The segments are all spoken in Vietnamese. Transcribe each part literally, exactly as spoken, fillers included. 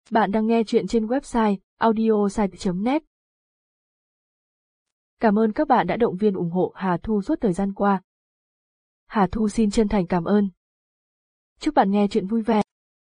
Bạn đang nghe chuyện trên website audiosite chấm net. Cảm ơn các bạn đã động viên ủng hộ Hà Thu suốt thời gian qua. Hà Thu xin chân thành cảm ơn. Chúc bạn nghe chuyện vui vẻ.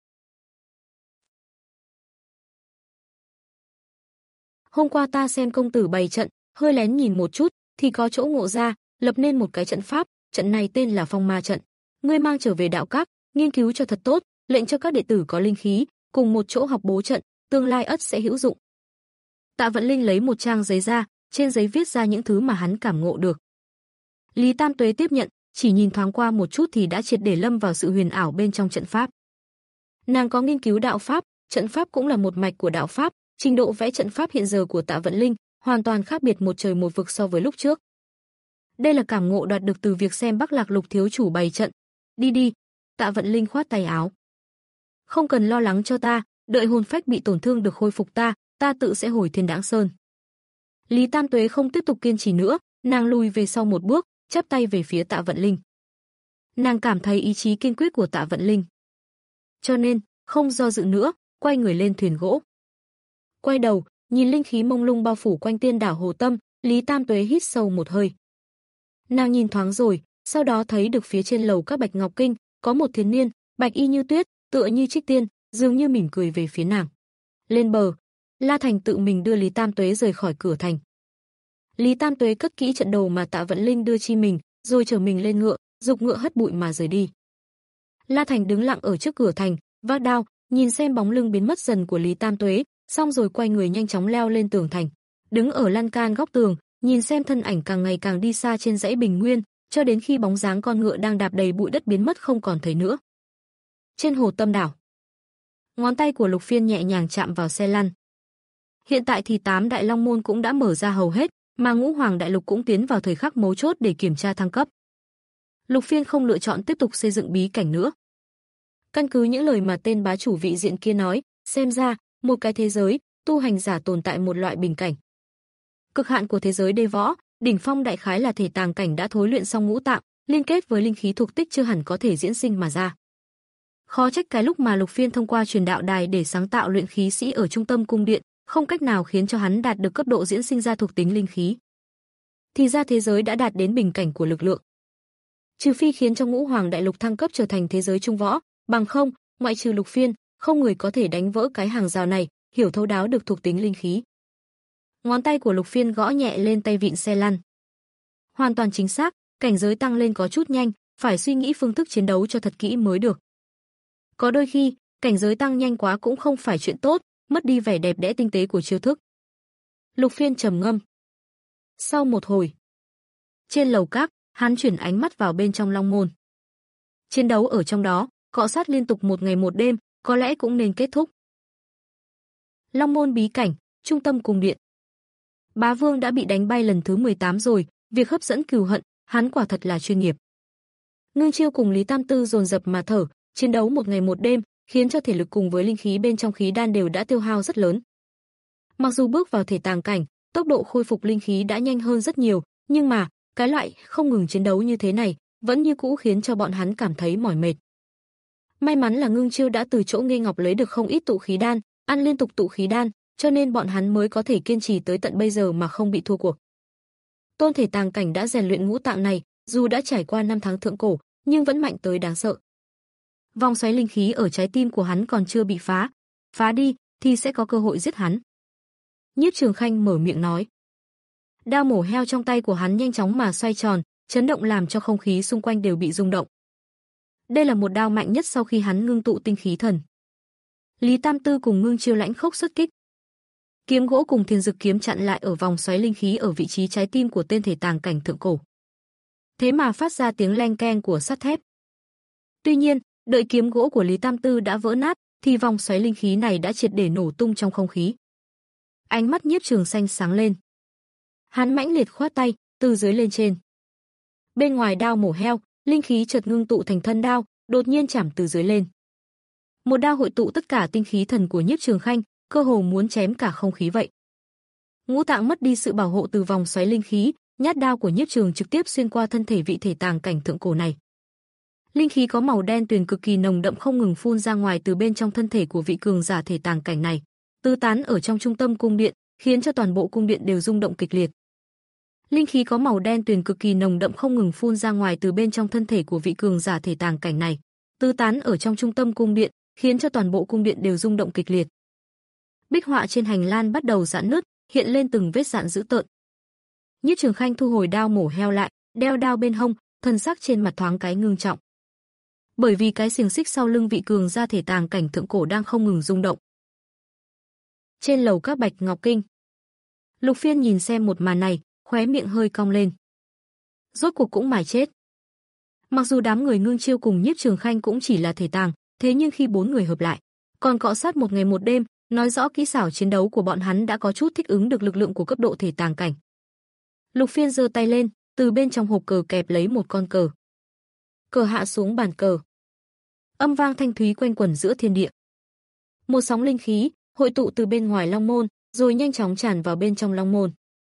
Hôm qua ta xem công tử bày trận, hơi lén nhìn một chút, thì có chỗ ngộ ra, lập nên một cái trận pháp, trận này tên là Phong Ma trận. Ngươi mang trở về đạo các, nghiên cứu cho thật tốt, lệnh cho các đệ tử có linh khí, cùng một chỗ học bố trận, tương lai ắt sẽ hữu dụng. Tạ Vận Linh lấy một trang giấy ra, trên giấy viết ra những thứ mà hắn cảm ngộ được. Lý Tam Tuế tiếp nhận, chỉ nhìn thoáng qua một chút thì đã triệt để lâm vào sự huyền ảo bên trong trận pháp. Nàng có nghiên cứu đạo pháp, trận pháp cũng là một mạch của đạo pháp, trình độ vẽ trận pháp hiện giờ của Tạ Vận Linh hoàn toàn khác biệt một trời một vực so với lúc trước. Đây là cảm ngộ đoạt được từ việc xem Bắc Lạc Lục thiếu chủ bày trận. Đi đi, Tạ Vận Linh khoát tay áo. Không cần lo lắng cho ta, đợi hồn phách bị tổn thương được khôi phục ta, ta tự sẽ hồi Thiên Đãng Sơn. Lý Tam Tuế không tiếp tục kiên trì nữa, nàng lùi về sau một bước, chắp tay về phía Tạ Vận Linh. Nàng cảm thấy ý chí kiên quyết của Tạ Vận Linh. Cho nên, không do dự nữa, quay người lên thuyền gỗ. Quay đầu, nhìn linh khí mông lung bao phủ quanh tiên đảo Hồ Tâm, Lý Tam Tuế hít sâu một hơi. Nàng nhìn thoáng rồi, sau đó thấy được phía trên lầu các Bạch Ngọc Kinh, có một thiếu niên, bạch y như tuyết, tựa như trích tiên, dường như mỉm cười về phía nàng. Lên bờ, La Thành tự mình đưa Lý Tam Tuế rời khỏi cửa thành. Lý Tam Tuế cất kỹ trận đồ mà Tạ Vận Linh đưa chi mình, rồi chở mình lên ngựa, dục ngựa hất bụi mà rời đi. La Thành đứng lặng ở trước cửa thành, vác đao, nhìn xem bóng lưng biến mất dần của Lý Tam Tuế, xong rồi quay người nhanh chóng leo lên tường thành, đứng ở lan can góc tường, nhìn xem thân ảnh càng ngày càng đi xa trên dãy bình nguyên, cho đến khi bóng dáng con ngựa đang đạp đầy bụi đất biến mất không còn thấy nữa. Trên Hồ Tâm đảo, ngón tay của Lục Phiên nhẹ nhàng chạm vào xe lăn. Hiện tại thì tám đại long môn cũng đã mở ra hầu hết, mà Ngũ Hoàng đại lục cũng tiến vào thời khắc mấu chốt để kiểm tra thăng cấp. Lục Phiên không lựa chọn tiếp tục xây dựng bí cảnh nữa. Căn cứ những lời mà tên bá chủ vị diện kia nói, xem ra, một cái thế giới, tu hành giả tồn tại một loại bình cảnh. Cực hạn của thế giới đê võ, đỉnh phong đại khái là thể tàng cảnh đã thối luyện xong ngũ tạng, liên kết với linh khí thuộc tích chưa hẳn có thể diễn sinh mà ra. Khó trách cái lúc mà Lục Phiên thông qua truyền đạo đài để sáng tạo luyện khí sĩ ở trung tâm cung điện, không cách nào khiến cho hắn đạt được cấp độ diễn sinh ra thuộc tính linh khí. Thì ra thế giới đã đạt đến bình cảnh của lực lượng. Trừ phi khiến cho Ngũ Hoàng đại lục thăng cấp trở thành thế giới trung võ, bằng không, ngoại trừ Lục Phiên, không người có thể đánh vỡ cái hàng rào này, hiểu thấu đáo được thuộc tính linh khí. Ngón tay của Lục Phiên gõ nhẹ lên tay vịn xe lăn. Hoàn toàn chính xác, cảnh giới tăng lên có chút nhanh, phải suy nghĩ phương thức chiến đấu cho thật kỹ mới được. Có đôi khi, cảnh giới tăng nhanh quá cũng không phải chuyện tốt, mất đi vẻ đẹp đẽ tinh tế của chiêu thức. Lục Phiên trầm ngâm. Sau một hồi, trên lầu các, hắn chuyển ánh mắt vào bên trong Long Môn. Chiến đấu ở trong đó, cọ sát liên tục một ngày một đêm, có lẽ cũng nên kết thúc. Long Môn bí cảnh, trung tâm cung điện. Bá Vương đã bị đánh bay lần thứ mười tám rồi, việc hấp dẫn cừu hận, hắn quả thật là chuyên nghiệp. Ngưng Chiêu cùng Lý Tam Tư dồn dập mà thở, chiến đấu một ngày một đêm, khiến cho thể lực cùng với linh khí bên trong khí đan đều đã tiêu hao rất lớn. Mặc dù bước vào thể tàng cảnh, tốc độ khôi phục linh khí đã nhanh hơn rất nhiều, nhưng mà, cái loại không ngừng chiến đấu như thế này, vẫn như cũ khiến cho bọn hắn cảm thấy mỏi mệt. May mắn là Ngưng Chiêu đã từ chỗ Nghê Ngọc lấy được không ít tụ khí đan, ăn liên tục tụ khí đan, cho nên bọn hắn mới có thể kiên trì tới tận bây giờ mà không bị thua cuộc. Tôn thể tàng cảnh đã rèn luyện ngũ tạng này, dù đã trải qua năm tháng thượng cổ, nhưng vẫn mạnh tới đáng sợ. Vòng xoáy linh khí ở trái tim của hắn còn chưa bị phá, phá đi thì sẽ có cơ hội giết hắn. Nhiếp Trường Khanh mở miệng nói. Đao mổ heo trong tay của hắn nhanh chóng mà xoay tròn, chấn động làm cho không khí xung quanh đều bị rung động. Đây là một đao mạnh nhất sau khi hắn ngưng tụ tinh khí thần. Lý Tam Tư cùng Ngưng Chiêu lãnh khốc xuất kích. Kiếm gỗ cùng Thiên Dực kiếm chặn lại ở vòng xoáy linh khí ở vị trí trái tim của tên thể tàng cảnh thượng cổ. Thế mà phát ra tiếng leng keng của sắt thép. Tuy nhiên, đợi kiếm gỗ của Lý Tam Tư đã vỡ nát, thì vòng xoáy linh khí này đã triệt để nổ tung trong không khí. Ánh mắt Nhiếp Trường Xanh sáng lên. Hắn mãnh liệt khoát tay, từ dưới lên trên. Bên ngoài đao mổ heo, linh khí chợt ngưng tụ thành thân đao, đột nhiên chảm từ dưới lên. Một đao hội tụ tất cả tinh khí thần của Nhiếp Trường Khanh, cơ hồ muốn chém cả không khí vậy. Ngũ tạng mất đi sự bảo hộ từ vòng xoáy linh khí, nhát đao của Nhiếp Trường trực tiếp xuyên qua thân thể vị thể tàng cảnh thượng cổ này. Linh khí có màu đen tuyền cực kỳ nồng đậm không ngừng phun ra ngoài từ bên trong thân thể của vị cường giả thể tàng cảnh này, tứ tán ở trong trung tâm cung điện, khiến cho toàn bộ cung điện đều rung động kịch liệt. Linh khí có màu đen tuyền cực kỳ nồng đậm không ngừng phun ra ngoài từ bên trong thân thể của vị cường giả thể tàng cảnh này, tứ tán ở trong trung tâm cung điện, khiến cho toàn bộ cung điện đều rung động kịch liệt. Bích họa trên hành lang bắt đầu rạn nứt, hiện lên từng vết rạn dữ tợn. Nhiếp Trường Khanh thu hồi đao mổ heo lại, đeo đao bên hông, thần sắc trên mặt thoáng cái ngưng trọng. Bởi vì cái xiềng xích sau lưng vị cường gia thể tàng cảnh thượng cổ đang không ngừng rung động. Trên lầu các Bạch Ngọc Kinh, Lục Phiên nhìn xem một màn này, khóe miệng hơi cong lên. Rốt cuộc cũng mài chết. Mặc dù đám người Ngưng Chiêu cùng Nhiếp Trường Khanh cũng chỉ là thể tàng, thế nhưng khi bốn người hợp lại, còn cọ sát một ngày một đêm, nói rõ kỹ xảo chiến đấu của bọn hắn đã có chút thích ứng được lực lượng của cấp độ thể tàng cảnh. Lục Phiên giơ tay lên, từ bên trong hộp cờ kẹp lấy một con cờ. Cờ hạ xuống bàn cờ. Âm vang thanh thúy quanh quẩn giữa thiên địa. Một sóng linh khí hội tụ từ bên ngoài Long Môn, rồi nhanh chóng tràn vào bên trong Long Môn.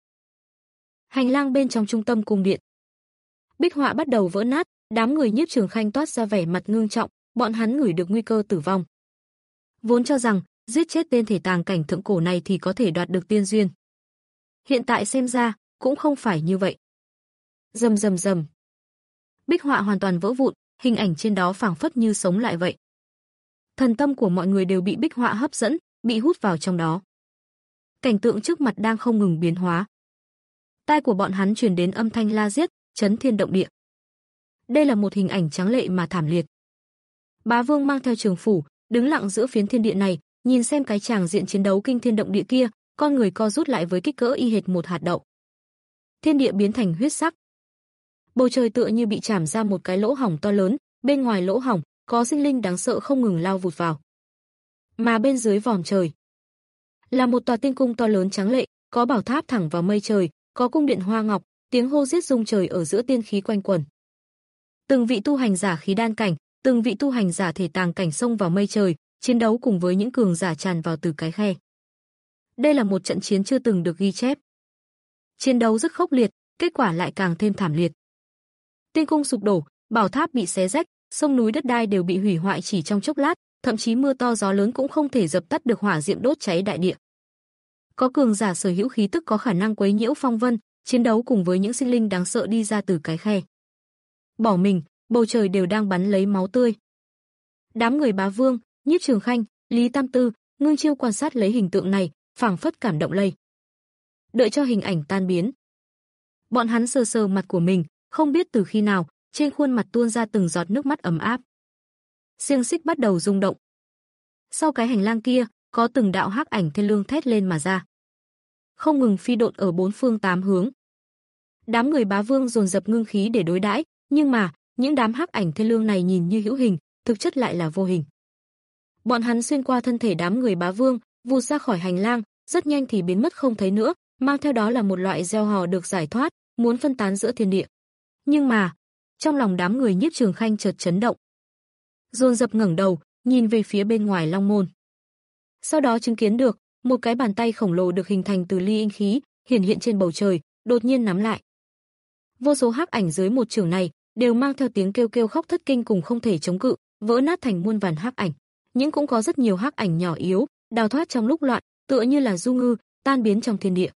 Hành lang bên trong trung tâm cung điện, bích họa bắt đầu vỡ nát, đám người Nhiếp Trường Khanh toát ra vẻ mặt ngưng trọng, bọn hắn ngửi được nguy cơ tử vong. Vốn cho rằng giết chết tên thể tàng cảnh thượng cổ này thì có thể đoạt được tiên duyên. Hiện tại xem ra, cũng không phải như vậy. Rầm rầm rầm. Bích họa hoàn toàn vỡ vụn, hình ảnh trên đó phảng phất như sống lại vậy. Thần tâm của mọi người đều bị bích họa hấp dẫn, bị hút vào trong đó. Cảnh tượng trước mặt đang không ngừng biến hóa. Tai của bọn hắn truyền đến âm thanh la giết, chấn thiên động địa. Đây là một hình ảnh tráng lệ mà thảm liệt. Bá Vương mang theo trường phủ, đứng lặng giữa phiến thiên địa này, nhìn xem cái tràng diện chiến đấu kinh thiên động địa kia, con người co rút lại với kích cỡ y hệt một hạt đậu. Thiên địa biến thành huyết sắc. Bầu trời tựa như bị chảm ra một cái lỗ hổng to lớn, bên ngoài lỗ hổng có sinh linh đáng sợ không ngừng lao vụt vào. Mà bên dưới vòm trời là một tòa tiên cung to lớn tráng lệ, có bảo tháp thẳng vào mây trời, có cung điện hoa ngọc, tiếng hô giết rung trời ở giữa tiên khí quanh quẩn. Từng vị tu hành giả khí đan cảnh, từng vị tu hành giả thể tàng cảnh xông vào mây trời, chiến đấu cùng với những cường giả tràn vào từ cái khe. Đây là một trận chiến chưa từng được ghi chép. Chiến đấu rất khốc liệt, kết quả lại càng thêm thảm liệt. Tiên cung sụp đổ, bảo tháp bị xé rách, sông núi đất đai đều bị hủy hoại chỉ trong chốc lát, thậm chí mưa to gió lớn cũng không thể dập tắt được hỏa diệm đốt cháy đại địa. Có cường giả sở hữu khí tức có khả năng quấy nhiễu phong vân, chiến đấu cùng với những sinh linh đáng sợ đi ra từ cái khe. Bỏ mình, bầu trời đều đang bắn lấy máu tươi. Đám người Bá Vương, Nhiếp Trường Khanh, Lý Tam Tư, Ngưng Chiêu quan sát lấy hình tượng này, phảng phất cảm động lây. Đợi cho hình ảnh tan biến, bọn hắn sờ sờ mặt của mình, không biết từ khi nào, trên khuôn mặt tuôn ra từng giọt nước mắt ấm áp. Xiềng xích bắt đầu rung động. Sau cái hành lang kia, có từng đạo hắc ảnh thiên lương thét lên mà ra, không ngừng phi độn ở bốn phương tám hướng. Đám người Bá Vương dồn dập ngưng khí để đối đãi, nhưng mà, những đám hắc ảnh thiên lương này nhìn như hữu hình, thực chất lại là vô hình. Bọn hắn xuyên qua thân thể đám người Bá Vương, vụt ra khỏi hành lang, rất nhanh thì biến mất không thấy nữa, mang theo đó là một loại gieo hò được giải thoát, muốn phân tán giữa thiên địa. Nhưng mà, trong lòng đám người Nhiếp Trường Khanh chợt chấn động. Dồn dập ngẩng đầu, nhìn về phía bên ngoài Long Môn. Sau đó chứng kiến được, một cái bàn tay khổng lồ được hình thành từ ly linh khí, hiển hiện trên bầu trời, đột nhiên nắm lại. Vô số hắc ảnh dưới một chưởng này, đều mang theo tiếng kêu kêu khóc thất kinh cùng không thể chống cự, vỡ nát thành muôn vàn hắc ảnh. Nhưng cũng có rất nhiều hắc ảnh nhỏ yếu, đào thoát trong lúc loạn, tựa như là du ngư, tan biến trong thiên địa.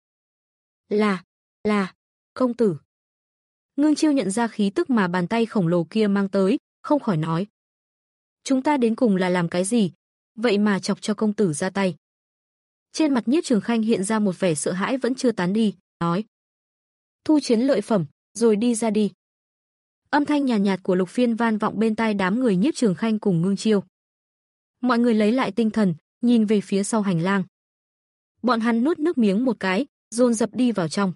Là, là, công tử. Ngưng Chiêu nhận ra khí tức mà bàn tay khổng lồ kia mang tới, không khỏi nói. Chúng ta đến cùng là làm cái gì? Vậy mà chọc cho công tử ra tay. Trên mặt Nhiếp Trường Khanh hiện ra một vẻ sợ hãi vẫn chưa tán đi, nói. Thu chiến lợi phẩm, rồi đi ra đi. Âm thanh nhàn nhạt, nhạt của Lục Phiên vang vọng bên tai đám người Nhiếp Trường Khanh cùng Ngưng Chiêu. Mọi người lấy lại tinh thần, nhìn về phía sau hành lang. Bọn hắn nuốt nước miếng một cái, dồn dập đi vào trong.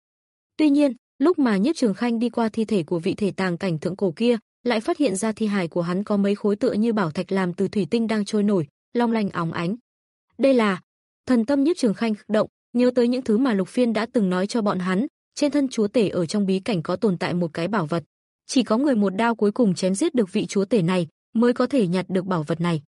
Tuy nhiên, lúc mà Nhiếp Trường Khanh đi qua thi thể của vị thể tàng cảnh thượng cổ kia, lại phát hiện ra thi hài của hắn có mấy khối tựa như bảo thạch làm từ thủy tinh đang trôi nổi, long lanh óng ánh. Đây là thần tâm. Nhiếp Trường Khanh động, nhớ tới những thứ mà Lục Phiên đã từng nói cho bọn hắn, trên thân chúa tể ở trong bí cảnh có tồn tại một cái bảo vật, chỉ có người một đao cuối cùng chém giết được vị chúa tể này mới có thể nhặt được bảo vật này.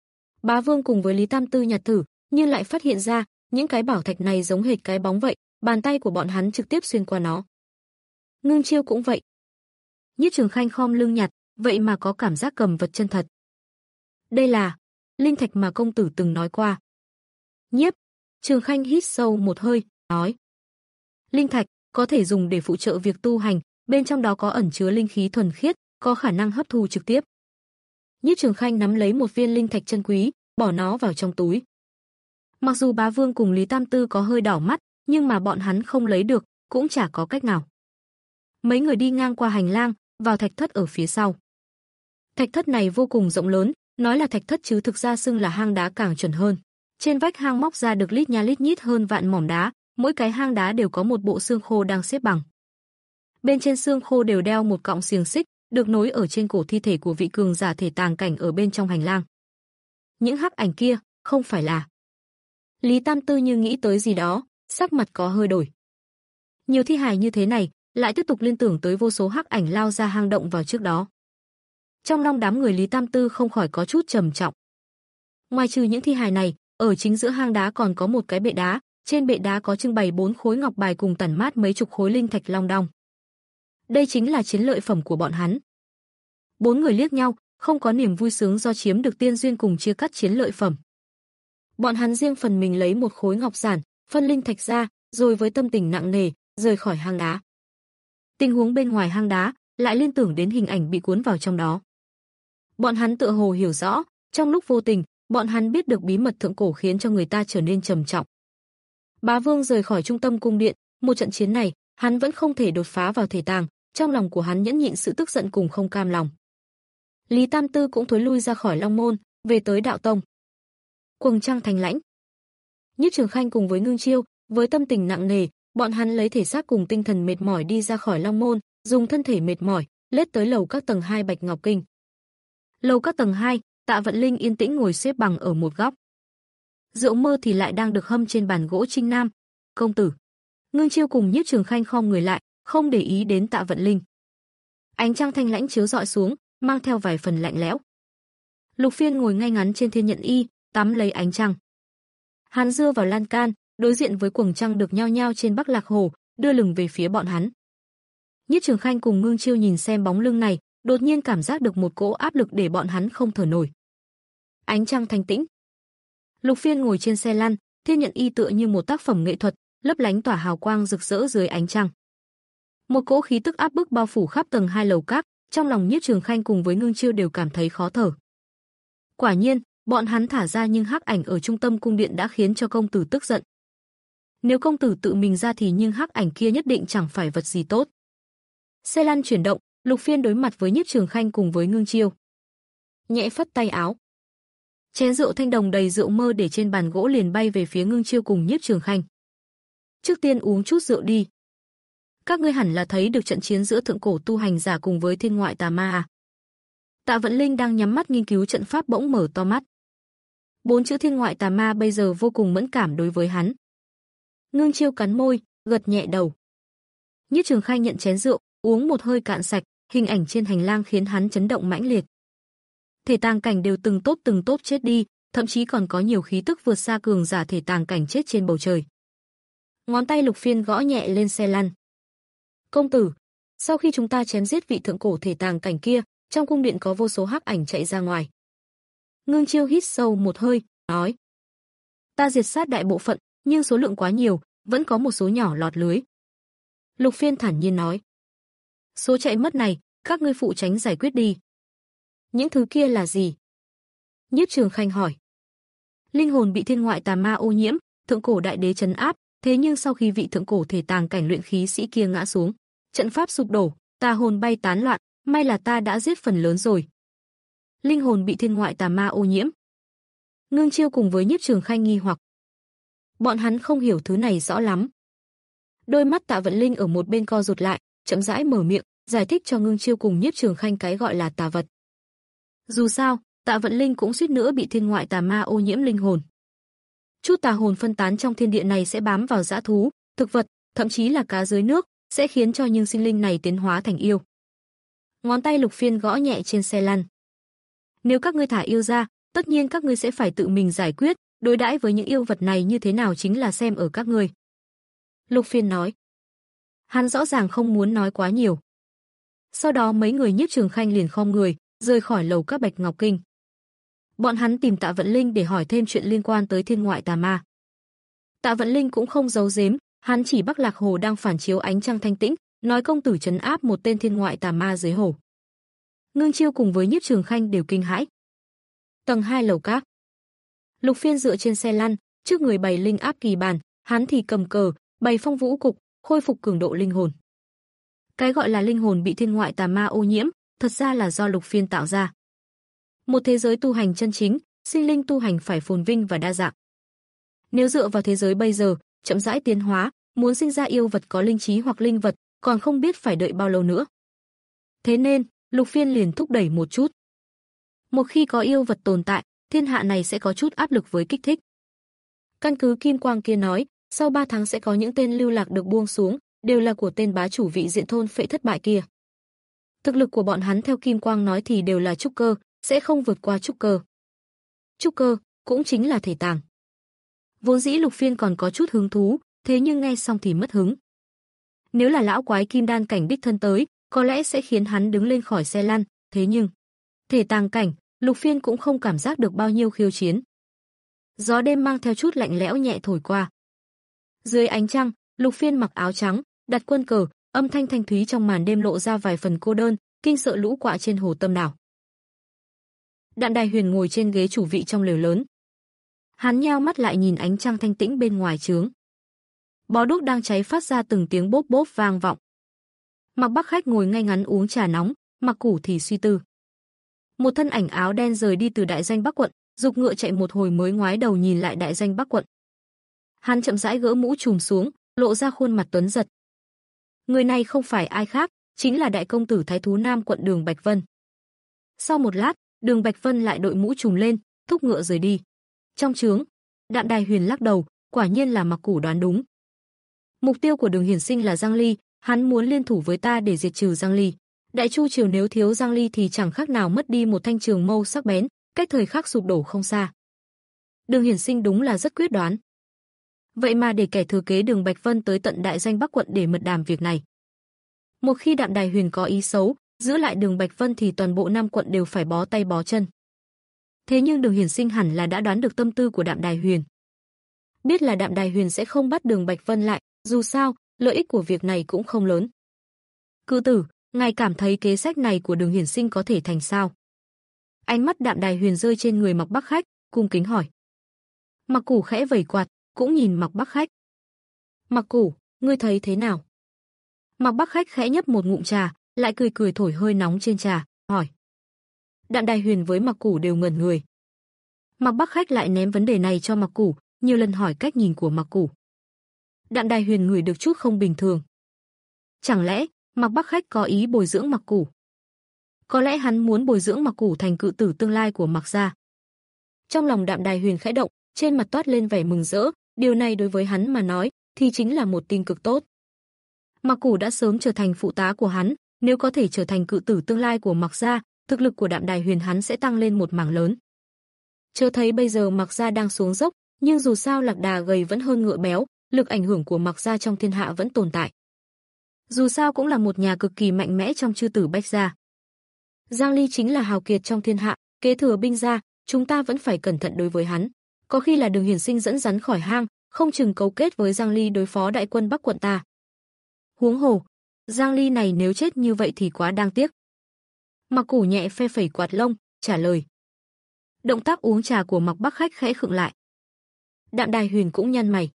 Bá Vương cùng với Lý Tam Tư nhặt thử, nhưng lại phát hiện ra, những cái bảo thạch này giống hệt cái bóng vậy, bàn tay của bọn hắn trực tiếp xuyên qua nó. Ngưng Chiêu cũng vậy. Nhiếp Trường Khanh khom lưng nhặt, vậy mà có cảm giác cầm vật chân thật. Đây là linh thạch mà công tử từng nói qua. Nhiếp Trường Khanh hít sâu một hơi, nói. Linh thạch có thể dùng để phụ trợ việc tu hành, bên trong đó có ẩn chứa linh khí thuần khiết, có khả năng hấp thu trực tiếp. Nhiếp Trường Khanh nắm lấy một viên linh thạch chân quý, bỏ nó vào trong túi. Mặc dù Bá Vương cùng Lý Tam Tư có hơi đỏ mắt, nhưng mà bọn hắn không lấy được, cũng chả có cách nào. Mấy người đi ngang qua hành lang, vào thạch thất ở phía sau. Thạch thất này vô cùng rộng lớn, nói là thạch thất chứ thực ra xưng là hang đá càng chuẩn hơn. Trên vách hang móc ra được lít nha lít nhít hơn vạn mỏm đá, mỗi cái hang đá đều có một bộ xương khô đang xếp bằng. Bên trên xương khô đều đeo một cọng xiềng xích, được nối ở trên cổ thi thể của vị cường giả thể tàng cảnh ở bên trong hành lang. Những hắc ảnh kia, không phải là... Lý Tam Tư như nghĩ tới gì đó, sắc mặt có hơi đổi. Nhiều thi hài như thế này, lại tiếp tục liên tưởng tới vô số hắc ảnh lao ra hang động vào trước đó. Trong lòng đám người Lý Tam Tư không khỏi có chút trầm trọng. Ngoài trừ những thi hài này, ở chính giữa hang đá còn có một cái bệ đá, trên bệ đá có trưng bày bốn khối ngọc bài cùng tản mát mấy chục khối linh thạch long đong. Đây chính là chiến lợi phẩm của bọn hắn. Bốn người liếc nhau, không có niềm vui sướng do chiếm được tiên duyên cùng chia cắt chiến lợi phẩm. Bọn hắn riêng phần mình lấy một khối ngọc giản, phân linh thạch ra, rồi với tâm tình nặng nề, rời khỏi hang đá. Tình huống bên ngoài hang đá lại liên tưởng đến hình ảnh bị cuốn vào trong đó. Bọn hắn tựa hồ hiểu rõ, trong lúc vô tình, bọn hắn biết được bí mật thượng cổ khiến cho người ta trở nên trầm trọng. Bá Vương rời khỏi trung tâm cung điện, một trận chiến này, hắn vẫn không thể đột phá vào thể tàng, trong lòng của hắn nhẫn nhịn sự tức giận cùng không cam lòng. Lý Tam Tư cũng thối lui ra khỏi Long Môn, về tới Đạo Tông. Quầng Trăng Thành lãnh. Nhiếp Trường Khanh cùng với Ngưng Chiêu, với tâm tình nặng nề, bọn hắn lấy thể xác cùng tinh thần mệt mỏi đi ra khỏi Long Môn, dùng thân thể mệt mỏi, lết tới lầu các tầng hai Bạch Ngọc Kinh. Lầu các tầng hai, Tạ Vận Linh yên tĩnh ngồi xếp bằng ở một góc. Rượu mơ thì lại đang được hâm trên bàn gỗ trinh nam. Công tử. Ngưng Chiêu cùng Nhiếp Trường Khanh khom người lại, không để ý đến Tạ Vận Linh. Ánh trăng thanh lãnh chiếu rọi xuống, mang theo vài phần lạnh lẽo. Lục Phiên ngồi ngay ngắn trên thiên nhận y, tắm lấy ánh trăng. Hắn dưa vào lan can, đối diện với quầng trăng được nhao nhao trên Bắc Lạc Hồ, đưa lưng về phía bọn hắn. Nhiếp Trường Khanh cùng Ngưng Chiêu nhìn xem bóng lưng này, đột nhiên cảm giác được một cỗ áp lực để bọn hắn không thở nổi. Ánh trăng thanh tĩnh. Lục Phiên ngồi trên xe lăn, thiên nhận y tựa như một tác phẩm nghệ thuật, lấp lánh tỏa hào quang rực rỡ dưới ánh trăng. Một cỗ khí tức áp bức bao phủ khắp tầng hai lầu các, trong lòng Nhiếp Trường Khanh cùng với Ngưng Chiêu đều cảm thấy khó thở. Quả nhiên, bọn hắn thả ra nhưng hắc ảnh ở trung tâm cung điện đã khiến cho công tử tức giận. Nếu công tử tự mình ra thì nhưng hắc ảnh kia nhất định chẳng phải vật gì tốt. Xe lăn chuyển động, Lục Phiên đối mặt với Nhiếp Trường Khanh cùng với Ngưng Chiêu. Nhẹ phất tay áo. Chén rượu thanh đồng đầy rượu mơ để trên bàn gỗ liền bay về phía Ngưng Chiêu cùng Nhiếp Trường Khanh. Trước tiên uống chút rượu đi. Các ngươi hẳn là thấy được trận chiến giữa thượng cổ tu hành giả cùng với thiên ngoại tà ma à? Tạ Vận Linh đang nhắm mắt nghiên cứu trận pháp bỗng mở to mắt. Bốn chữ thiên ngoại tà ma bây giờ vô cùng mẫn cảm đối với hắn. Ngưng Chiêu cắn môi, gật nhẹ đầu. Nhiếp Trường Khanh nhận chén rượu, uống một hơi cạn sạch, hình ảnh trên hành lang khiến hắn chấn động mãnh liệt. Thể tàng cảnh đều từng tốt từng tốt chết đi, thậm chí còn có nhiều khí tức vượt xa cường giả thể tàng cảnh chết trên bầu trời. Ngón tay Lục Phiên gõ nhẹ lên xe lăn. Công tử, sau khi chúng ta chém giết vị thượng cổ thể tàng cảnh kia, trong cung điện có vô số hắc ảnh chạy ra ngoài. Ngưng Chiêu hít sâu một hơi, nói. Ta diệt sát đại bộ phận, nhưng số lượng quá nhiều, vẫn có một số nhỏ lọt lưới. Lục Phiên thản nhiên nói. Số chạy mất này, các ngươi phụ trách giải quyết đi. Những thứ kia là gì? Nhiếp Trường Khanh hỏi. Linh hồn bị thiên ngoại tà ma ô nhiễm, thượng cổ đại đế trấn áp, thế nhưng sau khi vị thượng cổ thể tàng cảnh luyện khí sĩ kia ngã xuống, trận pháp sụp đổ, tà hồn bay tán loạn, may là ta đã giết phần lớn rồi. Linh hồn bị thiên ngoại tà ma ô nhiễm. Ngưng Chiêu cùng với Nhiếp Trường Khanh nghi hoặc. Bọn hắn không hiểu thứ này rõ lắm. Đôi mắt Tạ Vận Linh ở một bên co rụt lại, chậm rãi mở miệng, giải thích cho Ngưng Chiêu cùng Nhiếp Trường Khanh cái gọi là tà vật. Dù sao, Tạ Vận Linh cũng suýt nữa bị thiên ngoại tà ma ô nhiễm linh hồn. Chút tà hồn phân tán trong thiên địa này sẽ bám vào dã thú, thực vật, thậm chí là cá dưới nước, sẽ khiến cho những sinh linh này tiến hóa thành yêu. Ngón tay Lục Phiên gõ nhẹ trên xe lăn. Nếu các ngươi thả yêu ra, tất nhiên các ngươi sẽ phải tự mình giải quyết, đối đãi với những yêu vật này như thế nào chính là xem ở các ngươi. Lục Phiên nói. Hắn rõ ràng không muốn nói quá nhiều. Sau đó mấy người Nhiếp Trường Khanh liền khom người, rời khỏi lầu các Bạch Ngọc Kinh. Bọn hắn tìm Tạ Vận Linh để hỏi thêm chuyện liên quan tới thiên ngoại tà ma. Tạ Vận Linh cũng không giấu giếm, hắn chỉ Bắc Lạc Hồ đang phản chiếu ánh trăng thanh tĩnh, nói công tử trấn áp một tên thiên ngoại tà ma dưới hồ. Ngưng Chiêu cùng với Nhiếp Trường Khanh đều kinh hãi. Tầng hai lầu các. Lục Phiên dựa trên xe lăn, trước người bày linh áp kỳ bàn, hắn thì cầm cờ, bày phong vũ cục, khôi phục cường độ linh hồn. Cái gọi là linh hồn bị thiên ngoại tà ma ô nhiễm, thật ra là do Lục Phiên tạo ra. Một thế giới tu hành chân chính, sinh linh tu hành phải phồn vinh và đa dạng. Nếu dựa vào thế giới bây giờ, chậm rãi tiến hóa, muốn sinh ra yêu vật có linh trí hoặc linh vật, còn không biết phải đợi bao lâu nữa. Thế nên, Lục Phiên liền thúc đẩy một chút. Một khi có yêu vật tồn tại, thiên hạ này sẽ có chút áp lực với kích thích. Căn cứ Kim Quang kia nói, sau ba tháng sẽ có những tên lưu lạc được buông xuống, đều là của tên bá chủ vị diện thôn phệ thất bại kia. Thực lực của bọn hắn theo Kim Quang nói thì đều là trúc cơ, sẽ không vượt qua trúc cơ. Trúc cơ cũng chính là thể tàng. Vốn dĩ Lục Phiên còn có chút hứng thú, thế nhưng nghe xong thì mất hứng. Nếu là lão quái kim đan cảnh đích thân tới, có lẽ sẽ khiến hắn đứng lên khỏi xe lăn, thế nhưng thể tàng cảnh, Lục Phiên cũng không cảm giác được bao nhiêu khiêu chiến. Gió đêm mang theo chút lạnh lẽo nhẹ thổi qua. Dưới ánh trăng, Lục Phiên mặc áo trắng, đặt quân cờ, âm thanh thanh thúy trong màn đêm lộ ra vài phần cô đơn, kinh sợ lũ quạ trên hồ Tâm Đảo. Đạm Đài Huyền ngồi trên ghế chủ vị trong lều lớn. Hắn nheo mắt lại nhìn ánh trăng thanh tĩnh bên ngoài trướng. Bó đuốc đang cháy phát ra từng tiếng bốp bốp vang vọng. Mạc Bắc Khách ngồi ngay ngắn uống trà nóng, Mạc Củ thì suy tư. Một thân ảnh áo đen rời đi từ đại danh Bắc quận, dục ngựa chạy một hồi mới ngoái đầu nhìn lại đại danh Bắc quận. Hắn chậm rãi gỡ mũ trùm xuống, lộ ra khuôn mặt tuấn giật. Người này không phải ai khác, chính là đại công tử Thái Thú Nam quận Đường Bạch Vân. Sau một lát, Đường Bạch Vân lại đội mũ trùm lên, thúc ngựa rời đi. Trong trướng, Đạm Đài Huyền lắc đầu, quả nhiên là Mạc Củ đoán đúng. Mục tiêu của Đường Hiển Sinh là Giang Ly, hắn muốn liên thủ với ta để diệt trừ Giang Ly. Đại Chu triều nếu thiếu Giang Ly thì chẳng khác nào mất đi một thanh trường mâu sắc bén, cách thời khắc sụp đổ không xa. Đường Hiển Sinh đúng là rất quyết đoán. Vậy mà để kẻ thừa kế Đường Bạch Vân tới tận đại danh Bắc quận để mật đàm việc này. Một khi Đạm Đài Huyền có ý xấu, giữ lại Đường Bạch Vân thì toàn bộ Nam quận đều phải bó tay bó chân. Thế nhưng Đường Hiển Sinh hẳn là đã đoán được tâm tư của Đạm Đài Huyền. Biết là Đạm Đài Huyền sẽ không bắt Đường Bạch Vân lại, dù sao, lợi ích của việc này cũng không lớn. Cự tử, ngài cảm thấy kế sách này của Đường Hiển Sinh có thể thành sao? Ánh mắt Đạm Đài Huyền rơi trên người Mạc Bắc Khách, cung kính hỏi. Mạc Củ khẽ vẩy quạt, cũng nhìn Mạc Bắc Khách. Mạc Củ, ngươi thấy thế nào? Mạc Bắc Khách khẽ nhấp một ngụm trà, lại cười cười thổi hơi nóng trên trà, hỏi. Đạm Đài Huyền với Mạc Củ đều ngẩn người. Mạc Bắc Khách lại ném vấn đề này cho Mạc Củ, nhiều lần hỏi cách nhìn của Mạc Củ. Đạm Đài Huyền ngửi được chút không bình thường. Chẳng lẽ Mạc Bắc Khách có ý bồi dưỡng Mạc Củ? Có lẽ hắn muốn bồi dưỡng Mạc Củ thành cự tử tương lai của Mạc gia. Trong lòng Đạm Đài Huyền khẽ động, trên mặt toát lên vẻ mừng rỡ, điều này đối với hắn mà nói thì chính là một tin cực tốt. Mạc Củ đã sớm trở thành phụ tá của hắn, nếu có thể trở thành cự tử tương lai của Mạc gia, thực lực của Đạm Đài Huyền hắn sẽ tăng lên một mảng lớn. Chớ thấy bây giờ Mạc gia đang xuống dốc, nhưng dù sao lạc đà gầy vẫn hơn ngựa béo, lực ảnh hưởng của Mạc gia trong thiên hạ vẫn tồn tại. Dù sao cũng là một nhà cực kỳ mạnh mẽ trong chư tử Bách gia. Giang Ly chính là hào kiệt trong thiên hạ, kế thừa binh gia, chúng ta vẫn phải cẩn thận đối với hắn. Có khi là Đường Hiển Sinh dẫn rắn khỏi hang, không chừng cấu kết với Giang Ly đối phó đại quân Bắc quận ta. Huống hồ, Giang Ly này nếu chết như vậy thì quá đáng tiếc. Mạc Củ nhẹ phe phẩy quạt lông, trả lời. Động tác uống trà của Mạc Bắc Khách khẽ khựng lại. Đạm Đài Huyền cũng nhăn mày.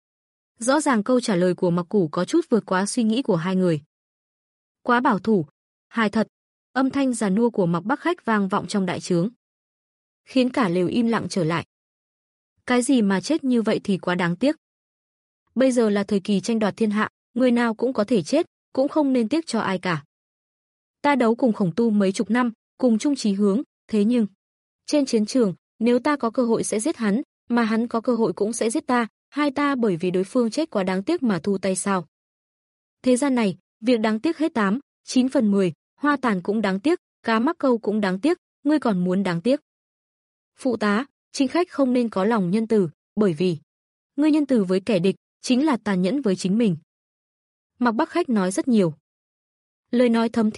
Rõ ràng câu trả lời của Mạc Củ có chút vượt quá suy nghĩ của hai người. Quá bảo thủ, hài thật, âm thanh già nua của Mạc Bắc Khách vang vọng trong đại trướng, khiến cả lều im lặng trở lại. Cái gì mà chết như vậy thì quá đáng tiếc. Bây giờ là thời kỳ tranh đoạt thiên hạ, người nào cũng có thể chết, cũng không nên tiếc cho ai cả. Ta đấu cùng Khổng Tu mấy chục năm, cùng chung chí hướng, thế nhưng trên chiến trường, nếu ta có cơ hội sẽ giết hắn, mà hắn có cơ hội cũng sẽ giết ta, hai ta bởi vì đối phương chết quá đáng tiếc mà thu tay sao? Thế gian này, việc đáng tiếc hết tám, chín phần mười, hoa tàn cũng đáng tiếc, cá mắc câu cũng đáng tiếc, ngươi còn muốn đáng tiếc. Phụ tá, chính khách không nên có lòng nhân từ, bởi vì ngươi nhân từ với kẻ địch, chính là tàn nhẫn với chính mình. Mạc Bắc Khách nói rất nhiều. Lời nói thấm thía,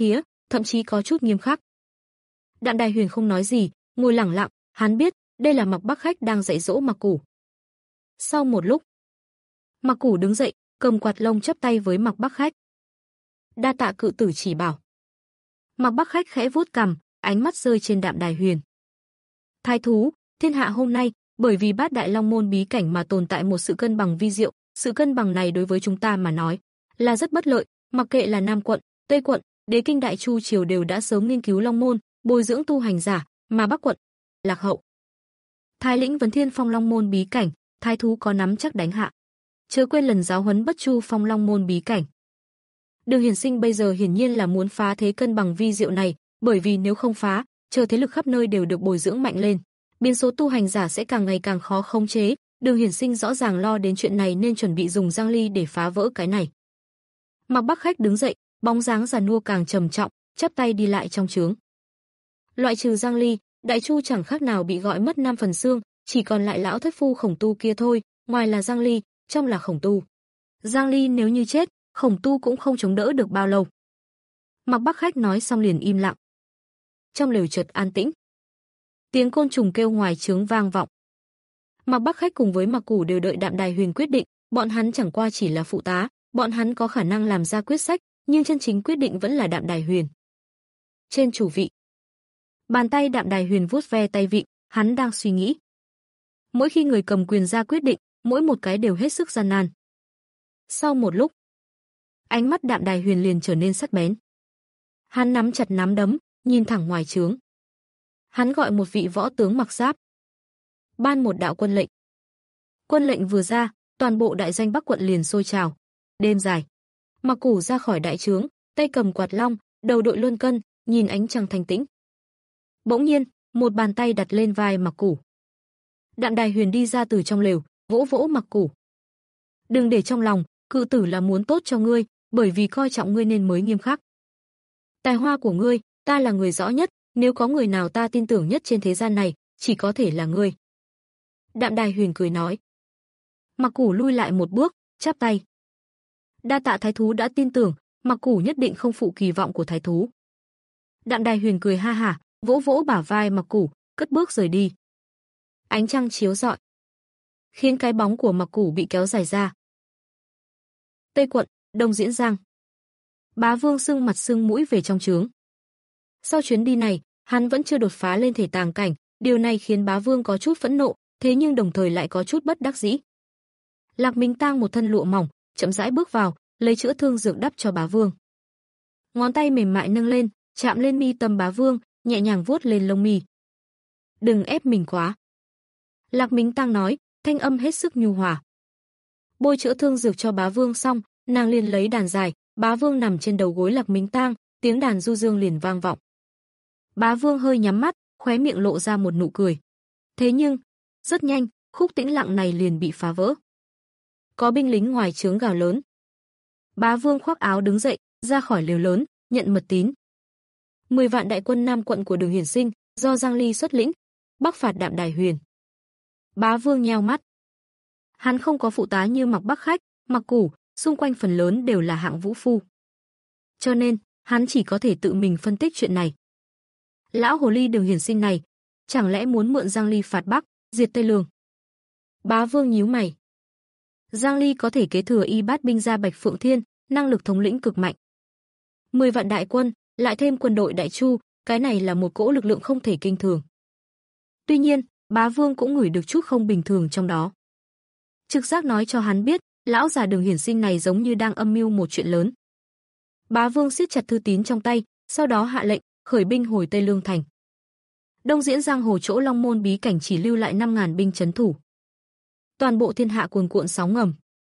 thậm chí có chút nghiêm khắc. Đạm Đài Huyền không nói gì, ngồi lặng lặng, hắn biết, đây là Mạc Bắc Khách đang dạy dỗ Mạc Củ. Sau một lúc, Mạc Củ đứng dậy, cầm quạt lông chắp tay với Mạc Bắc Khách. Đa tạ cự tử chỉ bảo. Mạc Bắc Khách khẽ vuốt cằm, ánh mắt rơi trên Đạm Đài Huyền. Thái thú, thiên hạ hôm nay, bởi vì Bát Đại Long môn bí cảnh mà tồn tại một sự cân bằng vi diệu, sự cân bằng này đối với chúng ta mà nói là rất bất lợi, mặc kệ là Nam quận, Tây quận, Đế kinh Đại Chu triều đều đã sớm nghiên cứu Long môn, bồi dưỡng tu hành giả, mà Bắc quận lạc hậu. Thái lĩnh Vấn Thiên Phong Long môn bí cảnh, thái thú có nắm chắc đánh hạ. Chớ quên lần giáo huấn Bất Chu Phong Long môn bí cảnh. Đường Hiển Sinh bây giờ hiển nhiên là muốn phá thế cân bằng vi diệu này, bởi vì nếu không phá, chờ thế lực khắp nơi đều được bồi dưỡng mạnh lên, biến số tu hành giả sẽ càng ngày càng khó khống chế. Đường Hiển Sinh rõ ràng lo đến chuyện này nên chuẩn bị dùng Giang Ly để phá vỡ cái này. Mạc Bắc Khách đứng dậy, bóng dáng già nua càng trầm trọng, chắp tay đi lại trong trướng. Loại trừ Giang Ly, Đại Chu chẳng khác nào bị gọi mất năm phần xương, chỉ còn lại lão thất phu Khổng Tu kia thôi, ngoài là Giang Ly, trong là Khổng Tu. Giang Ly nếu như chết, Khổng Tu cũng không chống đỡ được bao lâu. Mạc Bắc Khách nói xong liền im lặng. Trong lều chợt an tĩnh. Tiếng côn trùng kêu ngoài trướng vang vọng. Mạc Bắc Khách cùng với Mạc Củ đều đợi Đạm Đài Huyền quyết định, bọn hắn chẳng qua chỉ là phụ tá, bọn hắn có khả năng làm ra quyết sách, nhưng chân chính quyết định vẫn là Đạm Đài Huyền. Trên chủ vị, bàn tay Đạm Đài Huyền vuốt ve tay vịn, hắn đang suy nghĩ. Mỗi khi người cầm quyền ra quyết định, mỗi một cái đều hết sức gian nan. Sau một lúc, ánh mắt Đạm Đài Huyền liền trở nên sắc bén. Hắn nắm chặt nắm đấm, nhìn thẳng ngoài trướng. Hắn gọi một vị võ tướng mặc giáp, ban một đạo quân lệnh. Quân lệnh vừa ra, toàn bộ đại danh Bắc quận liền sôi trào. Đêm dài, Mạc Củ ra khỏi đại trướng, tay cầm quạt long, đầu đội luân cân, nhìn ánh trăng thanh tĩnh. Bỗng nhiên, một bàn tay đặt lên vai Mạc Củ. Đạm Đài Huyền đi ra từ trong lều, vỗ vỗ Mạc Củ. Đừng để trong lòng, cự tử là muốn tốt cho ngươi, bởi vì coi trọng ngươi nên mới nghiêm khắc. Tài hoa của ngươi, ta là người rõ nhất, nếu có người nào ta tin tưởng nhất trên thế gian này, chỉ có thể là ngươi. Đạm Đài Huyền cười nói. Mạc Củ lui lại một bước, chắp tay. Đa tạ thái thú đã tin tưởng, Mạc Củ nhất định không phụ kỳ vọng của thái thú. Đạm Đài Huyền cười ha hả, vỗ vỗ bả vai Mạc Củ, cất bước rời đi. Ánh trăng chiếu rọi, khiến cái bóng của Mạc Củ bị kéo dài ra. Tây quận, Đông Diễn Giang. Bá Vương sưng mặt sưng mũi về trong trướng. Sau chuyến đi này, hắn vẫn chưa đột phá lên thể tàng cảnh, điều này khiến Bá Vương có chút phẫn nộ, thế nhưng đồng thời lại có chút bất đắc dĩ. Lạc Minh Tang một thân lụa mỏng, chậm rãi bước vào, lấy chữa thương dược đắp cho Bá Vương. Ngón tay mềm mại nâng lên, chạm lên mi tâm Bá Vương, nhẹ nhàng vuốt lên lông mi. Đừng ép mình quá. Lạc Minh Tang nói, thanh âm hết sức nhu hòa. Bôi chữa thương dược cho Bá Vương xong, nàng liền lấy đàn dài, Bá Vương nằm trên đầu gối Lạc Minh Tang, tiếng đàn du dương liền vang vọng. Bá Vương hơi nhắm mắt, khóe miệng lộ ra một nụ cười. Thế nhưng, rất nhanh, khúc tĩnh lặng này liền bị phá vỡ. Có binh lính ngoài trướng gào lớn. Bá Vương khoác áo đứng dậy, ra khỏi lều lớn, nhận mật tín. Mười vạn đại quân Nam quận của Đường Hiển Sinh, do Giang Ly xuất lĩnh, bắc phạt Đạm Đài Huyền. Bá Vương nheo mắt. Hắn không có phụ tá như Mạc Bắc Khách, Mạc Củ, xung quanh phần lớn đều là hạng vũ phu. Cho nên, hắn chỉ có thể tự mình phân tích chuyện này. Lão hồ ly Đường Hiển Sinh này, chẳng lẽ muốn mượn Giang Ly phạt Bắc, diệt Tây Lương? Bá Vương nhíu mày. Giang Ly có thể kế thừa y bát binh gia Bạch Phượng Thiên, năng lực thống lĩnh cực mạnh. Mười vạn đại quân, lại thêm quân đội Đại Chu, cái này là một cỗ lực lượng không thể kinh thường. Tuy nhiên, Bá Vương cũng ngửi được chút không bình thường trong đó. Trực giác nói cho hắn biết, lão già Đường Hiển Sinh này giống như đang âm mưu một chuyện lớn. Bá Vương siết chặt thư tín trong tay, sau đó hạ lệnh khởi binh hồi Tây Lương thành. Đông Diễn Giang hồ chỗ Long môn bí cảnh chỉ lưu lại năm ngàn binh trấn thủ. Toàn bộ thiên hạ cuồn cuộn sóng ngầm.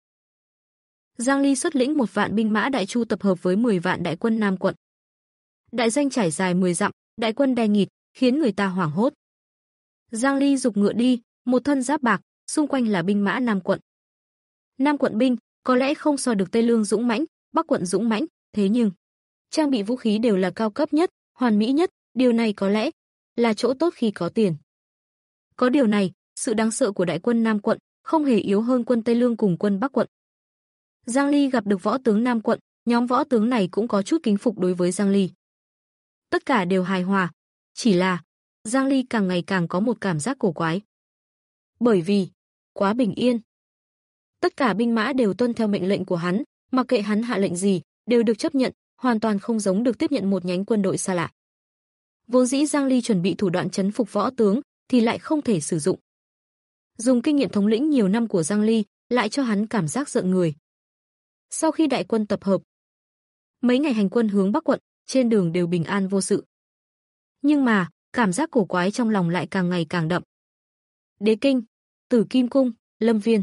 Giang Ly xuất lĩnh một vạn binh mã Đại Chu tập hợp với mười vạn đại quân Nam quận. Đại danh trải dài mười dặm, đại quân đè nghịt, khiến người ta hoảng hốt. Giang Ly dục ngựa đi, một thân giáp bạc, xung quanh là binh mã Nam quận. Nam quận binh có lẽ không so được Tây Lương dũng mãnh, Bắc quận dũng mãnh, thế nhưng trang bị vũ khí đều là cao cấp nhất, hoàn mỹ nhất, điều này có lẽ là chỗ tốt khi có tiền. Có điều này, sự đáng sợ của đại quân Nam quận không hề yếu hơn quân Tây Lương cùng quân Bắc quận. Giang Ly gặp được võ tướng Nam quận, nhóm võ tướng này cũng có chút kính phục đối với Giang Ly. tất cả đều hài hòa. Chỉ là, Giang Ly càng ngày càng có một cảm giác cổ quái. Bởi vì, quá bình yên. Tất cả binh mã đều tuân theo mệnh lệnh của hắn, mặc kệ hắn hạ lệnh gì, đều được chấp nhận, hoàn toàn không giống được tiếp nhận một nhánh quân đội xa lạ. Vốn dĩ Giang Ly chuẩn bị thủ đoạn trấn phục võ tướng, thì lại không thể sử dụng. Dùng kinh nghiệm thống lĩnh nhiều năm của Giang Ly, lại cho hắn cảm giác giận người. Sau khi đại quân tập hợp, mấy ngày hành quân hướng Bắc quận, trên đường đều bình an vô sự. Nhưng mà, cảm giác cổ quái trong lòng lại càng ngày càng đậm. Đế Kinh, Tử Kim Cung, Lâm Viên.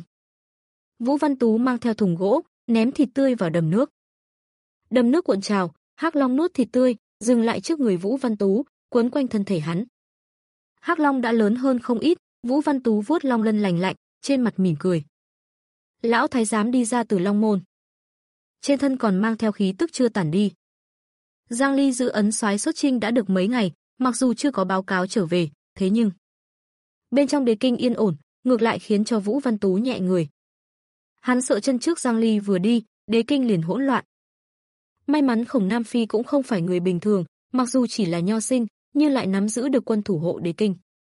Vũ Văn Tú mang theo thùng gỗ, ném thịt tươi vào đầm nước. Đầm nước cuộn trào, Hắc Long nuốt thịt tươi, dừng lại trước người Vũ Văn Tú, quấn quanh thân thể hắn. Hắc Long đã lớn hơn không ít, Vũ Văn Tú vuốt long lân lành lạnh, trên mặt mỉm cười. Lão thái giám đi ra từ Long môn, trên thân còn mang theo khí tức chưa tản đi. Giang Ly giữ ấn soái xuất chinh đã được mấy ngày, mặc dù chưa có báo cáo trở về, thế nhưng bên trong Đế Kinh yên ổn, ngược lại khiến cho Vũ Văn Tú nhẹ người. Hắn sợ chân trước Giang Ly vừa đi, Đế Kinh liền hỗn loạn. May mắn Khổng Nam Phi cũng không phải người bình thường, mặc dù chỉ là nho sinh, nhưng lại nắm giữ được quân thủ hộ Đế Kinh.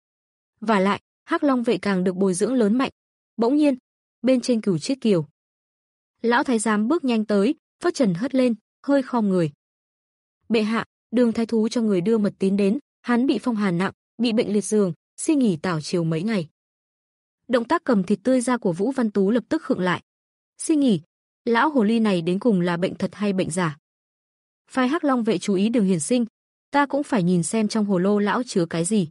Và lại, Hắc Long vệ càng được bồi dưỡng lớn mạnh. Bỗng nhiên, bên trên Cửu Chiết Kiều, lão thái giám bước nhanh tới, phất trần hất lên, hơi khom người. Bệ hạ, Đường thái thú cho người đưa mật tín đến, hắn bị phong hàn nặng, bị bệnh liệt giường, xin nghỉ tảo triều mấy ngày. Động tác cầm thịt tươi ra của Vũ Văn Tú lập tức khựng lại. Xin nghỉ, lão hồ ly này đến cùng là bệnh thật hay bệnh giả? Phái Hắc Long vệ chú ý Đường Hiển Sinh, ta cũng phải nhìn xem trong hồ lô lão chứa cái gì.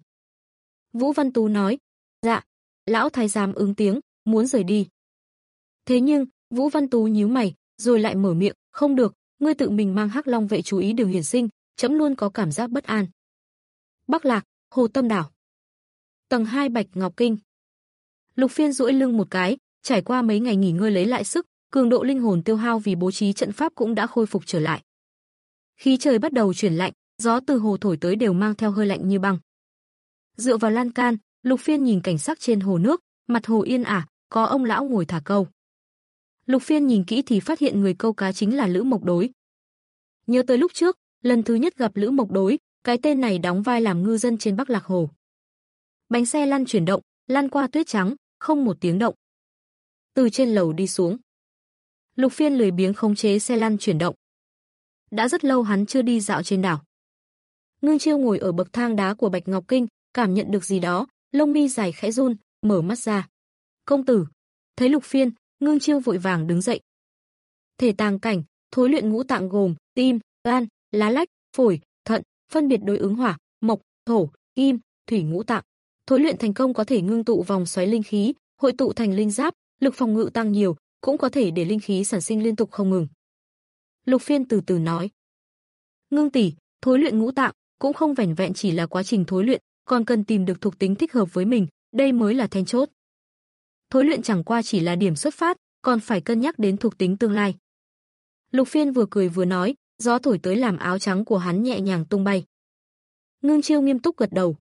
Vũ Văn Tú nói, dạ. Lão thái giám ứng tiếng, muốn rời đi. Thế nhưng, Vũ Văn Tú nhíu mày, rồi lại mở miệng, không được, ngươi tự mình mang Hắc Long vệ chú ý Đường Hiển Sinh, chấm luôn có cảm giác bất an. Bắc Lạc, Hồ Tâm Đảo. Tầng hai Bạch Ngọc Kinh. Lục Phiên duỗi lưng một cái, trải qua mấy ngày nghỉ ngơi lấy lại sức, cường độ linh hồn tiêu hao vì bố trí trận pháp cũng đã khôi phục trở lại. Khí trời bắt đầu chuyển lạnh, gió từ hồ thổi tới đều mang theo hơi lạnh như băng. Dựa vào lan can, Lục Phiên nhìn cảnh sắc trên hồ nước, mặt hồ yên ả, có ông lão ngồi thả câu. Lục Phiên nhìn kỹ thì phát hiện người câu cá chính là Lữ Mộc Đối. Nhớ tới lúc trước, lần thứ nhất gặp Lữ Mộc Đối, cái tên này đóng vai làm ngư dân trên Bắc Lạc Hồ. Bánh xe lăn chuyển động, lăn qua tuyết trắng, không một tiếng động. Từ trên lầu đi xuống, Lục Phiên lười biếng khống chế xe lăn chuyển động. Đã rất lâu hắn chưa đi dạo trên đảo. Ngưng Chiêu ngồi ở bậc thang đá của Bạch Ngọc Kinh, cảm nhận được gì đó, lông mi dài khẽ run, mở mắt ra. Công tử. Thấy Lục Phiên, Ngưng Chiêu vội vàng đứng dậy. Thể tàng cảnh, thối luyện ngũ tạng gồm tim, gan, lá lách, phổi, thận, phân biệt đối ứng hỏa, mộc, thổ, kim, thủy ngũ tạng. Thối luyện thành công có thể ngưng tụ vòng xoáy linh khí, hội tụ thành linh giáp, lực phòng ngự tăng nhiều, cũng có thể để linh khí sản sinh liên tục không ngừng. Lục Phiên từ từ nói. Ngưng tỷ, thối luyện ngũ tạng cũng không vẻn vẹn chỉ là quá trình thối luyện, còn cần tìm được thuộc tính thích hợp với mình, đây mới là then chốt. Thối luyện chẳng qua chỉ là điểm xuất phát, còn phải cân nhắc đến thuộc tính tương lai. Lục Phiên vừa cười vừa nói, gió thổi tới làm áo trắng của hắn nhẹ nhàng tung bay. Ngưng Chiêu nghiêm túc gật đầu.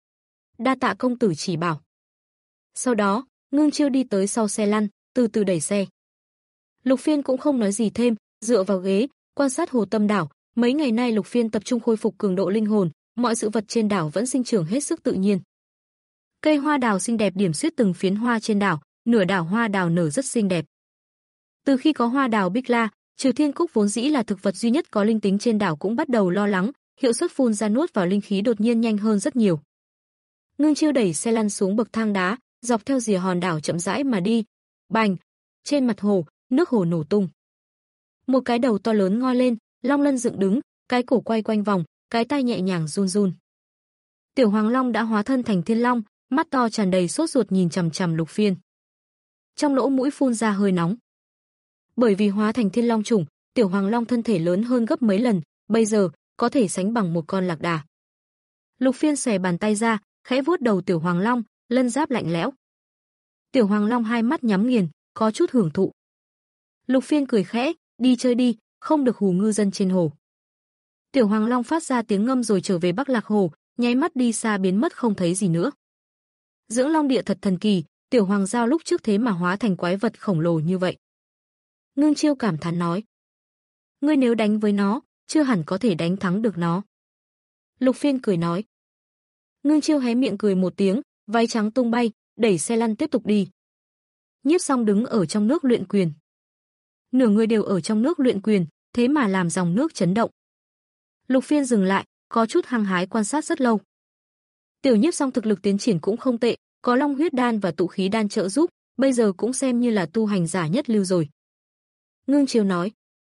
Đa tạ công tử chỉ bảo. Sau đó, Ngưng Chiêu đi tới sau xe lăn, từ từ đẩy xe. Lục Phiên cũng không nói gì thêm, dựa vào ghế, quan sát Hồ Tâm Đảo. Mấy ngày nay Lục Phiên tập trung khôi phục cường độ linh hồn, mọi sự vật trên đảo vẫn sinh trưởng hết sức tự nhiên. Cây hoa đào xinh đẹp điểm xuyết từng phiến hoa trên đảo, nửa đảo hoa đào nở rất xinh đẹp. Từ khi có hoa đào Bích La, Triều Thiên Cúc vốn dĩ là thực vật duy nhất có linh tính trên đảo cũng bắt đầu lo lắng, hiệu suất phun ra nuốt vào linh khí đột nhiên nhanh hơn rất nhiều. Ngưng Chiêu đẩy xe lăn xuống bậc thang đá, dọc theo rìa hòn đảo chậm rãi mà đi. Bành! Trên mặt hồ, nước hồ nổ tung. Một cái đầu to lớn ngoi lên, long lân dựng đứng, cái cổ quay quanh vòng, cái tai nhẹ nhàng run run. Tiểu Hoàng Long đã hóa thân thành Thiên Long, mắt to tràn đầy sốt ruột nhìn chằm chằm Lục Phiên. Trong lỗ mũi phun ra hơi nóng. Bởi vì hóa thành Thiên Long chủng, Tiểu Hoàng Long thân thể lớn hơn gấp mấy lần, bây giờ có thể sánh bằng một con lạc đà. Lục Phiên xòe bàn tay ra, khẽ vuốt đầu Tiểu Hoàng Long, lân giáp lạnh lẽo. Tiểu Hoàng Long hai mắt nhắm nghiền, có chút hưởng thụ. Lục Phiên cười khẽ, đi chơi đi, không được hù ngư dân trên hồ. Tiểu Hoàng Long phát ra tiếng ngâm rồi trở về Bắc Lạc Hồ, nháy mắt đi xa biến mất không thấy gì nữa. Dưỡng Long địa thật thần kỳ, Tiểu Hoàng Giao lúc trước thế mà hóa thành quái vật khổng lồ như vậy. Ngưng Chiêu cảm thán nói. Ngươi nếu đánh với nó, chưa hẳn có thể đánh thắng được nó. Lục Phiên cười nói. Ngưng Chiêu hé miệng cười một tiếng, váy trắng tung bay, đẩy xe lăn tiếp tục đi. Nhiếp Song đứng ở trong nước luyện quyền. Nửa người đều ở trong nước luyện quyền, thế mà làm dòng nước chấn động. Lục Phiên dừng lại, có chút hăng hái quan sát rất lâu. Tiểu Nhiếp Song thực lực tiến triển cũng không tệ, có Long huyết đan và tụ khí đan trợ giúp, bây giờ cũng xem như là tu hành giả nhất lưu rồi. Ngưng Chiêu nói.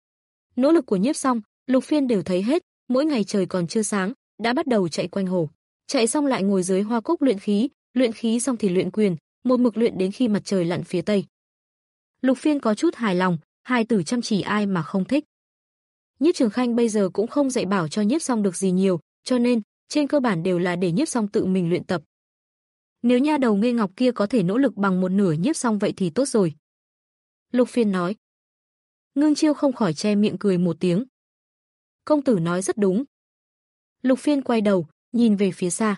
Nỗ lực của Nhiếp Song, Lục Phiên đều thấy hết, mỗi ngày trời còn chưa sáng, đã bắt đầu chạy quanh hồ. Chạy xong lại ngồi dưới hoa cúc luyện khí, luyện khí xong thì luyện quyền, một mực luyện đến khi mặt trời lặn phía tây. Lục Phiên có chút hài lòng, hài tử chăm chỉ ai mà không thích. Nhiếp Trường Khanh bây giờ cũng không dạy bảo cho Nhiếp Song được gì nhiều, cho nên trên cơ bản đều là để Nhiếp Song tự mình luyện tập. Nếu nha đầu Nghê Ngọc kia có thể nỗ lực bằng một nửa Nhiếp Song vậy thì tốt rồi. Lục Phiên nói. Ngưng Chiêu không khỏi che miệng cười một tiếng. Công tử nói rất đúng. Lục Phiên quay đầu, nhìn về phía xa.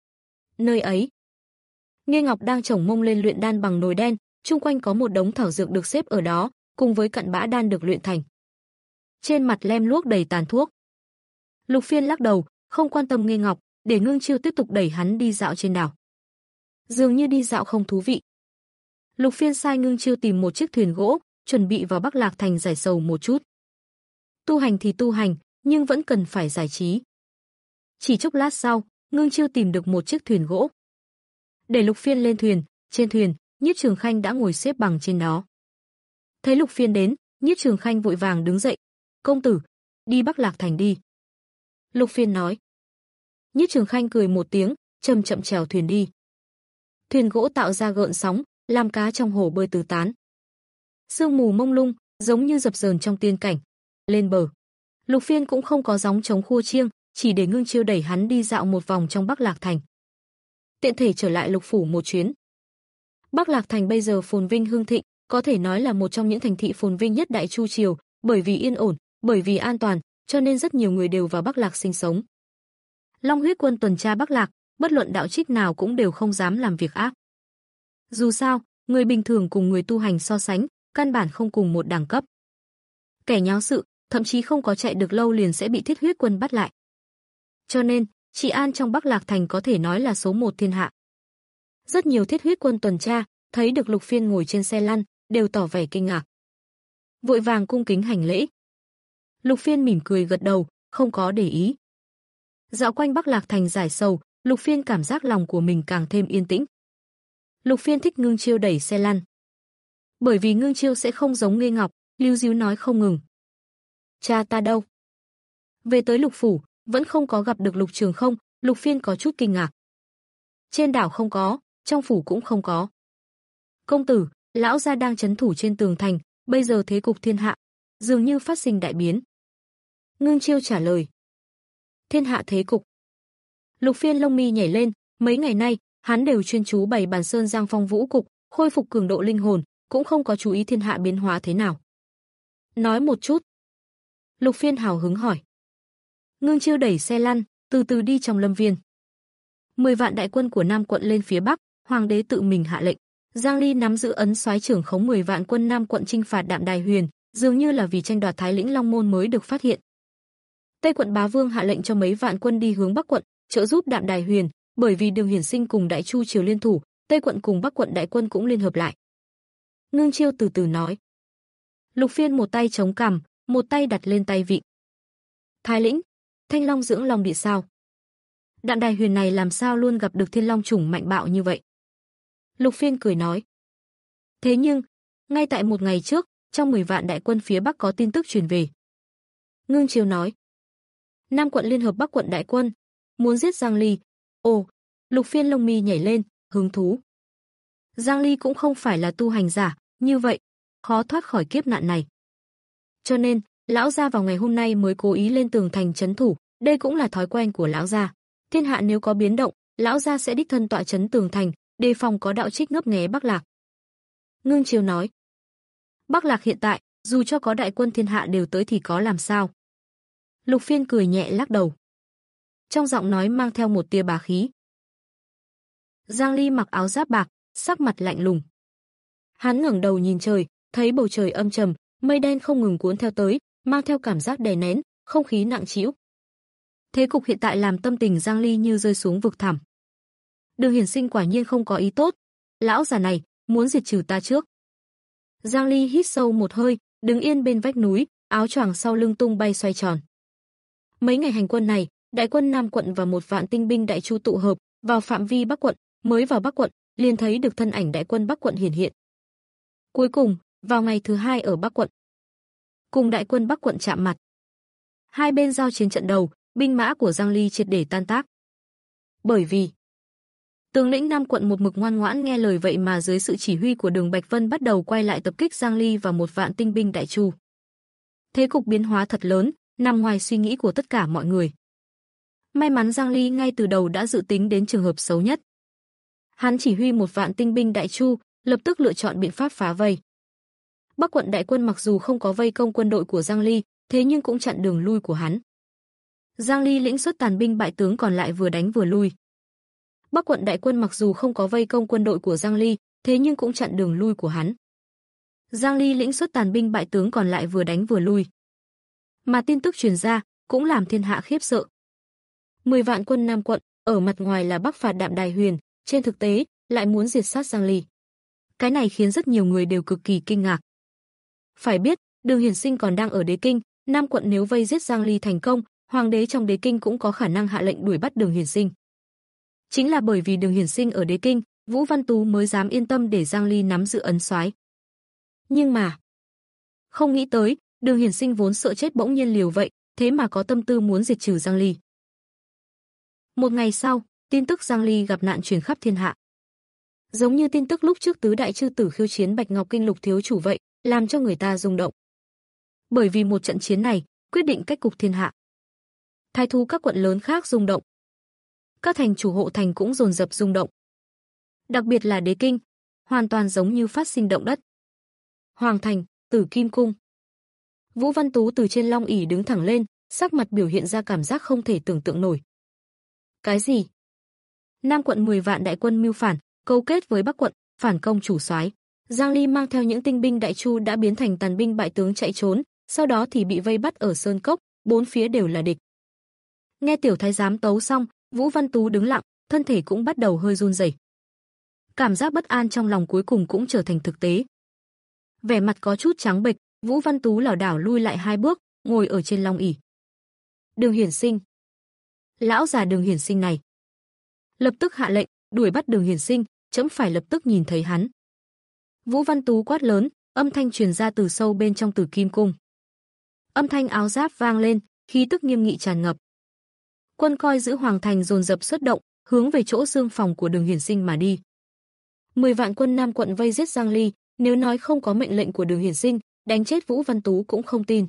Nơi ấy, Nghê Ngọc đang chổng mông lên luyện đan bằng nồi đen, chung quanh có một đống thảo dược được xếp ở đó, cùng với cặn bã đan được luyện thành. Trên mặt lem luốc đầy tàn thuốc. Lục Phiên lắc đầu, không quan tâm Nghê Ngọc, để Ngưng Chiêu tiếp tục đẩy hắn đi dạo trên đảo. Dường như đi dạo không thú vị. Lục Phiên sai Ngưng Chiêu tìm một chiếc thuyền gỗ, chuẩn bị vào Bắc Lạc Thành giải sầu một chút. Tu hành thì tu hành, nhưng vẫn cần phải giải trí. Chỉ chốc lát sau, Ngưng Chiêu tìm được một chiếc thuyền gỗ. Để Lục Phiên lên thuyền, trên thuyền, Nhiếp Trường Khanh đã ngồi xếp bằng trên đó. Thấy Lục Phiên đến, Nhiếp Trường Khanh vội vàng đứng dậy. Công tử, đi Bắc Lạc Thành đi. Lục Phiên nói. Nhiếp Trường Khanh cười một tiếng, chậm chậm chèo thuyền đi. Thuyền gỗ tạo ra gợn sóng, làm cá trong hồ bơi tứ tán. Sương mù mông lung, giống như dập dờn trong tiên cảnh. Lên bờ, Lục Phiên cũng không có gióng chống khua chiêng, chỉ để Ngưng Chiêu đẩy hắn đi dạo một vòng trong Bắc Lạc Thành. Tiện thể trở lại Lục phủ một chuyến. Bắc Lạc Thành bây giờ phồn vinh hưng thịnh, có thể nói là một trong những thành thị phồn vinh nhất Đại Chu triều, bởi vì yên ổn, bởi vì an toàn, cho nên rất nhiều người đều vào Bắc Lạc sinh sống. Long huyết quân tuần tra Bắc Lạc, bất luận đạo trích nào cũng đều không dám làm việc ác. Dù sao, người bình thường cùng người tu hành so sánh, căn bản không cùng một đẳng cấp. Kẻ nháo sự, thậm chí không có chạy được lâu liền sẽ bị thiết huyết quân bắt lại. Cho nên, trị an trong Bắc Lạc Thành có thể nói là số một thiên hạ. Rất nhiều thiết huyết quân tuần tra, thấy được Lục Phiên ngồi trên xe lăn, đều tỏ vẻ kinh ngạc. Vội vàng cung kính hành lễ. Lục Phiên mỉm cười gật đầu, không có để ý. Dạo quanh Bắc Lạc Thành giải sầu, Lục Phiên cảm giác lòng của mình càng thêm yên tĩnh. Lục Phiên thích Ngưng Chiêu đẩy xe lăn. Bởi vì Ngưng Chiêu sẽ không giống Nghê Ngọc, líu díu nói không ngừng. Cha ta đâu? Về tới Lục phủ, vẫn không có gặp được Lục Trường Không, Lục Phiên có chút kinh ngạc. Trên đảo không có, trong phủ cũng không có. Công tử, lão gia đang trấn thủ trên tường thành, bây giờ thế cục thiên hạ dường như phát sinh đại biến. Ngưng Chiêu trả lời. Thiên hạ thế cục. Lục Phiên lông mi nhảy lên, mấy ngày nay, hắn đều chuyên chú bày bàn sơn giang phong vũ cục, khôi phục cường độ linh hồn, cũng không có chú ý thiên hạ biến hóa thế nào. Nói một chút. Lục Phiên hào hứng hỏi. Ngưng Chiêu đẩy xe lăn, từ từ đi trong lâm viên. Mười vạn đại quân của Nam quận lên phía Bắc, hoàng đế tự mình hạ lệnh. Giang Ly nắm giữ ấn soái trưởng khống mười vạn quân Nam quận chinh phạt Đạm Đài Huyền, dường như là vì tranh đoạt Thái lĩnh Long Môn mới được phát hiện. Tây quận Bá Vương hạ lệnh cho mấy vạn quân đi hướng Bắc quận, trợ giúp Đạm Đài Huyền, bởi vì Đường Hiển Sinh cùng Đại Chu triều liên thủ, Tây quận cùng Bắc quận đại quân cũng liên hợp lại. Ngưng Chiêu từ từ nói. Lục Phiên một tay chống cằm, một tay đặt lên tay vịn. Thái lĩnh, Thanh Long dưỡng long địa sao? Đạm Đài Huyền này làm sao luôn gặp được thiên long chủng mạnh bạo như vậy? Lục Phiên cười nói. Thế nhưng, ngay tại một ngày trước, trong mười vạn đại quân phía Bắc có tin tức truyền về. Ngưng Chiêu nói. Nam quận liên hợp Bắc quận đại quân, muốn giết Giang Ly. Ồ, Lục Phiên lông mi nhảy lên, hứng thú. Giang Ly cũng không phải là tu hành giả, như vậy, khó thoát khỏi kiếp nạn này. Cho nên, lão gia vào ngày hôm nay mới cố ý lên tường thành trấn thủ, đây cũng là thói quen của lão gia. Thiên hạ nếu có biến động, lão gia sẽ đích thân tọa trấn tường thành, đề phòng có đạo trích ngấp nghé Bắc Lạc. Ngưng Chiêu nói. Bắc Lạc hiện tại, dù cho có đại quân thiên hạ đều tới thì có làm sao? Lục Phiên cười nhẹ lắc đầu. Trong giọng nói mang theo một tia bá khí. Giang Ly mặc áo giáp bạc, sắc mặt lạnh lùng. Hắn ngẩng đầu nhìn trời, thấy bầu trời âm trầm, mây đen không ngừng cuốn theo tới, mang theo cảm giác đè nén, không khí nặng trĩu. Thế cục hiện tại làm tâm tình Giang Ly như rơi xuống vực thẳm. Đường Hiển Sinh quả nhiên không có ý tốt, lão già này muốn diệt trừ ta trước. Giang Ly hít sâu một hơi, đứng yên bên vách núi, áo choàng sau lưng tung bay xoay tròn. Mấy ngày hành quân này, đại quân Nam quận và một vạn tinh binh Đại Chu tụ hợp vào phạm vi Bắc quận, mới vào Bắc quận, liền thấy được thân ảnh đại quân Bắc quận hiển hiện. Cuối cùng, vào ngày thứ hai ở Bắc quận, cùng đại quân Bắc quận chạm mặt. Hai bên giao chiến trận đầu, binh mã của Giang Ly triệt để tan tác. Bởi vì tướng lĩnh Nam quận một mực ngoan ngoãn nghe lời, vậy mà dưới sự chỉ huy của Đường Bạch Vân bắt đầu quay lại tập kích Giang Ly và một vạn tinh binh Đại Chu. Thế cục biến hóa thật lớn, nằm ngoài suy nghĩ của tất cả mọi người. May mắn Giang Ly ngay từ đầu đã dự tính đến trường hợp xấu nhất. Hắn chỉ huy một vạn tinh binh Đại Chu, lập tức lựa chọn biện pháp phá vây. Bắc quận đại quân mặc dù không có vây công quân đội của Giang Ly, thế nhưng cũng chặn đường lui của hắn. Giang Ly lĩnh xuất tàn binh bại tướng còn lại vừa đánh vừa lui. Bắc quận đại quân mặc dù không có vây công quân đội của Giang Ly, thế nhưng cũng chặn đường lui của hắn. Giang Ly lĩnh xuất tàn binh bại tướng còn lại vừa đánh vừa lui. Mà tin tức truyền ra cũng làm thiên hạ khiếp sợ. Mười vạn quân Nam quận, ở mặt ngoài là bắc phạt Đạm Đài Huyền, trên thực tế lại muốn diệt sát Giang Ly. Cái này khiến rất nhiều người đều cực kỳ kinh ngạc. Phải biết, Đường Hiển Sinh còn đang ở Đế Kinh, Nam quận nếu vây giết Giang Ly thành công, hoàng đế trong Đế Kinh cũng có khả năng hạ lệnh đuổi bắt Đường Hiển Sinh. Chính là bởi vì Đường Hiển Sinh ở Đế Kinh, Vũ Văn Tú mới dám yên tâm để Giang Ly nắm giữ ấn soái. Nhưng mà, không nghĩ tới, Đường Hiển Sinh vốn sợ chết bỗng nhiên liều vậy, thế mà có tâm tư muốn diệt trừ Giang Ly. Một ngày sau, tin tức Giang Ly gặp nạn truyền khắp thiên hạ. Giống như tin tức lúc trước tứ đại chư tử khiêu chiến Bạch Ngọc Kinh Lục thiếu chủ vậy, làm cho người ta rung động. Bởi vì một trận chiến này, quyết định cách cục thiên hạ. Thái thú các quận lớn khác rung động. Các thành chủ hộ thành cũng dồn dập rung động. Đặc biệt là Đế Kinh, hoàn toàn giống như phát sinh động đất. Hoàng thành, Tử Kim cung. Vũ Văn Tú từ trên long ỷ đứng thẳng lên, sắc mặt biểu hiện ra cảm giác không thể tưởng tượng nổi. Cái gì? Nam quận mười vạn đại quân mưu phản, câu kết với Bắc quận, phản công chủ soái. Giang Ly mang theo những tinh binh Đại Chu đã biến thành tàn binh bại tướng chạy trốn, sau đó thì bị vây bắt ở Sơn Cốc, bốn phía đều là địch. Nghe tiểu thái giám tấu xong, Vũ Văn Tú đứng lặng, thân thể cũng bắt đầu hơi run rẩy. Cảm giác bất an trong lòng cuối cùng cũng trở thành thực tế. Vẻ mặt có chút trắng bệch, Vũ Văn Tú lảo đảo lui lại hai bước, ngồi ở trên long ỷ. Đường Hiển Sinh. Lão già Đường Hiển Sinh này. Lập tức hạ lệnh, đuổi bắt Đường Hiển Sinh, trẫm phải lập tức nhìn thấy hắn. Vũ Văn Tú quát lớn, âm thanh truyền ra từ sâu bên trong Tử Kim cung. Âm thanh áo giáp vang lên, khí tức nghiêm nghị tràn ngập. Quân coi giữ hoàng thành dồn dập xuất động, hướng về chỗ dương phòng của Đường Hiển Sinh mà đi. Mười vạn quân Nam quận vây giết Giang Ly, nếu nói không có mệnh lệnh của Đường Hiển Sinh, đánh chết Vũ Văn Tú cũng không tin.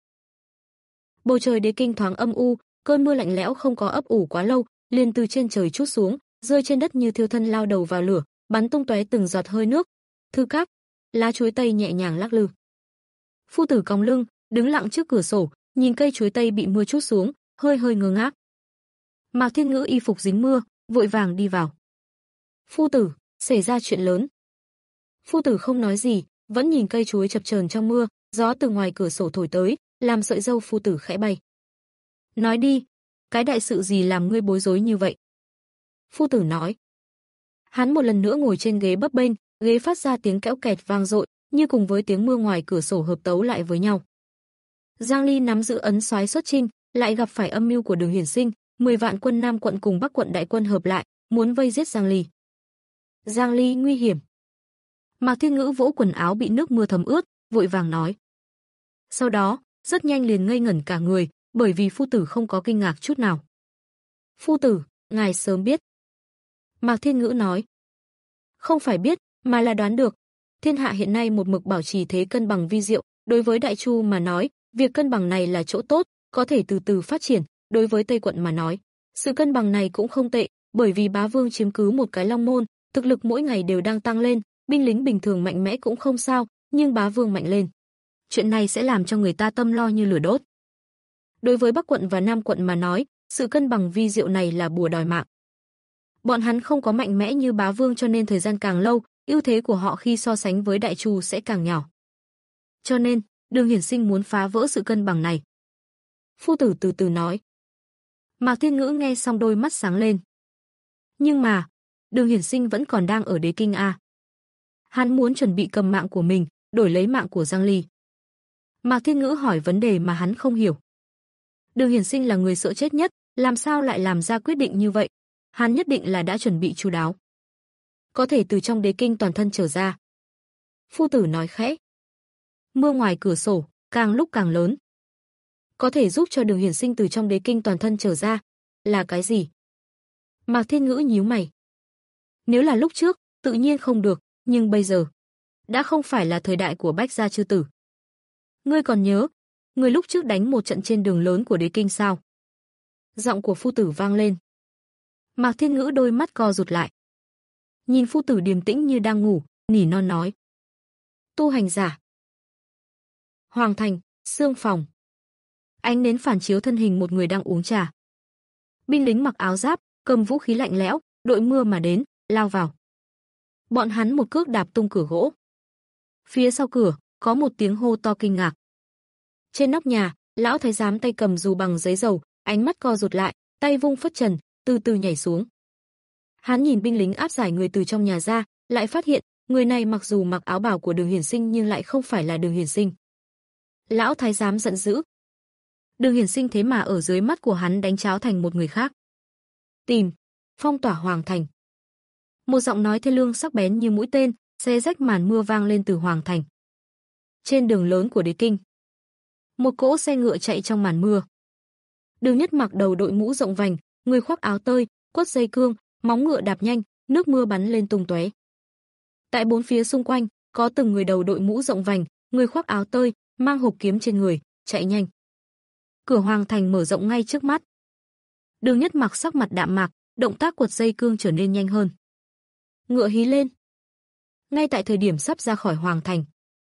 Bầu trời Đế Kinh thoáng âm u, cơn mưa lạnh lẽo không có ấp ủ quá lâu, liền từ trên trời trút xuống, rơi trên đất như thiêu thân lao đầu vào lửa, bắn tung tóe từng giọt hơi nước. Thư các, lá chuối tây nhẹ nhàng lắc lư. Phu tử còng lưng, đứng lặng trước cửa sổ, nhìn cây chuối tây bị mưa trút xuống, hơi hơi ngơ ngác. Mạc Thiên Ngữ y phục dính mưa, vội vàng đi vào. Phu tử, xảy ra chuyện lớn. Phu tử không nói gì, vẫn nhìn cây chuối chập chờn trong mưa, gió từ ngoài cửa sổ thổi tới, làm sợi râu phu tử khẽ bay. Nói đi, cái đại sự gì làm ngươi bối rối như vậy? Phu tử nói. Hắn một lần nữa ngồi trên ghế bấp bênh, ghế phát ra tiếng kéo kẹt vang dội, như cùng với tiếng mưa ngoài cửa sổ hợp tấu lại với nhau. Giang Ly nắm giữ ấn soái xuất chinh, lại gặp phải âm mưu của Đường Hiển Sinh, mười vạn quân Nam quận cùng Bắc quận đại quân hợp lại, muốn vây giết Giang Ly. Giang Ly nguy hiểm. Mạc Thiên Ngữ vỗ quần áo bị nước mưa thấm ướt, vội vàng nói. Sau đó, rất nhanh liền ngây ngẩn cả người, bởi vì phu tử không có kinh ngạc chút nào. Phu tử, ngài sớm biết. Mạc Thiên Ngữ nói. Không phải biết, mà là đoán được. Thiên hạ hiện nay một mực bảo trì thế cân bằng vi diệu, đối với Đại Chu mà nói, việc cân bằng này là chỗ tốt, có thể từ từ phát triển, đối với Tây quận mà nói, sự cân bằng này cũng không tệ, bởi vì bá vương chiếm cứ một cái Long Môn, thực lực mỗi ngày đều đang tăng lên, binh lính bình thường mạnh mẽ cũng không sao, nhưng bá vương mạnh lên. Chuyện này sẽ làm cho người ta tâm lo như lửa đốt. Đối với Bắc quận và Nam quận mà nói, sự cân bằng vi diệu này là bùa đòi mạng. Bọn hắn không có mạnh mẽ như bá vương cho nên thời gian càng lâu, ưu thế của họ khi so sánh với Đại Chu sẽ càng nhỏ. Cho nên, Đường Hiển Sinh muốn phá vỡ sự cân bằng này. Phu tử từ từ nói. Mạc Thiên Ngữ nghe xong đôi mắt sáng lên. Nhưng mà, Đường Hiển Sinh vẫn còn đang ở đế kinh a. Hắn muốn chuẩn bị cầm mạng của mình, đổi lấy mạng của Giang Ly. Mạc Thiên Ngữ hỏi vấn đề mà hắn không hiểu. Đường Hiển Sinh là người sợ chết nhất, làm sao lại làm ra quyết định như vậy? Hắn nhất định là đã chuẩn bị chu đáo. Có thể từ trong đế kinh toàn thân trở ra. Phu tử nói khẽ. Mưa ngoài cửa sổ, càng lúc càng lớn. Có thể giúp cho Đường Hiển Sinh từ trong đế kinh toàn thân trở ra, là cái gì? Mạc Thiên Ngữ nhíu mày. Nếu là lúc trước, tự nhiên không được, nhưng bây giờ, đã không phải là thời đại của Bách gia chư tử. Ngươi còn nhớ, ngươi lúc trước đánh một trận trên đường lớn của đế kinh sao? Giọng của phu tử vang lên. Mạc Thiên Ngữ đôi mắt co rụt lại. Nhìn phu tử điềm tĩnh như đang ngủ, nỉ non nói. Tu hành giả. Hoàng thành, xương phòng. Ánh nến phản chiếu thân hình một người đang uống trà. Binh lính mặc áo giáp, cầm vũ khí lạnh lẽo, đội mưa mà đến, lao vào. Bọn hắn một cước đạp tung cửa gỗ. Phía sau cửa, có một tiếng hô to kinh ngạc. Trên nóc nhà, lão thái giám tay cầm dù bằng giấy dầu, ánh mắt co rụt lại, tay vung phất trần, từ từ nhảy xuống. Hắn nhìn binh lính áp giải người từ trong nhà ra, lại phát hiện, người này mặc dù mặc áo bào của Đường Hiển Sinh nhưng lại không phải là Đường Hiển Sinh. Lão thái giám giận dữ. Đường Hiển Sinh thế mà ở dưới mắt của hắn đánh cháo thành một người khác. Tìm, phong tỏa hoàng thành. Một giọng nói thê lương sắc bén như mũi tên, xé rách màn mưa vang lên từ hoàng thành. Trên đường lớn của đế kinh, một cỗ xe ngựa chạy trong màn mưa. Đường Nhất mặc đầu đội mũ rộng vành, người khoác áo tơi, quất dây cương, móng ngựa đạp nhanh, nước mưa bắn lên tung tóe. Tại bốn phía xung quanh, có từng người đầu đội mũ rộng vành, người khoác áo tơi, mang hộp kiếm trên người, chạy nhanh. Cửa hoàng thành mở rộng ngay trước mắt. Đường Nhất mặc sắc mặt đạm mạc, động tác quật dây cương trở nên nhanh hơn. Ngựa hí lên. Ngay tại thời điểm sắp ra khỏi hoàng thành,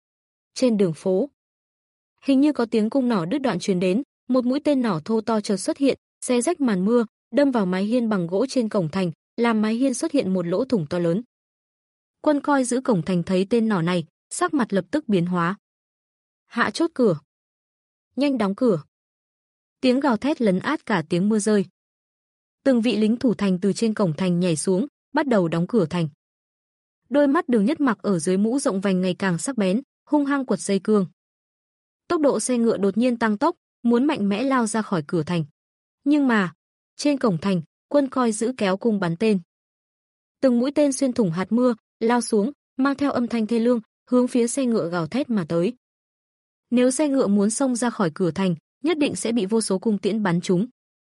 trên đường phố, hình như có tiếng cung nỏ đứt đoạn truyền đến, một mũi tên nỏ thô to chợt xuất hiện, xé rách màn mưa, đâm vào mái hiên bằng gỗ trên cổng thành, làm mái hiên xuất hiện một lỗ thủng to lớn. Quân coi giữ cổng thành thấy tên nỏ này, sắc mặt lập tức biến hóa. Hạ chốt cửa. Nhanh đóng cửa. Tiếng gào thét lấn át cả tiếng mưa rơi. Từng vị lính thủ thành từ trên cổng thành nhảy xuống, bắt đầu đóng cửa thành. Đôi mắt Đường Nhất mặc ở dưới mũ rộng vành ngày càng sắc bén, hung hăng quật dây cương. Tốc độ xe ngựa đột nhiên tăng tốc, muốn mạnh mẽ lao ra khỏi cửa thành. Nhưng mà, trên cổng thành, quân coi giữ kéo cung bắn tên. Từng mũi tên xuyên thủng hạt mưa, lao xuống, mang theo âm thanh thê lương, hướng phía xe ngựa gào thét mà tới. Nếu xe ngựa muốn xông ra khỏi cửa thành, nhất định sẽ bị vô số cung tiễn bắn trúng.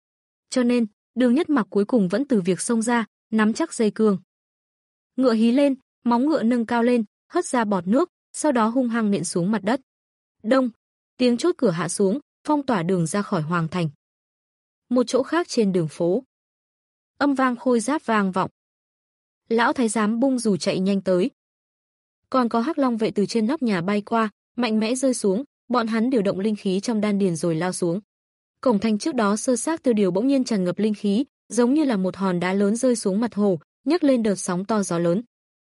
Cho nên, Đường Nhất mặc cuối cùng vẫn từ việc xông ra, nắm chắc dây cương. Ngựa hí lên, móng ngựa nâng cao lên, hất ra bọt nước, sau đó hung hăng nện xuống mặt đất. Đông, tiếng chốt cửa hạ xuống, phong tỏa đường ra khỏi hoàng thành. Một chỗ khác trên đường phố, âm vang khôi giáp vang vọng. Lão thái giám bung dù chạy nhanh tới. Còn có hắc long vệ từ trên nóc nhà bay qua, mạnh mẽ rơi xuống, bọn hắn điều động linh khí trong đan điền rồi lao xuống. Cổng thành trước đó sơ xác tiêu điều bỗng nhiên tràn ngập linh khí, giống như là một hòn đá lớn rơi xuống mặt hồ, nhấc lên đợt sóng to gió lớn.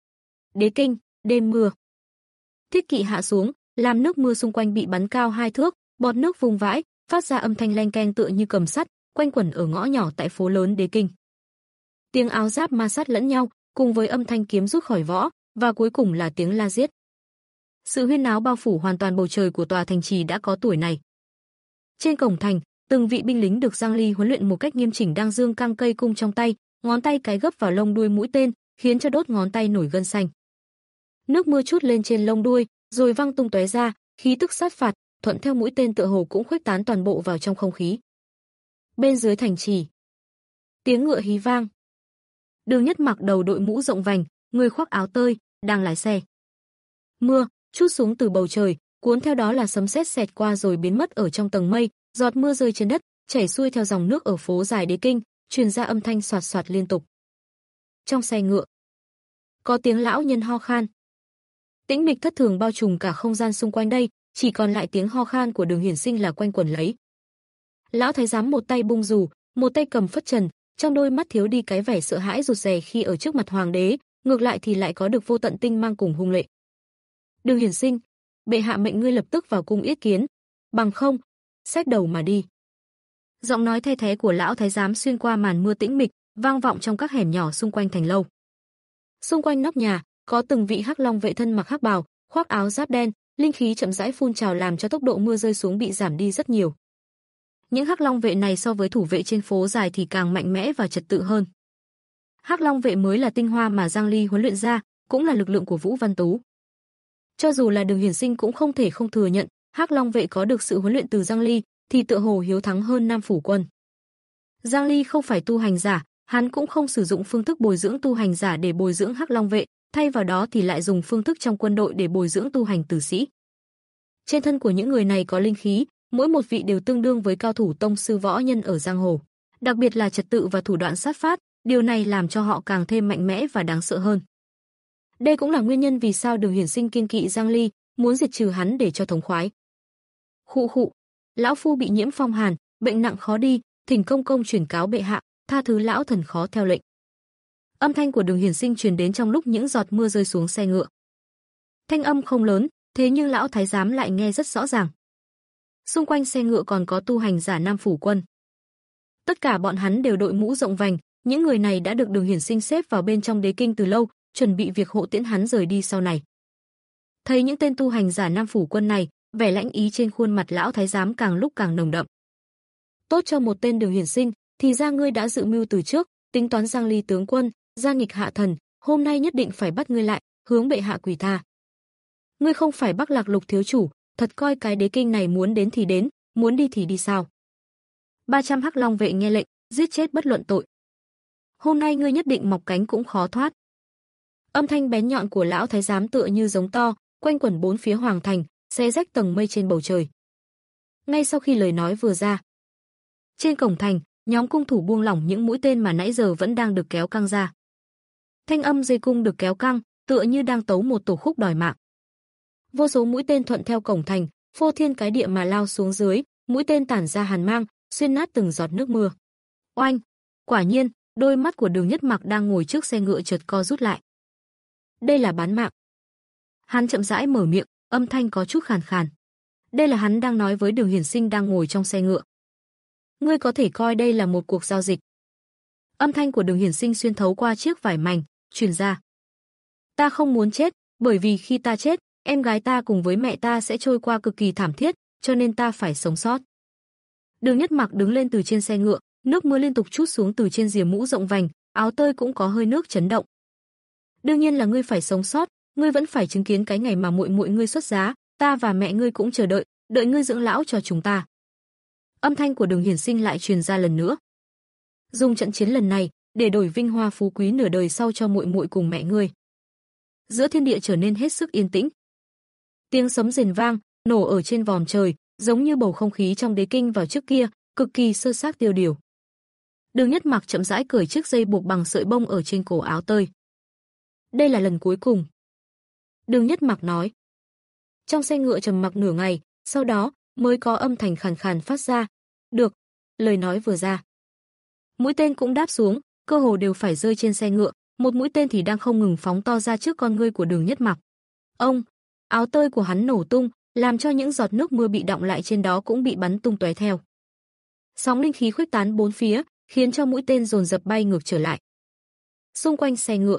Đế kinh, đêm mưa. Thiết kỵ hạ xuống, làm nước mưa xung quanh bị bắn cao hai thước, bọt nước vùng vãi, phát ra âm thanh leng keng tựa như cầm sắt, quanh quẩn ở ngõ nhỏ tại phố lớn đế kinh. Tiếng áo giáp ma sát lẫn nhau, cùng với âm thanh kiếm rút khỏi võ, và cuối cùng là tiếng la giết. Sự huyên náo bao phủ hoàn toàn bầu trời của tòa thành trì đã có tuổi này. Trên cổng thành, từng vị binh lính được Giang Ly huấn luyện một cách nghiêm chỉnh đang giương căng cây cung trong tay, ngón tay cái gấp vào lông đuôi mũi tên, khiến cho đốt ngón tay nổi gân xanh. Nước mưa trút lên trên lông đuôi, rồi văng tung tóe ra, khí tức sát phạt, thuận theo mũi tên tựa hồ cũng khuếch tán toàn bộ vào trong không khí. Bên dưới thành trì, tiếng ngựa hí vang. Đường Nhất mặc đầu đội mũ rộng vành, người khoác áo tơi, đang lái xe. Mưa trút xuống từ bầu trời, cuốn theo đó là sấm sét xẹt qua rồi biến mất ở trong tầng mây, giọt mưa rơi trên đất, chảy xuôi theo dòng nước ở phố dài đế kinh, truyền ra âm thanh xoạt xoạt liên tục. Trong xe ngựa, có tiếng lão nhân ho khan. Tĩnh mịch thất thường bao trùm cả không gian xung quanh đây, chỉ còn lại tiếng ho khan của Đường Hiển Sinh là quanh quẩn lấy. Lão thái giám một tay bung dù, một tay cầm phất trần, trong đôi mắt thiếu đi cái vẻ sợ hãi rụt rè khi ở trước mặt hoàng đế, ngược lại thì lại có được vô tận tinh mang cùng hung lệ. Đường Hiển Sinh, bệ hạ mệnh ngươi lập tức vào cung yết kiến, bằng không, xách đầu mà đi. Giọng nói the thé của lão thái giám xuyên qua màn mưa tĩnh mịch, vang vọng trong các hẻm nhỏ xung quanh thành lâu. Xung quanh nóc nhà, có từng vị hắc long vệ thân mặc hắc bào, khoác áo giáp đen, linh khí chậm rãi phun trào làm cho tốc độ mưa rơi xuống bị giảm đi rất nhiều. Những hắc long vệ này so với thủ vệ trên phố dài thì càng mạnh mẽ và trật tự hơn. Hắc long vệ mới là tinh hoa mà Giang Ly huấn luyện ra, cũng là lực lượng của Vũ Văn Tú. Cho dù là Đường Hiển Sinh cũng không thể không thừa nhận, hắc long vệ có được sự huấn luyện từ Giang Ly thì tựa hồ hiếu thắng hơn Nam phủ quân. Giang Ly không phải tu hành giả, hắn cũng không sử dụng phương thức bồi dưỡng tu hành giả để bồi dưỡng hắc long vệ, thay vào đó thì lại dùng phương thức trong quân đội để bồi dưỡng tu hành tử sĩ. Trên thân của những người này có linh khí, mỗi một vị đều tương đương với cao thủ tông sư võ nhân ở giang hồ, đặc biệt là trật tự và thủ đoạn sát phát, điều này làm cho họ càng thêm mạnh mẽ và đáng sợ hơn. Đây cũng là nguyên nhân vì sao Đường Hiển Sinh kiêng kỵ Giang Ly, muốn diệt trừ hắn để cho thống khoái. Khụ khụ, lão phu bị nhiễm phong hàn, bệnh nặng khó đi, thỉnh công công chuyển cáo bệ hạ, tha thứ lão thần khó theo lệnh. Âm thanh của Đường Hiển Sinh truyền đến trong lúc những giọt mưa rơi xuống xe ngựa. Thanh âm không lớn, thế nhưng lão thái giám lại nghe rất rõ ràng. Xung quanh xe ngựa còn có tu hành giả Nam phủ quân. Tất cả bọn hắn đều đội mũ rộng vành, những người này đã được Đường Hiển Sinh xếp vào bên trong đế kinh từ lâu, chuẩn bị việc hộ tiễn hắn rời đi sau này. Thấy những tên tu hành giả Nam phủ quân này, vẻ lãnh ý trên khuôn mặt lão thái giám càng lúc càng nồng đậm. Tốt cho một tên Đường Hiển Sinh, thì ra ngươi đã dự mưu từ trước, tính toán Giang Ly tướng quân, gia nghịch hạ thần, hôm nay nhất định phải bắt ngươi lại, hướng bệ hạ quỳ tha. Ngươi không phải Bắc Lạc Lục thiếu chủ, thật coi cái đế kinh này muốn đến thì đến, muốn đi thì đi sao? ba trăm hắc long vệ nghe lệnh, giết chết bất luận tội. Hôm nay ngươi nhất định mọc cánh cũng khó thoát. Âm thanh bén nhọn của lão thái giám tựa như giống to, quanh quẩn bốn phía hoàng thành, xé rách tầng mây trên bầu trời. Ngay sau khi lời nói vừa ra, trên cổng thành, nhóm cung thủ buông lỏng những mũi tên mà nãy giờ vẫn đang được kéo căng ra. Thanh âm dây cung được kéo căng, tựa như đang tấu một tổ khúc đòi mạng. Vô số mũi tên thuận theo cổng thành, phô thiên cái địa mà lao xuống dưới, mũi tên tản ra hàn mang, xuyên nát từng giọt nước mưa. Oanh! Quả nhiên, đôi mắt của Đường Nhất Mặc đang ngồi trước xe ngựa chợt co rút lại. Đây là bán mạng. Hắn chậm rãi mở miệng, âm thanh có chút khàn khàn. Đây là hắn đang nói với Đường Hiển Sinh đang ngồi trong xe ngựa. Ngươi có thể coi đây là một cuộc giao dịch. Âm thanh của Đường Hiển Sinh xuyên thấu qua chiếc vải mảnh, truyền ra. Ta không muốn chết, bởi vì khi ta chết, em gái ta cùng với mẹ ta sẽ trôi qua cực kỳ thảm thiết, cho nên ta phải sống sót. Đường Nhất Mặc đứng lên từ trên xe ngựa, nước mưa liên tục trút xuống từ trên rìa mũ rộng vành, áo tơi cũng có hơi nước chấn động. Đương nhiên là ngươi phải sống sót, ngươi vẫn phải chứng kiến cái ngày mà muội muội ngươi xuất giá, ta và mẹ ngươi cũng chờ đợi, đợi ngươi dưỡng lão cho chúng ta. Âm thanh của Đường Hiển Sinh lại truyền ra lần nữa. Dùng trận chiến lần này để đổi vinh hoa phú quý nửa đời sau cho muội muội cùng mẹ ngươi. Giữa thiên địa trở nên hết sức yên tĩnh. Tiếng sấm rền vang, nổ ở trên vòm trời, giống như bầu không khí trong đế kinh vào trước kia, cực kỳ sơ xác tiêu điều. Đường Nhất Mặc chậm rãi cởi chiếc dây buộc bằng sợi bông ở trên cổ áo tơi. Đây là lần cuối cùng. Đường Nhất Mặc nói. Trong xe ngựa trầm mặc nửa ngày, sau đó mới có âm thanh khàn khàn phát ra. Được, lời nói vừa ra. Mũi tên cũng đáp xuống, cơ hồ đều phải rơi trên xe ngựa, một mũi tên thì đang không ngừng phóng to ra trước con ngươi của Đường Nhất Mặc. Ông, áo tơi của hắn nổ tung, làm cho những giọt nước mưa bị đọng lại trên đó cũng bị bắn tung tóe theo. Sóng linh khí khuếch tán bốn phía, khiến cho mũi tên dồn dập bay ngược trở lại. Xung quanh xe ngựa,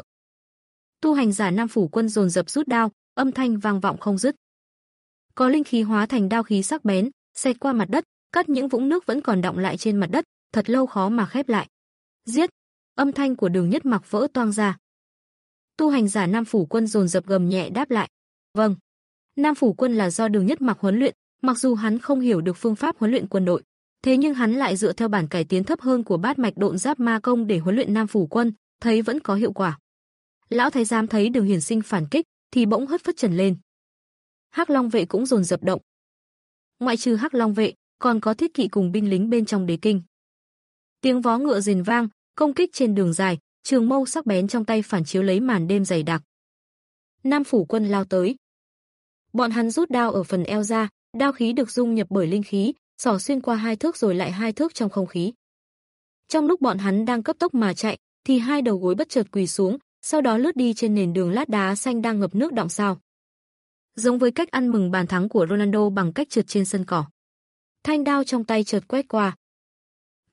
tu hành giả Nam phủ quân dồn dập rút đao, âm thanh vang vọng không dứt. Có linh khí hóa thành đao khí sắc bén, xẹt qua mặt đất, cắt những vũng nước vẫn còn đọng lại trên mặt đất, thật lâu khó mà khép lại. Giết! Âm thanh của Đường Nhất Mặc vỡ toang ra. Tu hành giả Nam phủ quân dồn dập gầm nhẹ đáp lại. Vâng. Nam phủ quân là do Đường Nhất Mặc huấn luyện, mặc dù hắn không hiểu được phương pháp huấn luyện quân đội, thế nhưng hắn lại dựa theo bản cải tiến thấp hơn của Bát Mạch Độn Giáp Ma Công để huấn luyện Nam phủ quân, thấy vẫn có hiệu quả. Lão thái giám thấy Đường Hiển Sinh phản kích, thì bỗng hất phất trần lên. Hắc Long vệ cũng dồn dập động. Ngoại trừ Hắc Long vệ, còn có thiết kỵ cùng binh lính bên trong đế kinh. Tiếng vó ngựa rền vang, công kích trên đường dài, trường mâu sắc bén trong tay phản chiếu lấy màn đêm dày đặc. Nam phủ quân lao tới. Bọn hắn rút đao ở phần eo ra, đao khí được dung nhập bởi linh khí, xỏ xuyên qua hai thước rồi lại hai thước trong không khí. Trong lúc bọn hắn đang cấp tốc mà chạy, thì hai đầu gối bất chợt quỳ xuống, sau đó lướt đi trên nền đường lát đá xanh đang ngập nước đọng sao. Giống với cách ăn mừng bàn thắng của Ronaldo bằng cách trượt trên sân cỏ. Thanh đao trong tay chợt quét qua.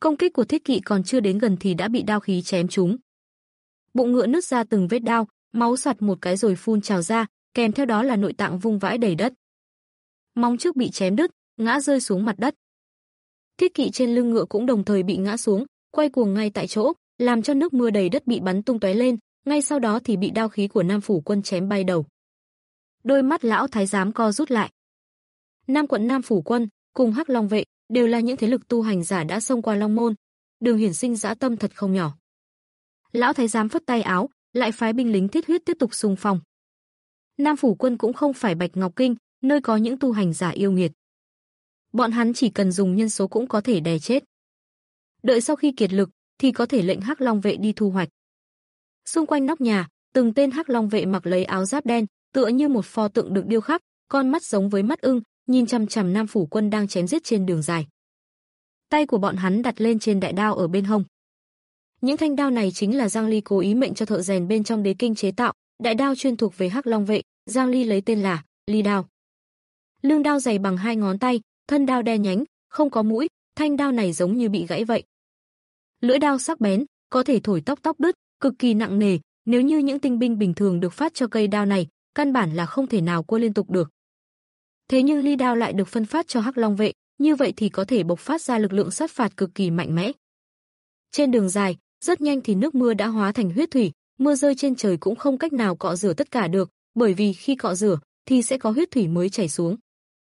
Công kích của thiết kỵ còn chưa đến gần thì đã bị đao khí chém trúng. Bụng ngựa nứt ra từng vết đao, máu soạt một cái rồi phun trào ra, kèm theo đó là nội tạng vung vãi đầy đất. Móng trước bị chém đứt, ngã rơi xuống mặt đất. Thiết kỵ trên lưng ngựa cũng đồng thời bị ngã xuống, quay cuồng ngay tại chỗ, làm cho nước mưa đầy đất bị bắn tung tóe lên, ngay sau đó thì bị đao khí của Nam Phủ Quân chém bay đầu. Đôi mắt lão thái giám co rút lại. Nam quận Nam Phủ Quân cùng Hắc Long vệ đều là những thế lực tu hành giả đã xông qua Long Môn, Đường Hiển Sinh dã tâm thật không nhỏ. Lão thái giám phất tay áo, lại phái binh lính thiết huyết tiếp tục xung phong. Nam Phủ Quân cũng không phải Bạch Ngọc Kinh, nơi có những tu hành giả yêu nghiệt. Bọn hắn chỉ cần dùng nhân số cũng có thể đè chết. Đợi sau khi kiệt lực thì có thể lệnh Hắc Long vệ đi thu hoạch. Xung quanh nóc nhà, từng tên Hắc Long vệ mặc lấy áo giáp đen, tựa như một pho tượng được điêu khắc, con mắt giống với mắt ưng, nhìn chằm chằm Nam Phủ Quân đang chém giết trên đường dài. Tay của bọn hắn đặt lên trên đại đao ở bên hông. Những thanh đao này chính là Giang Ly cố ý mệnh cho thợ rèn bên trong đế kinh chế tạo, đại đao chuyên thuộc về Hắc Long vệ, Giang Ly lấy tên là Ly đao. Lưng đao dày bằng hai ngón tay, thân đao đen nhánh, không có mũi, thanh đao này giống như bị gãy vậy. Lưỡi đao sắc bén, có thể thổi tóc tóc đứt, cực kỳ nặng nề, nếu như những tinh binh bình thường được phát cho cây đao này, căn bản là không thể nào cua liên tục được. Thế nhưng ly đao lại được phân phát cho Hắc Long vệ, như vậy thì có thể bộc phát ra lực lượng sát phạt cực kỳ mạnh mẽ. Trên đường dài, rất nhanh thì nước mưa đã hóa thành huyết thủy, mưa rơi trên trời cũng không cách nào cọ rửa tất cả được, bởi vì khi cọ rửa thì sẽ có huyết thủy mới chảy xuống.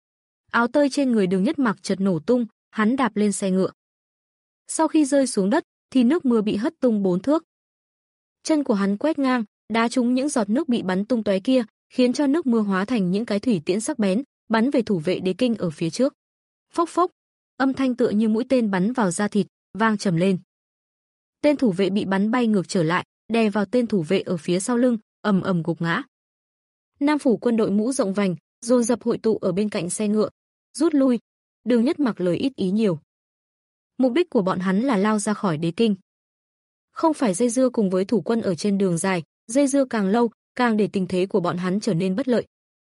Áo tơi trên người Đường Nhất Mặc chợt nổ tung, hắn đạp lên xe ngựa. Sau khi rơi xuống đất thì nước mưa bị hất tung bốn thước. Chân của hắn quét ngang, đá trúng những giọt nước bị bắn tung tóe kia, khiến cho nước mưa hóa thành những cái thủy tiễn sắc bén, bắn về thủ vệ đế kinh ở phía trước. Phốc phốc, âm thanh tựa như mũi tên bắn vào da thịt, vang trầm lên. Tên thủ vệ bị bắn bay ngược trở lại, đè vào tên thủ vệ ở phía sau lưng, ầm ầm gục ngã. Nam Phủ Quân đội mũ rộng vành, dồn dập hội tụ ở bên cạnh xe ngựa, rút lui. Đường Nhất Mặc lời ít ý nhiều. Mục đích của bọn hắn là lao ra khỏi đế kinh. Không phải dây dưa cùng với thủ quân ở trên đường dài, dây dưa càng lâu, càng để tình thế của bọn hắn trở nên bất lợi.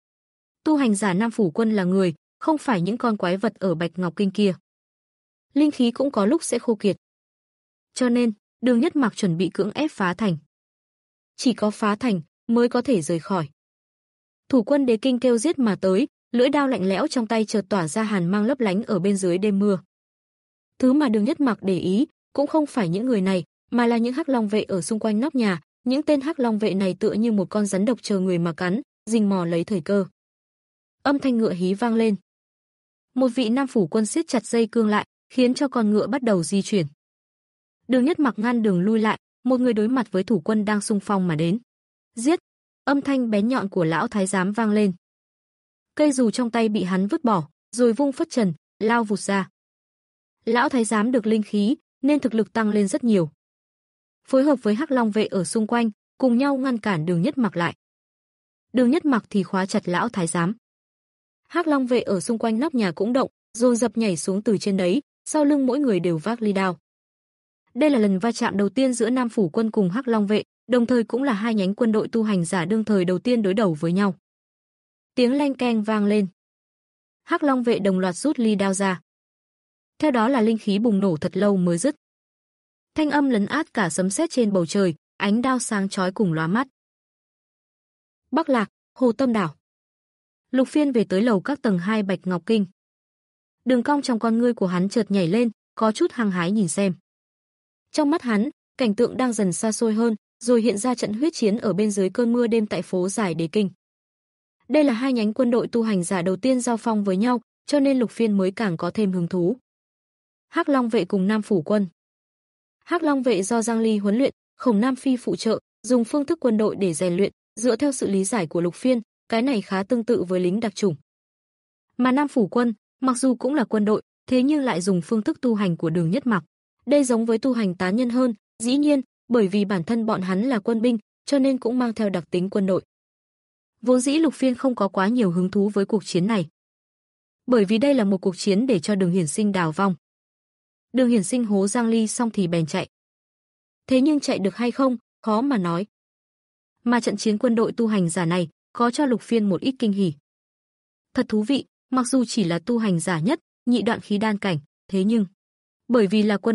Tu hành giả Nam Phủ Quân là người, không phải những con quái vật ở Bạch Ngọc Kinh kia. Linh khí cũng có lúc sẽ khô kiệt. Cho nên, Đường Nhất Mặc chuẩn bị cưỡng ép phá thành. Chỉ có phá thành mới có thể rời khỏi. Thủ quân đế kinh kêu giết mà tới, lưỡi đao lạnh lẽo trong tay chợt tỏa ra hàn mang lấp lánh ở bên dưới đêm mưa. Thứ mà Đường Nhất Mặc để ý cũng không phải những người này, mà là những Hắc Long vệ ở xung quanh nóc nhà. Những tên Hắc Long vệ này tựa như một con rắn độc chờ người mà cắn, rình mò lấy thời cơ. Âm thanh ngựa hí vang lên. Một vị Nam Phủ Quân siết chặt dây cương lại, khiến cho con ngựa bắt đầu di chuyển. Đường Nhất Mặc ngăn đường lui lại, một người đối mặt với thủ quân đang xung phong mà đến. Giết! Âm thanh bén nhọn của lão thái giám vang lên. Cây dù trong tay bị hắn vứt bỏ, rồi vung phất trần, lao vụt ra. Lão thái giám được linh khí, nên thực lực tăng lên rất nhiều. Phối hợp với Hắc Long vệ ở xung quanh, cùng nhau ngăn cản Đường Nhất Mặc lại. Đường Nhất Mặc thì khóa chặt lão thái giám. Hắc Long vệ ở xung quanh nóc nhà cũng động, dồn dập nhảy xuống từ trên đấy, sau lưng mỗi người đều vác ly đao. Đây là lần va chạm đầu tiên giữa Nam Phủ Quân cùng Hắc Long vệ, đồng thời cũng là hai nhánh quân đội tu hành giả đương thời đầu tiên đối đầu với nhau. Tiếng leng keng vang lên. Hắc Long vệ đồng loạt rút ly đao ra. Theo đó là linh khí bùng nổ thật lâu mới dứt. Thanh âm lấn át cả sấm sét trên bầu trời, ánh đao sáng chói cùng lóa mắt. Bắc Lạc, Hồ Tâm Đảo. Lục Phiên về tới lầu các tầng hai Bạch Ngọc Kinh. Đường cong trong con ngươi của hắn chợt nhảy lên, có chút hăng hái nhìn xem. Trong mắt hắn, cảnh tượng đang dần xa xôi hơn, rồi hiện ra trận huyết chiến ở bên dưới cơn mưa đêm tại phố dài Đế Kinh. Đây là hai nhánh quân đội tu hành giả đầu tiên giao phong với nhau, cho nên Lục Phiên mới càng có thêm hứng thú. Hắc Long vệ cùng Nam Phủ Quân. Hắc Long vệ do Giang Ly huấn luyện, Khổng Nam Phi phụ trợ, dùng phương thức quân đội để rèn luyện, dựa theo sự lý giải của Lục Phiên, cái này khá tương tự với lính đặc chủng. Mà Nam Phủ Quân, mặc dù cũng là quân đội, thế nhưng lại dùng phương thức tu hành của Đường Nhất Mặc. Đây giống với tu hành tán nhân hơn, dĩ nhiên, bởi vì bản thân bọn hắn là quân binh, cho nên cũng mang theo đặc tính quân đội. Vốn dĩ Lục Phiên không có quá nhiều hứng thú với cuộc chiến này. Bởi vì đây là một cuộc chiến để cho Đường Hiển Sinh đào vong. Đường Hiển Sinh hố Giang Ly xong thì bèn chạy. Thế nhưng chạy được hay không, khó mà nói. Mà trận chiến quân đội tu hành giả này, có cho Lục Phiên một ít kinh hỉ. Thật thú vị, mặc dù chỉ là tu hành giả nhất, nhị đoạn khí đan cảnh, thế nhưng bởi vì là quân đội,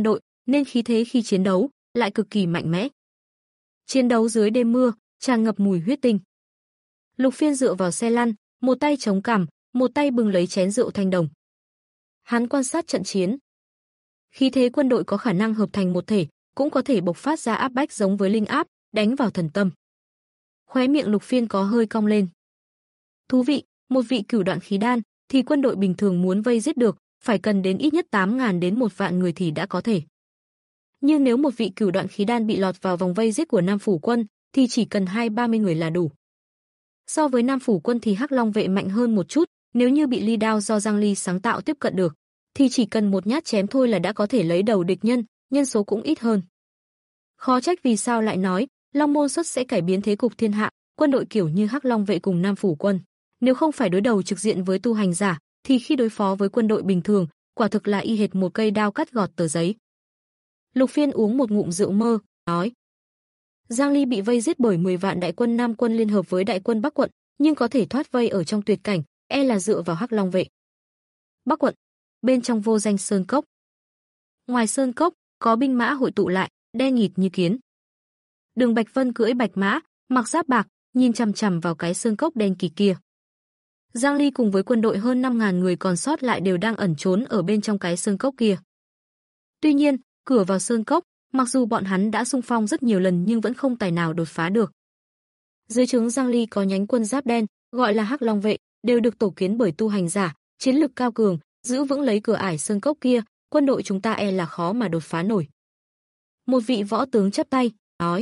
nên khí thế khi chiến đấu lại cực kỳ mạnh mẽ. Chiến đấu dưới đêm mưa, tràn ngập mùi huyết tinh. Lục Phiên dựa vào xe lăn, một tay chống cằm, một tay bưng lấy chén rượu thanh đồng. Hắn quan sát trận chiến. Khí thế quân đội có khả năng hợp thành một thể, cũng có thể bộc phát ra áp bách giống với linh áp, đánh vào thần tâm. Khóe miệng Lục Phiên có hơi cong lên. Thú vị, một vị cửu đoạn khí đan thì quân đội bình thường muốn vây giết được, phải cần đến ít nhất tám ngàn đến một vạn người thì đã có thể. Nhưng nếu một vị cửu đoạn khí đan bị lọt vào vòng vây giết của Nam Phủ quân thì chỉ cần hai ba mươi người là đủ. So với Nam Phủ quân thì Hắc Long vệ mạnh hơn một chút, nếu như bị ly đao do Giang Ly sáng tạo tiếp cận được thì chỉ cần một nhát chém thôi là đã có thể lấy đầu địch nhân, nhân số cũng ít hơn. Khó trách vì sao lại nói Long môn xuất sẽ cải biến thế cục thiên hạ, quân đội kiểu như Hắc Long vệ cùng Nam Phủ quân, nếu không phải đối đầu trực diện với tu hành giả thì khi đối phó với quân đội bình thường, quả thực là y hệt một cây đao cắt gọt tờ giấy. Lục Phiên uống một ngụm rượu mơ, nói: Giang Ly bị vây giết bởi mười vạn đại quân Nam quân liên hợp với đại quân Bắc quận, nhưng có thể thoát vây ở trong tuyệt cảnh, e là dựa vào Hắc Long vệ. Bắc quận, bên trong vô danh sơn cốc. Ngoài sơn cốc, có binh mã hội tụ lại, đen nghịt như kiến. Đường Bạch Vân cưỡi bạch mã, mặc giáp bạc, nhìn chằm chằm vào cái sơn cốc đen kịt kia. Giang Ly cùng với quân đội hơn năm ngàn người còn sót lại đều đang ẩn trốn ở bên trong cái sơn cốc kia. Tuy nhiên, cửa vào sơn cốc, mặc dù bọn hắn đã xung phong rất nhiều lần nhưng vẫn không tài nào đột phá được. Dưới trướng Giang Ly có nhánh quân giáp đen, gọi là Hắc Long vệ, đều được tổ kiến bởi tu hành giả, chiến lực cao cường, giữ vững lấy cửa ải sơn cốc kia, quân đội chúng ta e là khó mà đột phá nổi. Một vị võ tướng chắp tay, nói: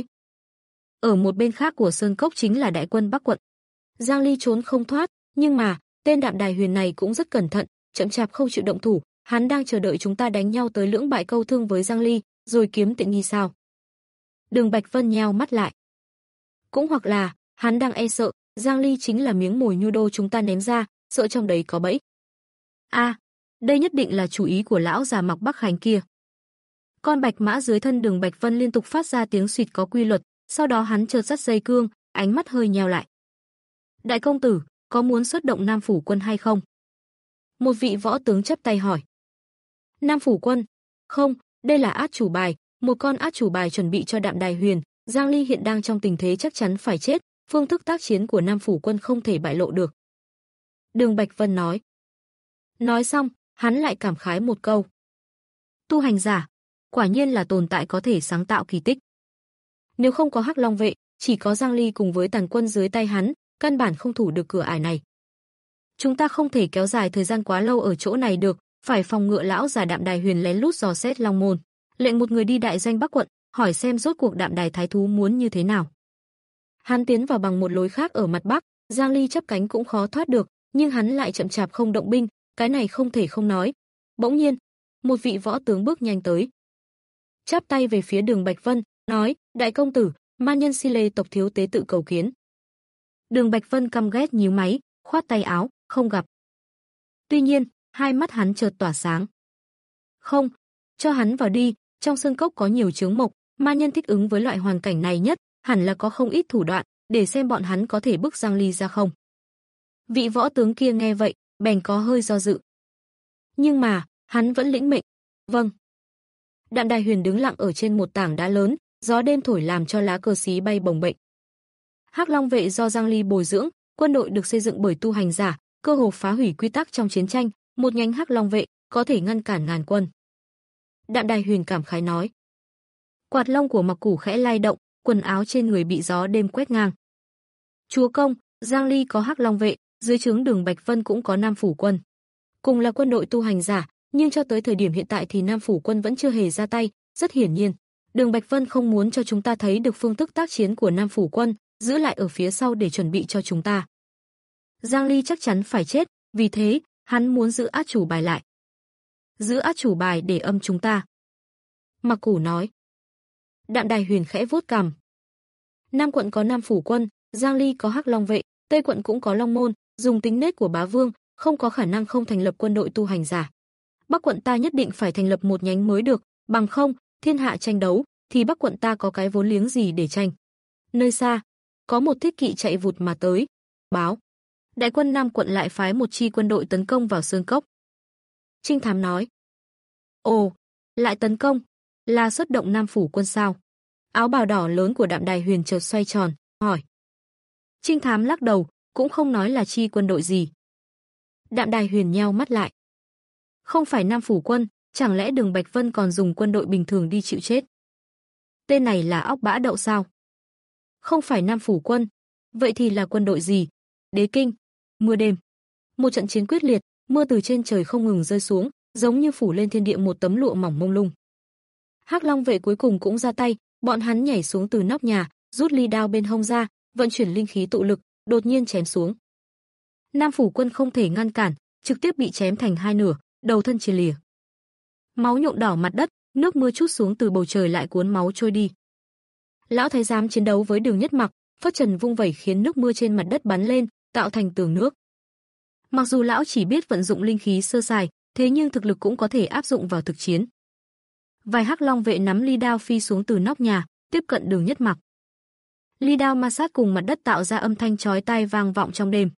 Ở một bên khác của sơn cốc chính là đại quân Bắc quận. Giang Ly trốn không thoát, nhưng mà, tên Đạm Đài Huyền này cũng rất cẩn thận, chậm chạp không chịu động thủ, hắn đang chờ đợi chúng ta đánh nhau tới lưỡng bại câu thương với Giang Ly, rồi kiếm tiện nghi sao? Đường Bạch Vân nheo mắt lại. Cũng hoặc là, hắn đang e sợ, Giang Ly chính là miếng mồi nhu đô chúng ta ném ra, sợ trong đấy có bẫy. A, à, đây nhất định là chủ ý của lão già mặc Bắc Khánh kia. Con bạch mã dưới thân Đường Bạch Vân liên tục phát ra tiếng xuyệt có quy luật, sau đó hắn chợt dắt dây cương, ánh mắt hơi nheo lại. Đại công tử, có muốn xuất động Nam Phủ quân hay không? Một vị võ tướng chắp tay hỏi. Nam Phủ quân? Không, đây là át chủ bài, một con át chủ bài chuẩn bị cho Đạm Đài Huyền. Giang Ly hiện đang trong tình thế chắc chắn phải chết, phương thức tác chiến của Nam Phủ quân không thể bại lộ được. Đường Bạch Vân nói. Nói xong, hắn lại cảm khái một câu. Tu hành giả, quả nhiên là tồn tại có thể sáng tạo kỳ tích. Nếu không có Hắc Long vệ, chỉ có Giang Ly cùng với tàn quân dưới tay hắn, căn bản không thủ được cửa ải này. Chúng ta không thể kéo dài thời gian quá lâu ở chỗ này được, phải phòng ngừa lão già Đạm Đài Huyền lén lút dò xét Long môn, lệnh một người đi đại doanh Bắc quận, hỏi xem rốt cuộc Đạm Đài thái thú muốn như thế nào. Hắn tiến vào bằng một lối khác ở mặt bắc, Giang Ly chắp cánh cũng khó thoát được, nhưng hắn lại chậm chạp không động binh, cái này không thể không nói. Bỗng nhiên, một vị võ tướng bước nhanh tới, chắp tay về phía Đường Bạch Vân, nói: Đại công tử, man nhân Si Lê tộc thiếu tế tự cầu kiến. Đường Bạch Vân căm ghét nhíu máy, khoát tay áo, không gặp. Tuy nhiên, hai mắt hắn chợt tỏa sáng. Không, cho hắn vào đi, trong sơn cốc có nhiều chướng mộc, ma nhân thích ứng với loại hoàn cảnh này nhất, hẳn là có không ít thủ đoạn, để xem bọn hắn có thể bức Giang Ly ra không. Vị võ tướng kia nghe vậy, bèn có hơi do dự. Nhưng mà, hắn vẫn lĩnh mệnh. Vâng. Đạm Đài Huyền đứng lặng ở trên một tảng đá lớn, gió đêm thổi làm cho lá cờ xí bay bồng bềnh. Hắc Long vệ do Giang Ly bồi dưỡng, quân đội được xây dựng bởi tu hành giả, cơ hồ phá hủy quy tắc trong chiến tranh, một nhánh Hắc Long vệ có thể ngăn cản ngàn quân. Đạm Đài Huyền cảm khái nói. Quạt lông của Mặc Củ khẽ lay động, quần áo trên người bị gió đêm quét ngang. Chúa công, Giang Ly có Hắc Long vệ, dưới trướng Đường Bạch Vân cũng có Nam Phủ quân. Cùng là quân đội tu hành giả, nhưng cho tới thời điểm hiện tại thì Nam Phủ quân vẫn chưa hề ra tay, rất hiển nhiên, Đường Bạch Vân không muốn cho chúng ta thấy được phương thức tác chiến của Nam Phủ quân, giữ lại ở phía sau để chuẩn bị cho chúng ta. Giang Ly chắc chắn phải chết, vì thế, hắn muốn giữ át chủ bài lại. Giữ át chủ bài để âm chúng ta. Mặc Củ nói. Đạm Đài Huyền khẽ vuốt cằm. Nam quận có Nam Phủ quân, Giang Ly có Hắc Long vệ, Tây quận cũng có Long môn, dùng tính nết của bá vương, không có khả năng không thành lập quân đội tu hành giả. Bắc quận ta nhất định phải thành lập một nhánh mới được, bằng không, thiên hạ tranh đấu, thì Bắc quận ta có cái vốn liếng gì để tranh. Nơi xa, có một thiết kỵ chạy vụt mà tới, báo. Đại quân Nam quận lại phái một chi quân đội tấn công vào sơn cốc. Trinh thám nói. Ồ, lại tấn công, là xuất động Nam phủ quân sao? Áo bào đỏ lớn của Đạm Đài Huyền chợt xoay tròn, hỏi. Trinh thám lắc đầu, cũng không nói là chi quân đội gì. Đạm Đài Huyền nheo mắt lại. Không phải Nam phủ quân, chẳng lẽ Đường Bạch Vân còn dùng quân đội bình thường đi chịu chết? Tên này là óc bã đậu sao? Không phải Nam phủ quân, vậy thì là quân đội gì? Đế kinh. Mưa đêm. Một trận chiến quyết liệt, mưa từ trên trời không ngừng rơi xuống, giống như phủ lên thiên địa một tấm lụa mỏng mông lung. Hắc Long vệ cuối cùng cũng ra tay, bọn hắn nhảy xuống từ nóc nhà, rút ly đao bên hông ra, vận chuyển linh khí tụ lực, đột nhiên chém xuống. Nam phủ quân không thể ngăn cản, trực tiếp bị chém thành hai nửa, đầu thân chia lìa. Máu nhuộm đỏ mặt đất, nước mưa trút xuống từ bầu trời lại cuốn máu trôi đi. Lão thái giám chiến đấu với Đường Nhất Mặc, phất trần vung vẩy khiến nước mưa trên mặt đất bắn lên, tạo thành tường nước. Mặc dù lão chỉ biết vận dụng linh khí sơ sài, thế nhưng thực lực cũng có thể áp dụng vào thực chiến. Vài Hắc Long vệ nắm ly đao phi xuống từ nóc nhà, tiếp cận Đường Nhất Mặc. Ly đao ma sát cùng mặt đất tạo ra âm thanh chói tai vang vọng trong đêm.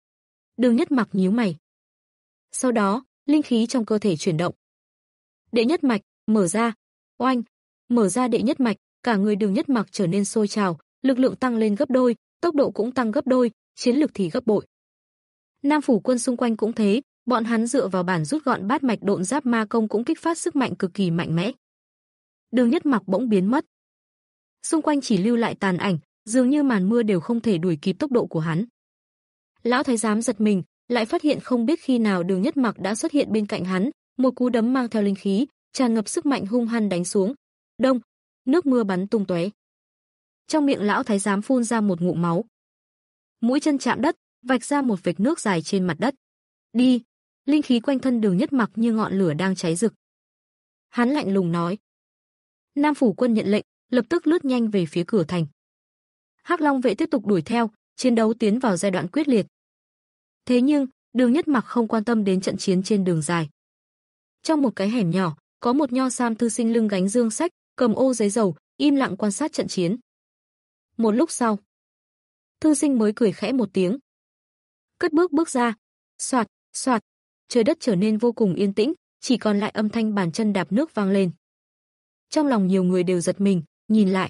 Đường Nhất Mặc nhíu mày. Sau đó, linh khí trong cơ thể chuyển động. Đệ nhất mạch, mở ra. Oanh, mở ra đệ nhất mạch, cả người Đường Nhất Mặc trở nên sôi trào, lực lượng tăng lên gấp đôi, tốc độ cũng tăng gấp đôi, chiến lực thì gấp bội. Nam phủ quân xung quanh cũng thế, bọn hắn dựa vào bản rút gọn bát mạch độn giáp ma công cũng kích phát sức mạnh cực kỳ mạnh mẽ. Đường Nhất Mặc bỗng biến mất. Xung quanh chỉ lưu lại tàn ảnh, dường như màn mưa đều không thể đuổi kịp tốc độ của hắn. Lão thái giám giật mình, lại phát hiện không biết khi nào Đường Nhất Mặc đã xuất hiện bên cạnh hắn, một cú đấm mang theo linh khí, tràn ngập sức mạnh hung hăng đánh xuống. Đông, nước mưa bắn tung tóe. Trong miệng lão thái giám phun ra một ngụm máu. Mũi chân chạm đất, vạch ra một vệt nước dài trên mặt đất. Đi, linh khí quanh thân Đường Nhất Mặc như ngọn lửa đang cháy rực. Hắn lạnh lùng nói. Nam phủ quân nhận lệnh, lập tức lướt nhanh về phía cửa thành. Hắc Long vệ tiếp tục đuổi theo, chiến đấu tiến vào giai đoạn quyết liệt. Thế nhưng, Đường Nhất Mặc không quan tâm đến trận chiến trên đường dài. Trong một cái hẻm nhỏ, có một nho sam thư sinh lưng gánh dương sách, cầm ô giấy dầu, im lặng quan sát trận chiến. Một lúc sau, thư sinh mới cười khẽ một tiếng. Cất bước bước ra, soạt, soạt, trời đất trở nên vô cùng yên tĩnh, chỉ còn lại âm thanh bàn chân đạp nước vang lên. Trong lòng nhiều người đều giật mình, nhìn lại.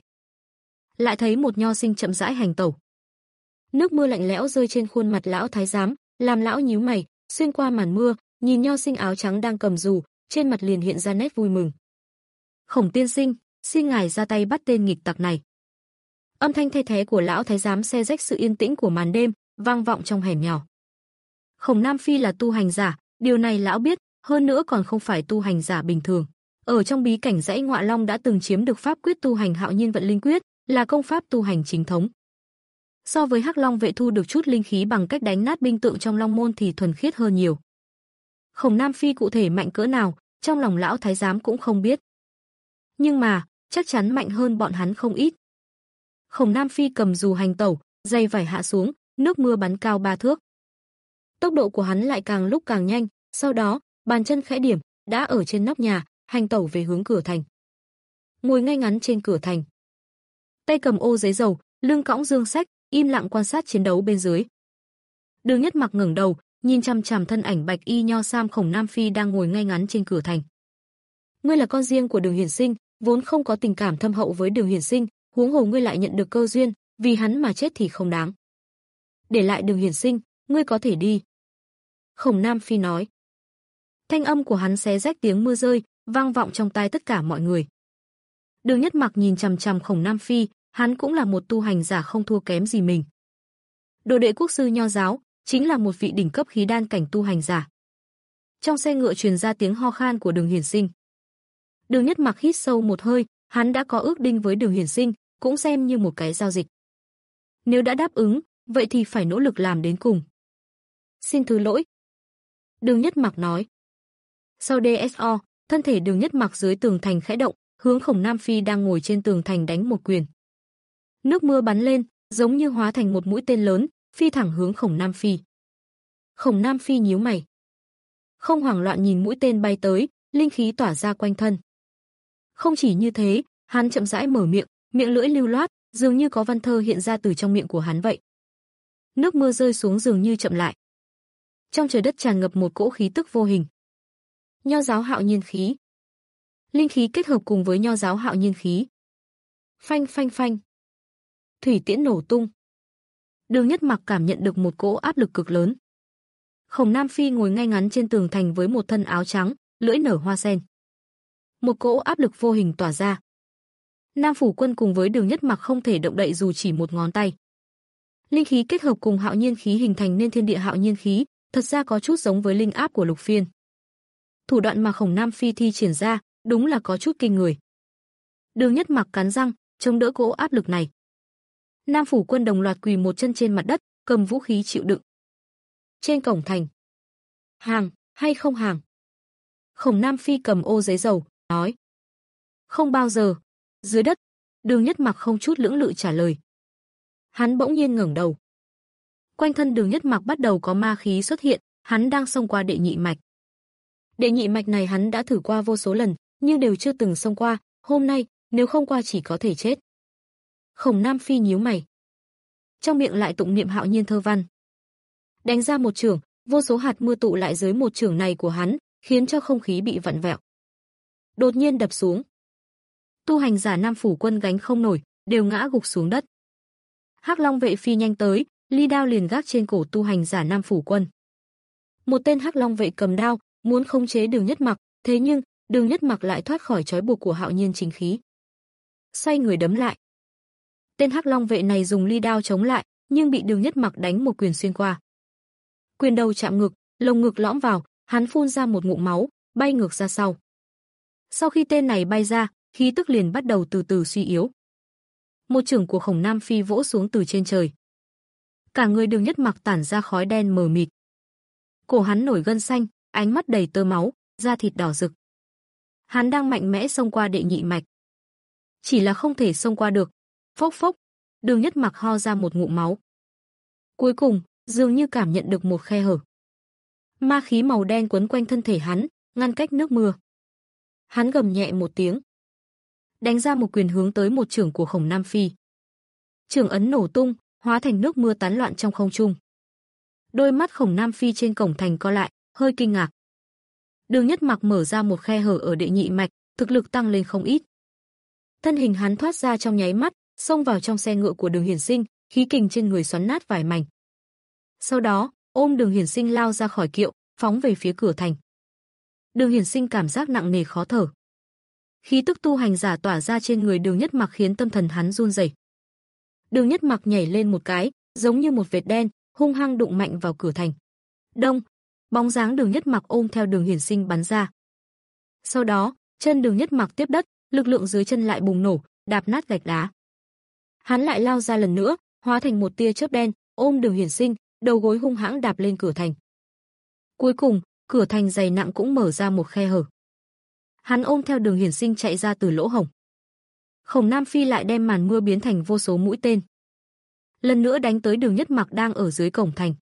Lại thấy một nho sinh chậm rãi hành tẩu. Nước mưa lạnh lẽo rơi trên khuôn mặt lão thái giám, làm lão nhíu mày, xuyên qua màn mưa, nhìn nho sinh áo trắng đang cầm dù, trên mặt liền hiện ra nét vui mừng. Khổng tiên sinh, xin ngài ra tay bắt tên nghịch tặc này. Âm thanh the thé của lão thái giám xé rách sự yên tĩnh của màn đêm, vang vọng trong hẻm nhỏ. Khổng Nam Phi là tu hành giả, điều này lão biết, hơn nữa còn không phải tu hành giả bình thường. Ở trong bí cảnh dãy Ngọa Long đã từng chiếm được pháp quyết tu hành Hạo Nhiên Vận Linh Quyết, là công pháp tu hành chính thống. So với Hắc Long vệ thu được chút linh khí bằng cách đánh nát binh tượng trong Long môn thì thuần khiết hơn nhiều. Khổng Nam Phi cụ thể mạnh cỡ nào, trong lòng lão thái giám cũng không biết. Nhưng mà, chắc chắn mạnh hơn bọn hắn không ít. Khổng Nam Phi cầm dù hành tẩu, giày vải hạ xuống, nước mưa bắn cao ba thước. Tốc độ của hắn lại càng lúc càng nhanh, sau đó, bàn chân khẽ điểm, đã ở trên nóc nhà, hành tẩu về hướng cửa thành. Ngồi ngay ngắn trên cửa thành. Tay cầm ô giấy dầu, lưng cõng dương sách, im lặng quan sát chiến đấu bên dưới. Đường Nhất Mặc ngẩng đầu, nhìn chằm chằm thân ảnh bạch y nho sam Khổng Nam Phi đang ngồi ngay ngắn trên cửa thành. Ngươi là con riêng của Đường Hiển Sinh, vốn không có tình cảm thâm hậu với Đường Hiển Sinh, huống hồ ngươi lại nhận được cơ duyên, vì hắn mà chết thì không đáng. Để lại Đường Hiển Sinh, ngươi có thể đi. Khổng Nam Phi nói. Thanh âm của hắn xé rách tiếng mưa rơi, vang vọng trong tai tất cả mọi người. Đường Nhất Mặc nhìn chằm chằm Khổng Nam Phi, hắn cũng là một tu hành giả không thua kém gì mình. Đồ đệ quốc sư nho giáo, chính là một vị đỉnh cấp khí đan cảnh tu hành giả. Trong xe ngựa truyền ra tiếng ho khan của Đường Hiển Sinh. Đường Nhất Mặc hít sâu một hơi, hắn đã có ước định với Đường Hiển Sinh, cũng xem như một cái giao dịch. Nếu đã đáp ứng, vậy thì phải nỗ lực làm đến cùng. Xin thứ lỗi. Đường Nhất Mặc nói. Sau đê ét o, thân thể Đường Nhất Mặc dưới tường thành khẽ động, hướng Khổng Nam Phi đang ngồi trên tường thành đánh một quyền. Nước mưa bắn lên, giống như hóa thành một mũi tên lớn, phi thẳng hướng Khổng Nam Phi. Khổng Nam Phi nhíu mày. Không hoảng loạn nhìn mũi tên bay tới, linh khí tỏa ra quanh thân. Không chỉ như thế, hắn chậm rãi mở miệng, miệng lưỡi lưu loát, dường như có văn thơ hiện ra từ trong miệng của hắn vậy. Nước mưa rơi xuống dường như chậm lại. Trong trời đất tràn ngập một cỗ khí tức vô hình. Nho giáo Hạo Nhiên khí. Linh khí kết hợp cùng với nho giáo hạo nhiên khí. Phanh phanh phanh. Thủy tiễn nổ tung. Đường Nhất Mặc cảm nhận được một cỗ áp lực cực lớn. Khổng Nam Phi ngồi ngay ngắn trên tường thành với một thân áo trắng, lưỡi nở hoa sen. Một cỗ áp lực vô hình tỏa ra. Nam Phủ Quân cùng với Đường Nhất Mặc không thể động đậy dù chỉ một ngón tay. Linh khí kết hợp cùng hạo nhiên khí hình thành nên thiên địa hạo nhiên khí, thật ra có chút giống với linh áp của Lục Phiên. Thủ đoạn mà Khổng Nam Phi thi triển ra, đúng là có chút kinh người. Đường Nhất Mặc cắn răng, chống đỡ cỗ áp lực này. Nam Phủ Quân đồng loạt quỳ một chân trên mặt đất, cầm vũ khí chịu đựng. Trên cổng thành, hàng hay không hàng? Khổng Nam Phi cầm ô giấy dầu, nói. Không bao giờ. Dưới đất, Đường Nhất Mặc không chút lưỡng lự trả lời. Hắn bỗng nhiên ngẩng đầu. Quanh thân Đường Nhất Mặc bắt đầu có ma khí xuất hiện, hắn đang xông qua đệ nhị mạch. Đệ nhị mạch này hắn đã thử qua vô số lần, nhưng đều chưa từng xông qua, hôm nay, nếu không qua chỉ có thể chết. Khổng Nam Phi nhíu mày. Trong miệng lại tụng niệm hạo nhiên thơ văn. Đánh ra một chưởng, vô số hạt mưa tụ lại dưới một chưởng này của hắn, khiến cho không khí bị vặn vẹo. Đột nhiên đập xuống. Tu hành giả Nam Phủ Quân gánh không nổi, đều ngã gục xuống đất. Hắc Long vệ phi nhanh tới, ly đao liền gác trên cổ tu hành giả Nam Phủ Quân. Một tên Hắc Long vệ cầm đao, muốn khống chế Đường Nhất Mặc, thế nhưng Đường Nhất Mặc lại thoát khỏi trói buộc của hạo nhiên chính khí. Xoay người đấm lại. Tên Hắc Long vệ này dùng ly đao chống lại, nhưng bị Đường Nhất Mặc đánh một quyền xuyên qua. Quyền đầu chạm ngực, lồng ngực lõm vào, hắn phun ra một ngụm máu, bay ngược ra sau. Sau khi tên này bay ra, khí tức liền bắt đầu từ từ suy yếu. Một chưởng của Khổng Nam Phi vỗ xuống từ trên trời. Cả người Đường Nhất Mặc tản ra khói đen mờ mịt. Cổ hắn nổi gân xanh, ánh mắt đầy tơ máu, da thịt đỏ rực. Hắn đang mạnh mẽ xông qua đệ nhị mạch. Chỉ là không thể xông qua được. Phốc phốc, Đường Nhất Mặc ho ra một ngụm máu. Cuối cùng, dường như cảm nhận được một khe hở. Ma khí màu đen quấn quanh thân thể hắn, ngăn cách nước mưa. Hắn gầm nhẹ một tiếng, đánh ra một quyền hướng tới một chưởng của Khổng Nam Phi. Chưởng ấn nổ tung, hóa thành nước mưa tán loạn trong không trung. Đôi mắt Khổng Nam Phi trên cổng thành co lại, hơi kinh ngạc. Đường Nhất Mặc mở ra một khe hở ở đệ nhị mạch, thực lực tăng lên không ít. Thân hình hắn thoát ra trong nháy mắt, xông vào trong xe ngựa của Đường Hiển Sinh, khí kình trên người xoắn nát vài mảnh. Sau đó, ôm Đường Hiển Sinh lao ra khỏi kiệu, phóng về phía cửa thành. Đường Hiển Sinh cảm giác nặng nề khó thở. Khí tức tu hành giả tỏa ra trên người Đường Nhất Mặc khiến tâm thần hắn run rẩy. Đường Nhất Mặc nhảy lên một cái, giống như một vệt đen, hung hăng đụng mạnh vào cửa thành. Đông, bóng dáng Đường Nhất Mặc ôm theo Đường Hiển Sinh bắn ra. Sau đó, chân Đường Nhất Mặc tiếp đất, lực lượng dưới chân lại bùng nổ, đạp nát gạch đá. Hắn lại lao ra lần nữa, hóa thành một tia chớp đen, ôm Đường Hiển Sinh, đầu gối hung hãng đạp lên cửa thành. Cuối cùng, cửa thành dày nặng cũng mở ra một khe hở. Hắn ôm theo Đường Hiển Sinh chạy ra từ lỗ hổng. Khổng Nam Phi lại đem màn mưa biến thành vô số mũi tên. Lần nữa đánh tới Đường Nhất Mặc đang ở dưới cổng thành.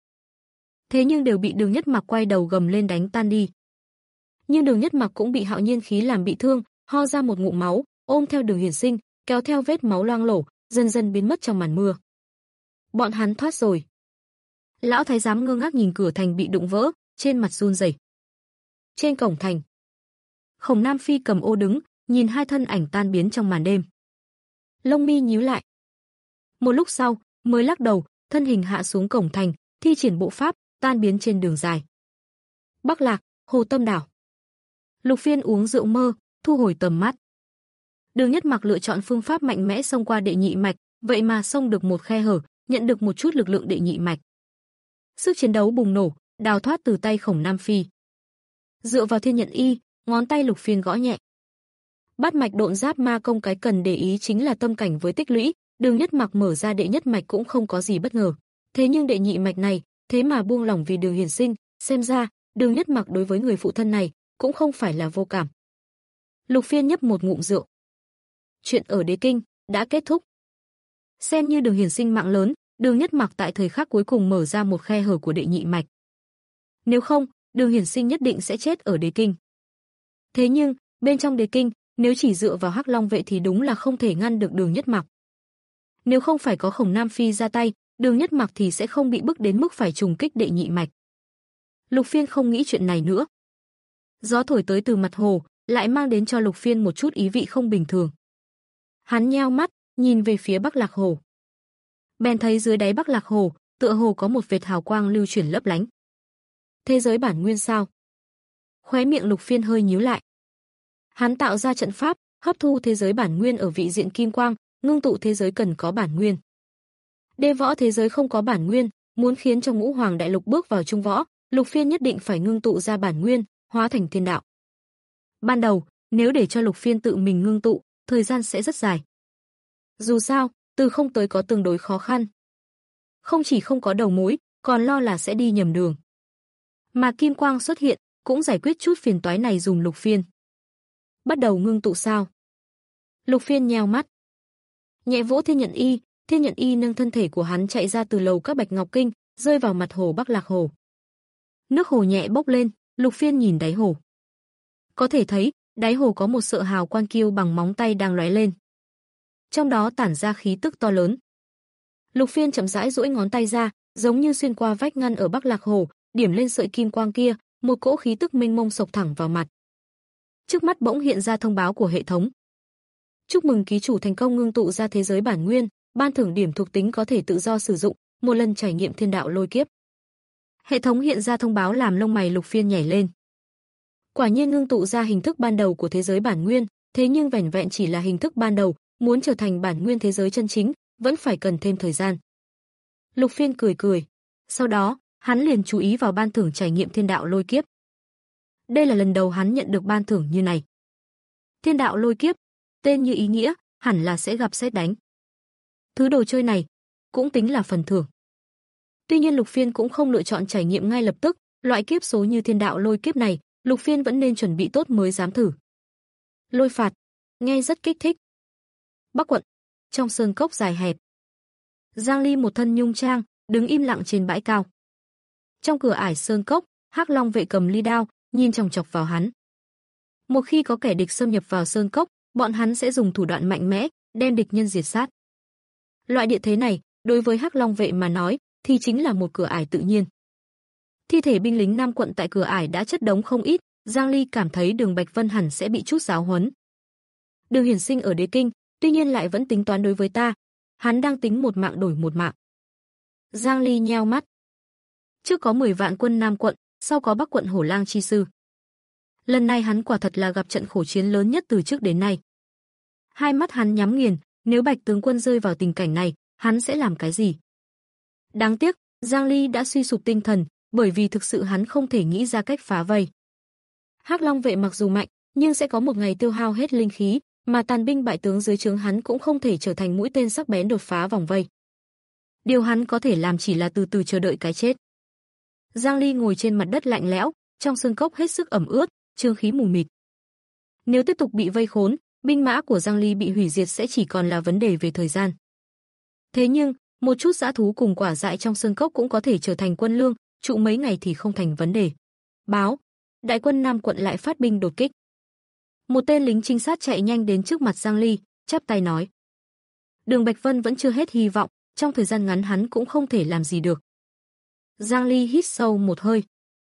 Thế nhưng đều bị Đường Nhất Mặc quay đầu gầm lên đánh tan đi. Nhưng Đường Nhất Mặc cũng bị hạo nhiên khí làm bị thương, ho ra một ngụm máu, ôm theo Đường Hiển Sinh, kéo theo vết máu loang lổ, dần dần biến mất trong màn mưa. Bọn hắn thoát rồi. Lão thái giám ngơ ngác nhìn cửa thành bị đụng vỡ, trên mặt run rẩy. Trên cổng thành, Khổng Nam Phi cầm ô đứng, nhìn hai thân ảnh tan biến trong màn đêm. Lông mi nhíu lại. Một lúc sau, mới lắc đầu, thân hình hạ xuống cổng thành, thi triển bộ pháp, tan biến trên đường dài. Bắc Lạc, Hồ Tâm Đảo. Lục Phiên uống rượu mơ, thu hồi tầm mắt. Đường Nhất Mặc lựa chọn phương pháp mạnh mẽ xông qua đệ nhị mạch, vậy mà xông được một khe hở, nhận được một chút lực lượng đệ nhị mạch. Sức chiến đấu bùng nổ, đào thoát từ tay Khổng Nam Phi. Dựa vào thiên nhận y, ngón tay Lục Phiên gõ nhẹ. Bát mạch độn giáp ma công, cái cần để ý chính là tâm cảnh với tích lũy, Đường Nhất Mặc mở ra đệ nhất mạch cũng không có gì bất ngờ. Thế nhưng đệ nhị mạch này, thế mà buông lỏng vì Đường Hiển Sinh, xem ra, Đường Nhất Mặc đối với người phụ thân này cũng không phải là vô cảm. Lục Phiên nhấp một ngụm rượu. Chuyện ở Đế Kinh đã kết thúc. Xem như Đường Hiển Sinh mạng lớn, Đường Nhất Mặc tại thời khắc cuối cùng mở ra một khe hở của đệ nhị mạch. Nếu không, Đường Hiển Sinh nhất định sẽ chết ở Đế Kinh. Thế nhưng, bên trong Đế Kinh, nếu chỉ dựa vào Hắc Long vệ thì đúng là không thể ngăn được Đường Nhất Mặc. Nếu không phải có Khổng Nam Phi ra tay, Đường Nhất Mặc thì sẽ không bị bức đến mức phải trùng kích đệ nhị mạch. Lục Phiên không nghĩ chuyện này nữa. Gió thổi tới từ mặt hồ, lại mang đến cho Lục Phiên một chút ý vị không bình thường. Hắn nheo mắt, nhìn về phía Bắc Lạc Hồ. Bèn thấy dưới đáy Bắc Lạc Hồ, tựa hồ có một vệt hào quang lưu chuyển lấp lánh. Thế giới bản nguyên sao? Khóe miệng Lục Phiên hơi nhíu lại. Hắn tạo ra trận pháp, hấp thu thế giới bản nguyên ở vị diện kim quang, ngưng tụ thế giới cần có bản nguyên. Đê võ thế giới không có bản nguyên, muốn khiến cho Ngũ Hoàng Đại Lục bước vào trung võ, Lục Phiên nhất định phải ngưng tụ ra bản nguyên, hóa thành thiên đạo. Ban đầu, nếu để cho Lục Phiên tự mình ngưng tụ, thời gian sẽ rất dài. Dù sao, từ không tới có tương đối khó khăn. Không chỉ không có đầu mối, còn lo là sẽ đi nhầm đường. Mà kim quang xuất hiện, cũng giải quyết chút phiền toái này dùm Lục Phiên. Bắt đầu ngưng tụ sao? Lục Phiên nheo mắt. Nhẹ vỗ Thiên Nhận Y, Thiên Nhận Y nâng thân thể của hắn chạy ra từ lầu các Bạch Ngọc Kinh, rơi vào mặt hồ Bắc Lạc Hồ. Nước hồ nhẹ bốc lên, Lục Phiên nhìn đáy hồ. Có thể thấy, đáy hồ có một sợi hào quang kiêu bằng móng tay đang lóe lên. Trong đó tản ra khí tức to lớn. Lục Phiên chậm rãi duỗi ngón tay ra, giống như xuyên qua vách ngăn ở Bắc Lạc Hồ, điểm lên sợi kim quang kia, một cỗ khí tức mênh mông sộc thẳng vào mặt. Trước mắt bỗng hiện ra thông báo của hệ thống. Chúc mừng ký chủ thành công ngưng tụ ra thế giới bản nguyên, ban thưởng điểm thuộc tính có thể tự do sử dụng, một lần trải nghiệm thiên đạo lôi kiếp. Hệ thống hiện ra thông báo làm lông mày Lục Phiên nhảy lên. Quả nhiên ngưng tụ ra hình thức ban đầu của thế giới bản nguyên, thế nhưng vẻn vẹn chỉ là hình thức ban đầu, muốn trở thành bản nguyên thế giới chân chính, vẫn phải cần thêm thời gian. Lục Phiên cười cười, sau đó, hắn liền chú ý vào ban thưởng trải nghiệm thiên đạo lôi kiếp. Đây là lần đầu hắn nhận được ban thưởng như này. Thiên đạo lôi kiếp, tên như ý nghĩa, hẳn là sẽ gặp sét đánh. Thứ đồ chơi này cũng tính là phần thưởng. Tuy nhiên Lục Phiên cũng không lựa chọn trải nghiệm ngay lập tức, loại kiếp số như thiên đạo lôi kiếp này, Lục Phiên vẫn nên chuẩn bị tốt mới dám thử. Lôi phạt, nghe rất kích thích. Bắc quận, trong sơn cốc dài hẹp. Giang Ly một thân nhung trang, đứng im lặng trên bãi cao. Trong cửa ải sơn cốc, Hắc Long vệ cầm ly đao, nhìn chòng chọc vào hắn. Một khi có kẻ địch xâm nhập vào sơn cốc, bọn hắn sẽ dùng thủ đoạn mạnh mẽ, đem địch nhân diệt sát. Loại địa thế này, đối với Hắc Long vệ mà nói, thì chính là một cửa ải tự nhiên. Thi thể binh lính Nam quận tại cửa ải đã chất đống không ít, Giang Ly cảm thấy Đường Bạch Vân hẳn sẽ bị chút giáo huấn. Đường Hiển Sinh ở Đế Kinh, tuy nhiên lại vẫn tính toán đối với ta, hắn đang tính một mạng đổi một mạng. Giang Ly nheo mắt. Trước có mười vạn quân Nam quận, sau có Bắc quận Hổ Lang chi sư. Lần này hắn quả thật là gặp trận khổ chiến lớn nhất từ trước đến nay. Hai mắt hắn nhắm nghiền, nếu Bạch tướng quân rơi vào tình cảnh này, hắn sẽ làm cái gì? Đáng tiếc, Giang Ly đã suy sụp tinh thần, bởi vì thực sự hắn không thể nghĩ ra cách phá vây. Hắc Long vệ mặc dù mạnh, nhưng sẽ có một ngày tiêu hao hết linh khí, mà tàn binh bại tướng dưới trướng hắn cũng không thể trở thành mũi tên sắc bén đột phá vòng vây. Điều hắn có thể làm chỉ là từ từ chờ đợi cái chết. Giang Ly ngồi trên mặt đất lạnh lẽo, trong sơn cốc hết sức ẩm ướt, trương khí mù mịt. Nếu tiếp tục bị vây khốn, binh mã của Giang Ly bị hủy diệt sẽ chỉ còn là vấn đề về thời gian. Thế nhưng, một chút dã thú cùng quả dại trong sơn cốc cũng có thể trở thành quân lương, trụ mấy ngày thì không thành vấn đề. Báo, đại quân Nam quận lại phát binh đột kích. Một tên lính trinh sát chạy nhanh đến trước mặt Giang Ly, chắp tay nói: Đường Bạch Vân vẫn chưa hết hy vọng, trong thời gian ngắn hắn cũng không thể làm gì được. Giang Ly hít sâu một hơi.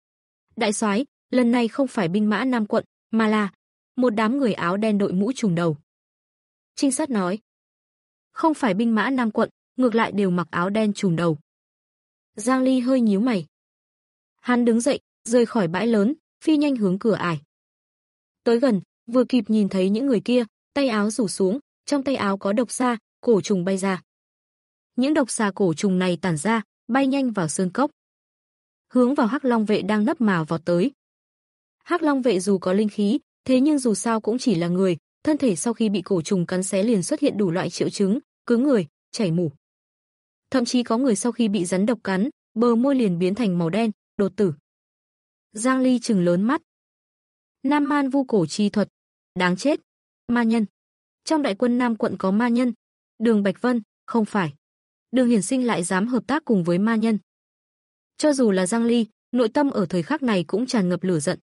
Đại soái, lần này không phải binh mã Nam quận, mà là một đám người áo đen đội mũ trùm đầu. Trinh sát nói: Không phải binh mã Nam quận, ngược lại đều mặc áo đen trùm đầu. Giang Ly hơi nhíu mày. Hắn đứng dậy, rời khỏi bãi lớn, phi nhanh hướng cửa ải. Tới gần, vừa kịp nhìn thấy những người kia, tay áo rủ xuống, trong tay áo có độc xà, cổ trùng bay ra. Những độc xà cổ trùng này tản ra, bay nhanh vào sơn cốc, hướng vào Hắc Long vệ đang nấp mào vọt tới. Hắc Long vệ dù có linh khí, thế nhưng dù sao cũng chỉ là người, thân thể sau khi bị cổ trùng cắn xé liền xuất hiện đủ loại triệu chứng, cứng người, chảy mủ. Thậm chí có người sau khi bị rắn độc cắn, bờ môi liền biến thành màu đen, đột tử. Giang Ly trừng lớn mắt. Nam Man vu cổ chi thuật, đáng chết. Ma nhân. Trong đại quân Nam quận có ma nhân. Đường Bạch Vân, không phải. Đường Hiển Sinh lại dám hợp tác cùng với ma nhân. Cho dù là Giang Ly, nội tâm ở thời khắc này cũng tràn ngập lửa giận.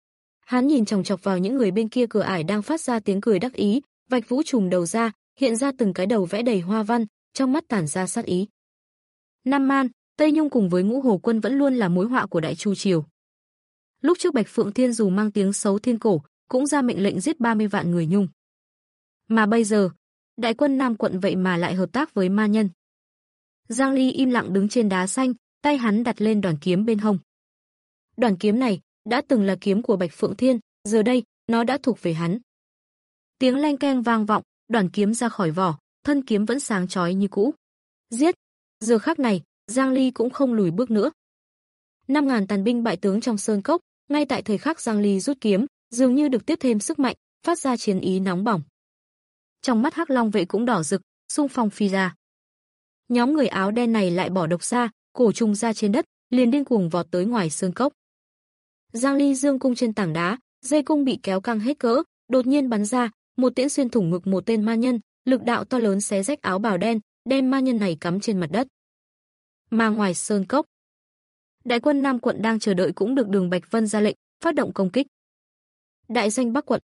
Hắn nhìn chòng chọc vào những người bên kia cửa ải đang phát ra tiếng cười đắc ý, vạch vũ trùm đầu ra, hiện ra từng cái đầu vẽ đầy hoa văn, trong mắt tản ra sát ý. Nam Man, Tây Nhung cùng với Ngũ Hồ quân vẫn luôn là mối họa của Đại Chu triều. Lúc trước Bạch Phượng Thiên dù mang tiếng xấu thiên cổ, cũng ra mệnh lệnh giết ba mươi vạn người Nhung. Mà bây giờ, đại quân Nam quận vậy mà lại hợp tác với ma nhân. Giang Ly im lặng đứng trên đá xanh, tay hắn đặt lên đoàn kiếm bên hông. Đoàn kiếm này đã từng là kiếm của Bạch Phượng Thiên, giờ đây nó đã thuộc về hắn. Tiếng leng keng vang vọng, đoàn kiếm ra khỏi vỏ, thân kiếm vẫn sáng chói như cũ. Giết! Giờ khắc này, Giang Ly cũng không lùi bước nữa. Năm ngàn tàn binh bại tướng trong sơn cốc, ngay tại thời khắc Giang Ly rút kiếm, dường như được tiếp thêm sức mạnh, phát ra chiến ý nóng bỏng. Trong mắt Hắc Long vệ cũng đỏ rực, xung phong phi ra. Nhóm người áo đen này lại bỏ độc ra, cổ trùng ra trên đất, liền điên cuồng vọt tới ngoài sơn cốc. Giang Ly dương cung trên tảng đá, dây cung bị kéo căng hết cỡ, đột nhiên bắn ra, một tiễn xuyên thủng ngực một tên ma nhân, lực đạo to lớn xé rách áo bào đen, đem ma nhân này cắm trên mặt đất. Mà ngoài sơn cốc, đại quân Nam quận đang chờ đợi cũng được Đường Bạch Vân ra lệnh, phát động công kích. Đại doanh Bắc quận.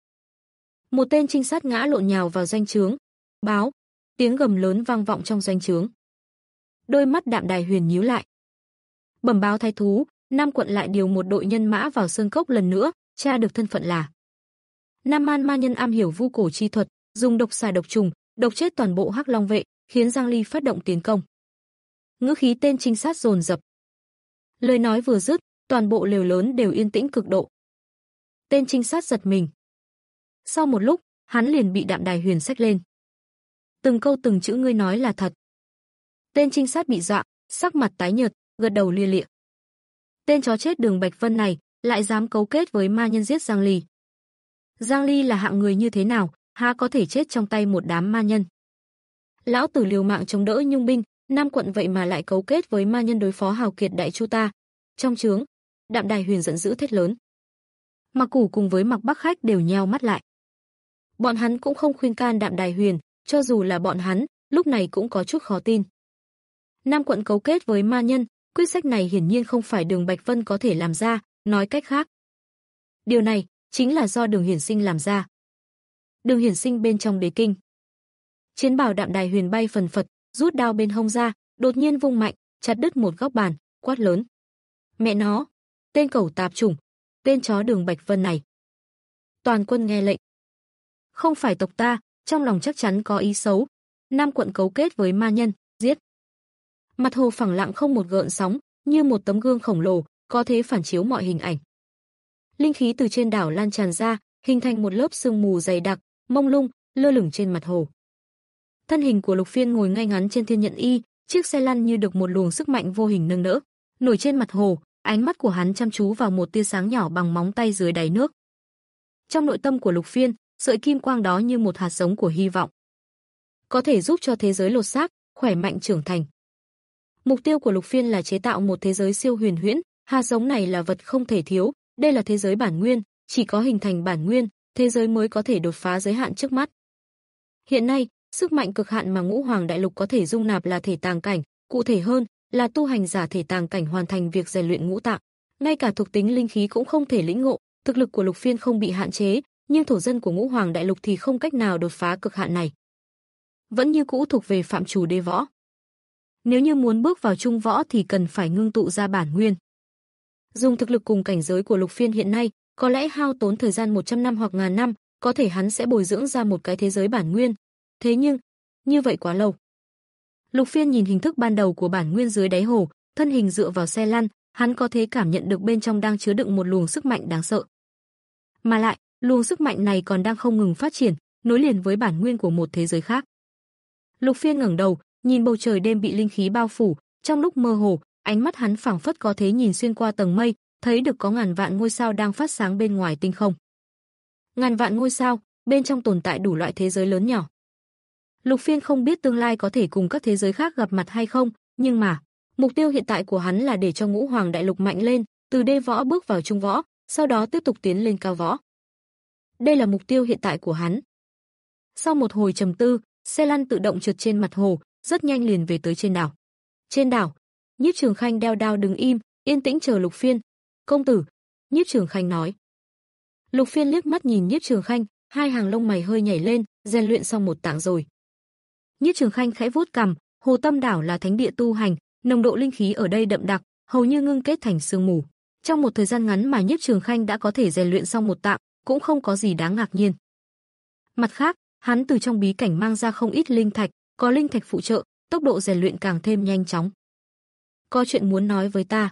Một tên trinh sát ngã lộn nhào vào doanh trướng. Báo, tiếng gầm lớn vang vọng trong doanh trướng. Đôi mắt Đạm Đài Huyền nhíu lại. Bẩm báo thái thú, Nam quận lại điều một đội nhân mã vào sơn cốc lần nữa, tra được thân phận là Nam Man ma nhân am hiểu vu cổ chi thuật, dùng độc xà độc trùng, độc chết toàn bộ Hắc Long vệ, khiến Giang Ly phát động tiến công. Ngữ khí tên trinh sát dồn dập. Lời nói vừa dứt, toàn bộ lều lớn đều yên tĩnh cực độ. Tên trinh sát giật mình. Sau một lúc, hắn liền bị Đạm Đài Huyền xách lên. Từng câu từng chữ ngươi nói là thật. Tên trinh sát bị dọa, sắc mặt tái nhợt, gật đầu lia lịa. Tên chó chết Đường Bạch Vân này lại dám cấu kết với ma nhân giết Giang Ly. Giang Ly là hạng người như thế nào, há có thể chết trong tay một đám ma nhân. Lão tử liều mạng chống đỡ Nhung binh, Nam quận vậy mà lại cấu kết với ma nhân đối phó hào kiệt đại chu ta. Trong trướng, Đạm Đài Huyền giận dữ thét lớn. Mặc Củ cùng với Mặc Bắc Khách đều nheo mắt lại. Bọn hắn cũng không khuyên can Đạm Đài Huyền, cho dù là bọn hắn, lúc này cũng có chút khó tin. Nam quận cấu kết với ma nhân, quyết sách này hiển nhiên không phải Đường Bạch Vân có thể làm ra, nói cách khác. Điều này chính là do Đường Hiển Sinh làm ra. Đường Hiển Sinh bên trong đế kinh. Chiến bào Đạm Đài Huyền bay phần phật, rút đao bên hông ra, đột nhiên vung mạnh, chặt đứt một góc bàn, quát lớn. Mẹ nó, tên cẩu tạp chủng, tên chó Đường Bạch Vân này. Toàn quân nghe lệnh. Không phải tộc ta, trong lòng chắc chắn có ý xấu. Nam quận cấu kết với ma nhân, giết. Mặt hồ phẳng lặng không một gợn sóng, như một tấm gương khổng lồ, có thể phản chiếu mọi hình ảnh. Linh khí từ trên đảo lan tràn ra, hình thành một lớp sương mù dày đặc, mông lung, lơ lửng trên mặt hồ. Thân hình của Lục Phiên ngồi ngay ngắn trên thiên nhận y, chiếc xe lăn như được một luồng sức mạnh vô hình nâng đỡ, nổi trên mặt hồ, ánh mắt của hắn chăm chú vào một tia sáng nhỏ bằng móng tay dưới đáy nước. Trong nội tâm của Lục Phiên, sợi kim quang đó như một hạt giống của hy vọng, có thể giúp cho thế giới lột xác, khỏe mạnh trưởng thành. Mục tiêu của Lục Phiên là chế tạo một thế giới siêu huyền huyễn, hạt giống này là vật không thể thiếu, đây là thế giới bản nguyên, chỉ có hình thành bản nguyên, thế giới mới có thể đột phá giới hạn trước mắt. Hiện nay, sức mạnh cực hạn mà Ngũ Hoàng Đại Lục có thể dung nạp là thể tàng cảnh, cụ thể hơn là tu hành giả thể tàng cảnh hoàn thành việc rèn luyện ngũ tạng, ngay cả thuộc tính linh khí cũng không thể lĩnh ngộ, thực lực của Lục Phiên không bị hạn chế, nhưng thổ dân của Ngũ Hoàng Đại Lục thì không cách nào đột phá cực hạn này. Vẫn như cũ thuộc về phạm trù đế võ. Nếu như muốn bước vào trung võ thì cần phải ngưng tụ ra bản nguyên. Dùng thực lực cùng cảnh giới của Lục Phiên hiện nay, có lẽ hao tốn thời gian một trăm năm hoặc ngàn năm, có thể hắn sẽ bồi dưỡng ra một cái thế giới bản nguyên. Thế nhưng, như vậy quá lâu. Lục Phiên nhìn hình thức ban đầu của bản nguyên dưới đáy hồ, thân hình dựa vào xe lăn, hắn có thể cảm nhận được bên trong đang chứa đựng một luồng sức mạnh đáng sợ. Mà lại, luồng sức mạnh này còn đang không ngừng phát triển, nối liền với bản nguyên của một thế giới khác. Lục Phiên ngẩng đầu, nhìn bầu trời đêm bị linh khí bao phủ, trong lúc mơ hồ, ánh mắt hắn phảng phất có thể nhìn xuyên qua tầng mây, thấy được có ngàn vạn ngôi sao đang phát sáng bên ngoài tinh không. Ngàn vạn ngôi sao, bên trong tồn tại đủ loại thế giới lớn nhỏ. Lục Phiên không biết tương lai có thể cùng các thế giới khác gặp mặt hay không, nhưng mà, mục tiêu hiện tại của hắn là để cho Ngũ Hoàng Đại Lục mạnh lên, từ đê võ bước vào trung võ, sau đó tiếp tục tiến lên cao võ. Đây là mục tiêu hiện tại của hắn. Sau một hồi trầm tư, xe lăn tự động trượt trên mặt hồ, rất nhanh liền về tới trên đảo. Trên đảo, Nhiếp Trường Khanh đeo đao đứng im, yên tĩnh chờ Lục Phiên. "Công tử." Nhiếp Trường Khanh nói. Lục Phiên liếc mắt nhìn Nhiếp Trường Khanh, hai hàng lông mày hơi nhảy lên, rèn luyện xong một tạng rồi. Nhiếp Trường Khanh khẽ vuốt cằm, Hồ Tâm đảo là thánh địa tu hành, nồng độ linh khí ở đây đậm đặc, hầu như ngưng kết thành sương mù. Trong một thời gian ngắn mà Nhiếp Trường Khanh đã có thể rèn luyện xong một tạng, cũng không có gì đáng ngạc nhiên. Mặt khác, hắn từ trong bí cảnh mang ra không ít linh thạch, có linh thạch phụ trợ, tốc độ rèn luyện càng thêm nhanh chóng. Có chuyện muốn nói với ta.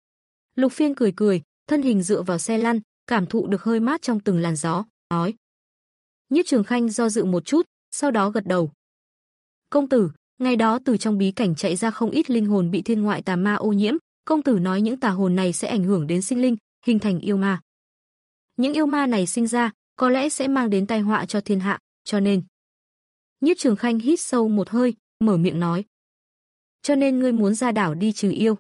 Lục Phiên cười cười, thân hình dựa vào xe lăn, cảm thụ được hơi mát trong từng làn gió, nói. Nhiếp Trường Khanh do dự một chút, sau đó gật đầu. Công tử, ngày đó từ trong bí cảnh chạy ra không ít linh hồn bị thiên ngoại tà ma ô nhiễm, công tử nói những tà hồn này sẽ ảnh hưởng đến sinh linh, hình thành yêu ma. Những yêu ma này sinh ra, có lẽ sẽ mang đến tai họa cho thiên hạ, cho nên. Nhiếp Trường Khanh hít sâu một hơi, mở miệng nói. Cho nên ngươi muốn ra đảo đi trừ yêu.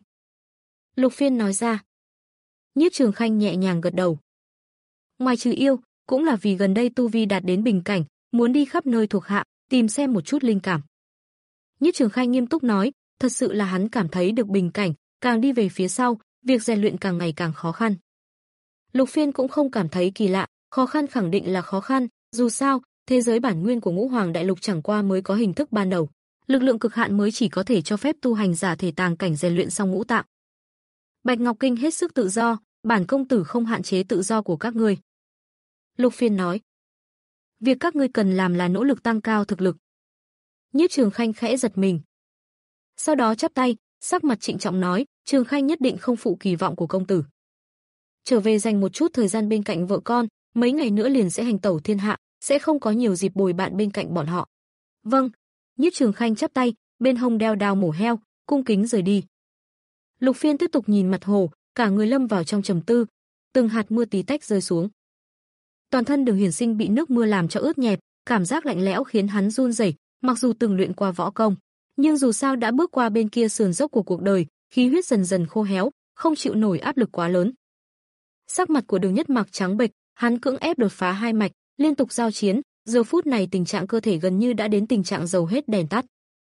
Lục Phiên nói ra. Nhiếp Trường Khanh nhẹ nhàng gật đầu. Ngoài trừ yêu, cũng là vì gần đây tu vi đạt đến bình cảnh, muốn đi khắp nơi thuộc hạ, tìm xem một chút linh cảm. Nhiếp Trường Khanh nghiêm túc nói, thật sự là hắn cảm thấy được bình cảnh, càng đi về phía sau, việc rèn luyện càng ngày càng khó khăn. Lục Phiên cũng không cảm thấy kỳ lạ, khó khăn khẳng định là khó khăn, dù sao, thế giới bản nguyên của Ngũ Hoàng Đại Lục chẳng qua mới có hình thức ban đầu, lực lượng cực hạn mới chỉ có thể cho phép tu hành giả thể tàng cảnh rèn luyện xong ngũ tạng. Bạch Ngọc Kinh hết sức tự do, bản công tử không hạn chế tự do của các ngươi. Lục Phiên nói. Việc các ngươi cần làm là nỗ lực tăng cao thực lực. Nhiếp Trường Khanh khẽ giật mình. Sau đó chắp tay, sắc mặt trịnh trọng nói, Trường Khanh nhất định không phụ kỳ vọng của công tử. Trở về dành một chút thời gian bên cạnh vợ con, mấy ngày nữa liền sẽ hành tẩu thiên hạ, sẽ không có nhiều dịp bồi bạn bên cạnh bọn họ. Vâng. Nhiếp Trường Khanh chắp tay, bên hông đeo đao mổ heo, cung kính rời đi. Lục Phiên tiếp tục nhìn mặt hồ, cả người lâm vào trong trầm tư, từng hạt mưa tí tách rơi xuống. Toàn thân Đường Hiển Sinh bị nước mưa làm cho ướt nhẹp, cảm giác lạnh lẽo khiến hắn run rẩy, mặc dù từng luyện qua võ công, nhưng dù sao đã bước qua bên kia sườn dốc của cuộc đời, khí huyết dần dần khô héo, không chịu nổi áp lực quá lớn. Sắc mặt của Đường Nhất Mặc trắng bệch, hắn cưỡng ép đột phá hai mạch, liên tục giao chiến, giờ phút này tình trạng cơ thể gần như đã đến tình trạng dầu hết đèn tắt.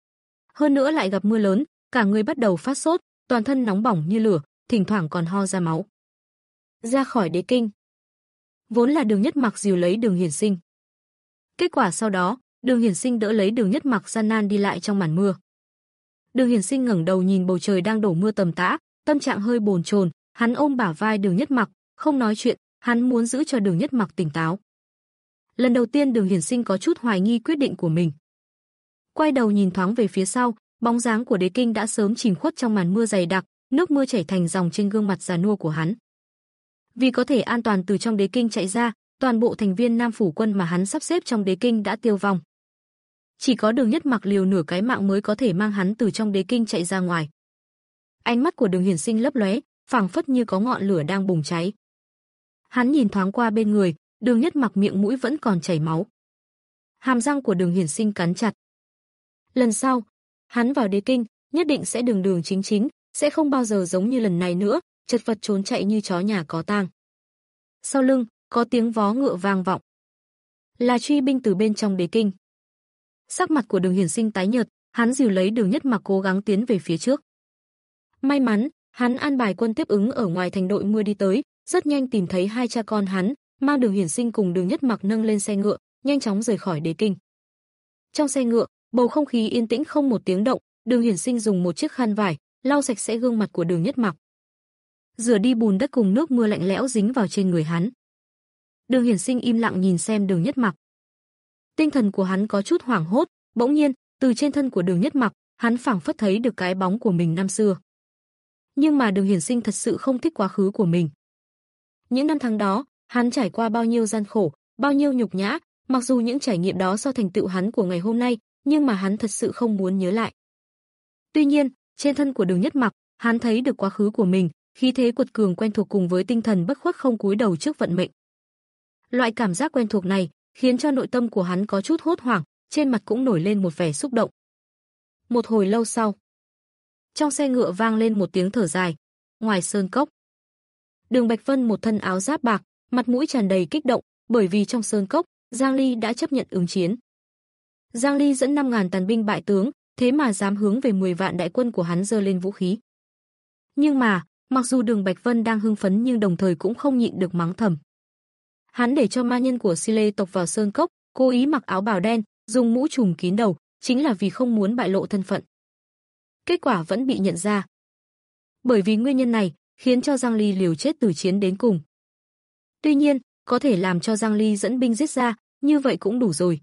Hơn nữa lại gặp mưa lớn, cả người bắt đầu phát sốt, toàn thân nóng bỏng như lửa, thỉnh thoảng còn ho ra máu. Ra khỏi đế kinh. Vốn là Đường Nhất Mặc dìu lấy Đường Hiển Sinh. Kết quả sau đó, Đường Hiển Sinh đỡ lấy Đường Nhất Mặc gian nan đi lại trong màn mưa. Đường Hiển Sinh ngẩng đầu nhìn bầu trời đang đổ mưa tầm tã, tâm trạng hơi bồn chồn, hắn ôm bả vai Đường Nhất Mặc, không nói chuyện, hắn muốn giữ cho Đường Nhất Mặc tỉnh táo. Lần đầu tiên Đường Hiển Sinh có chút hoài nghi quyết định của mình. Quay đầu nhìn thoáng về phía sau, bóng dáng của đế kinh đã sớm chìm khuất trong màn mưa dày đặc, nước mưa chảy thành dòng trên gương mặt già nua của hắn. Vì có thể an toàn từ trong đế kinh chạy ra, toàn bộ thành viên Nam phủ quân mà hắn sắp xếp trong đế kinh đã tiêu vong. Chỉ có Đường Nhất Mặc liều nửa cái mạng mới có thể mang hắn từ trong đế kinh chạy ra ngoài. Ánh mắt của Đường Hiển Sinh lấp lóe, phảng phất như có ngọn lửa đang bùng cháy. Hắn nhìn thoáng qua bên người, Đường Nhất Mặc miệng mũi vẫn còn chảy máu. Hàm răng của Đường Hiển Sinh cắn chặt. Lần sau, hắn vào đế kinh, nhất định sẽ đường đường chính chính, sẽ không bao giờ giống như lần này nữa, chật vật trốn chạy như chó nhà có tang. Sau lưng, có tiếng vó ngựa vang vọng. Là truy binh từ bên trong đế kinh. Sắc mặt của Đường Hiển Sinh tái nhợt, hắn dìu lấy Đường Nhất Mặc cố gắng tiến về phía trước. May mắn, hắn an bài quân tiếp ứng ở ngoài thành đội mưa đi tới, rất nhanh tìm thấy hai cha con hắn, mang Đường Hiển Sinh cùng Đường Nhất Mặc nâng lên xe ngựa, nhanh chóng rời khỏi đế kinh. Trong xe ngựa, bầu không khí yên tĩnh không một tiếng động, Đường Hiển Sinh dùng một chiếc khăn vải lau sạch sẽ gương mặt của Đường Nhất Mặc, rửa đi bùn đất cùng nước mưa lạnh lẽo dính vào trên người hắn. Đường Hiển Sinh im lặng nhìn xem Đường Nhất Mặc. Tinh thần của hắn có chút hoảng hốt, bỗng nhiên, từ trên thân của Đường Nhất Mặc, hắn phảng phất thấy được cái bóng của mình năm xưa. Nhưng mà Đường Hiển Sinh thật sự không thích quá khứ của mình. Những năm tháng đó, hắn trải qua bao nhiêu gian khổ, bao nhiêu nhục nhã, mặc dù những trải nghiệm đó so thành tựu hắn của ngày hôm nay, nhưng mà hắn thật sự không muốn nhớ lại. Tuy nhiên, trên thân của Đường Nhất Mặc, hắn thấy được quá khứ của mình, khí thế quật cường quen thuộc cùng với tinh thần bất khuất không cúi đầu trước vận mệnh. Loại cảm giác quen thuộc này khiến cho nội tâm của hắn có chút hốt hoảng, trên mặt cũng nổi lên một vẻ xúc động. Một hồi lâu sau, trong xe ngựa vang lên một tiếng thở dài. Ngoài sơn cốc, Đường Bạch Vân một thân áo giáp bạc, mặt mũi tràn đầy kích động, bởi vì trong sơn cốc, Giang Ly đã chấp nhận ứng chiến. Giang Ly dẫn năm ngàn tàn binh bại tướng, thế mà dám hướng về mười vạn đại quân của hắn giơ lên vũ khí. Nhưng mà, mặc dù Đường Bạch Vân đang hưng phấn nhưng đồng thời cũng không nhịn được mắng thầm. Hắn để cho ma nhân của Si Lê tộc vào sơn cốc, cố ý mặc áo bào đen, dùng mũ trùm kín đầu, chính là vì không muốn bại lộ thân phận. Kết quả vẫn bị nhận ra. Bởi vì nguyên nhân này, khiến cho Giang Ly liều chết tử chiến đến cùng. Tuy nhiên, có thể làm cho Giang Ly dẫn binh giết ra, như vậy cũng đủ rồi.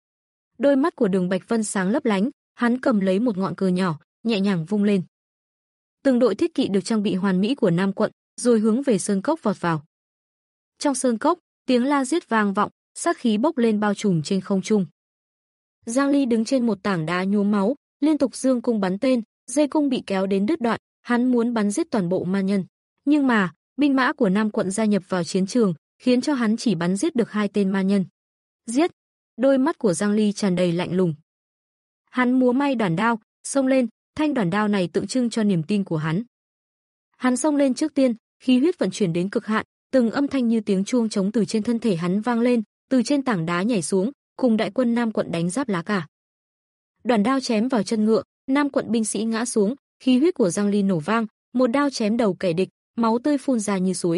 Đôi mắt của Đường Bạch Vân sáng lấp lánh, hắn cầm lấy một ngọn cờ nhỏ, nhẹ nhàng vung lên. Từng đội thiết kỵ được trang bị hoàn mỹ của Nam quận, rồi hướng về sơn cốc vọt vào. Trong sơn cốc, tiếng la giết vang vọng, sát khí bốc lên bao trùm trên không trung. Giang Ly đứng trên một tảng đá nhuốm máu, liên tục dương cung bắn tên, dây cung bị kéo đến đứt đoạn, hắn muốn bắn giết toàn bộ ma nhân. Nhưng mà, binh mã của Nam quận gia nhập vào chiến trường, khiến cho hắn chỉ bắn giết được hai tên ma nhân. Giết! Đôi mắt của Giang Ly tràn đầy lạnh lùng. Hắn múa may đoản đao, xông lên, thanh đoản đao này tượng trưng cho niềm tin của hắn. Hắn xông lên trước tiên, khí huyết vận chuyển đến cực hạn, từng âm thanh như tiếng chuông trống từ trên thân thể hắn vang lên, từ trên tảng đá nhảy xuống, cùng đại quân Nam quận đánh giáp lá cả. Đoản đao chém vào chân ngựa, Nam quận binh sĩ ngã xuống, khí huyết của Giang Ly nổ vang, một đao chém đầu kẻ địch, máu tươi phun ra như suối.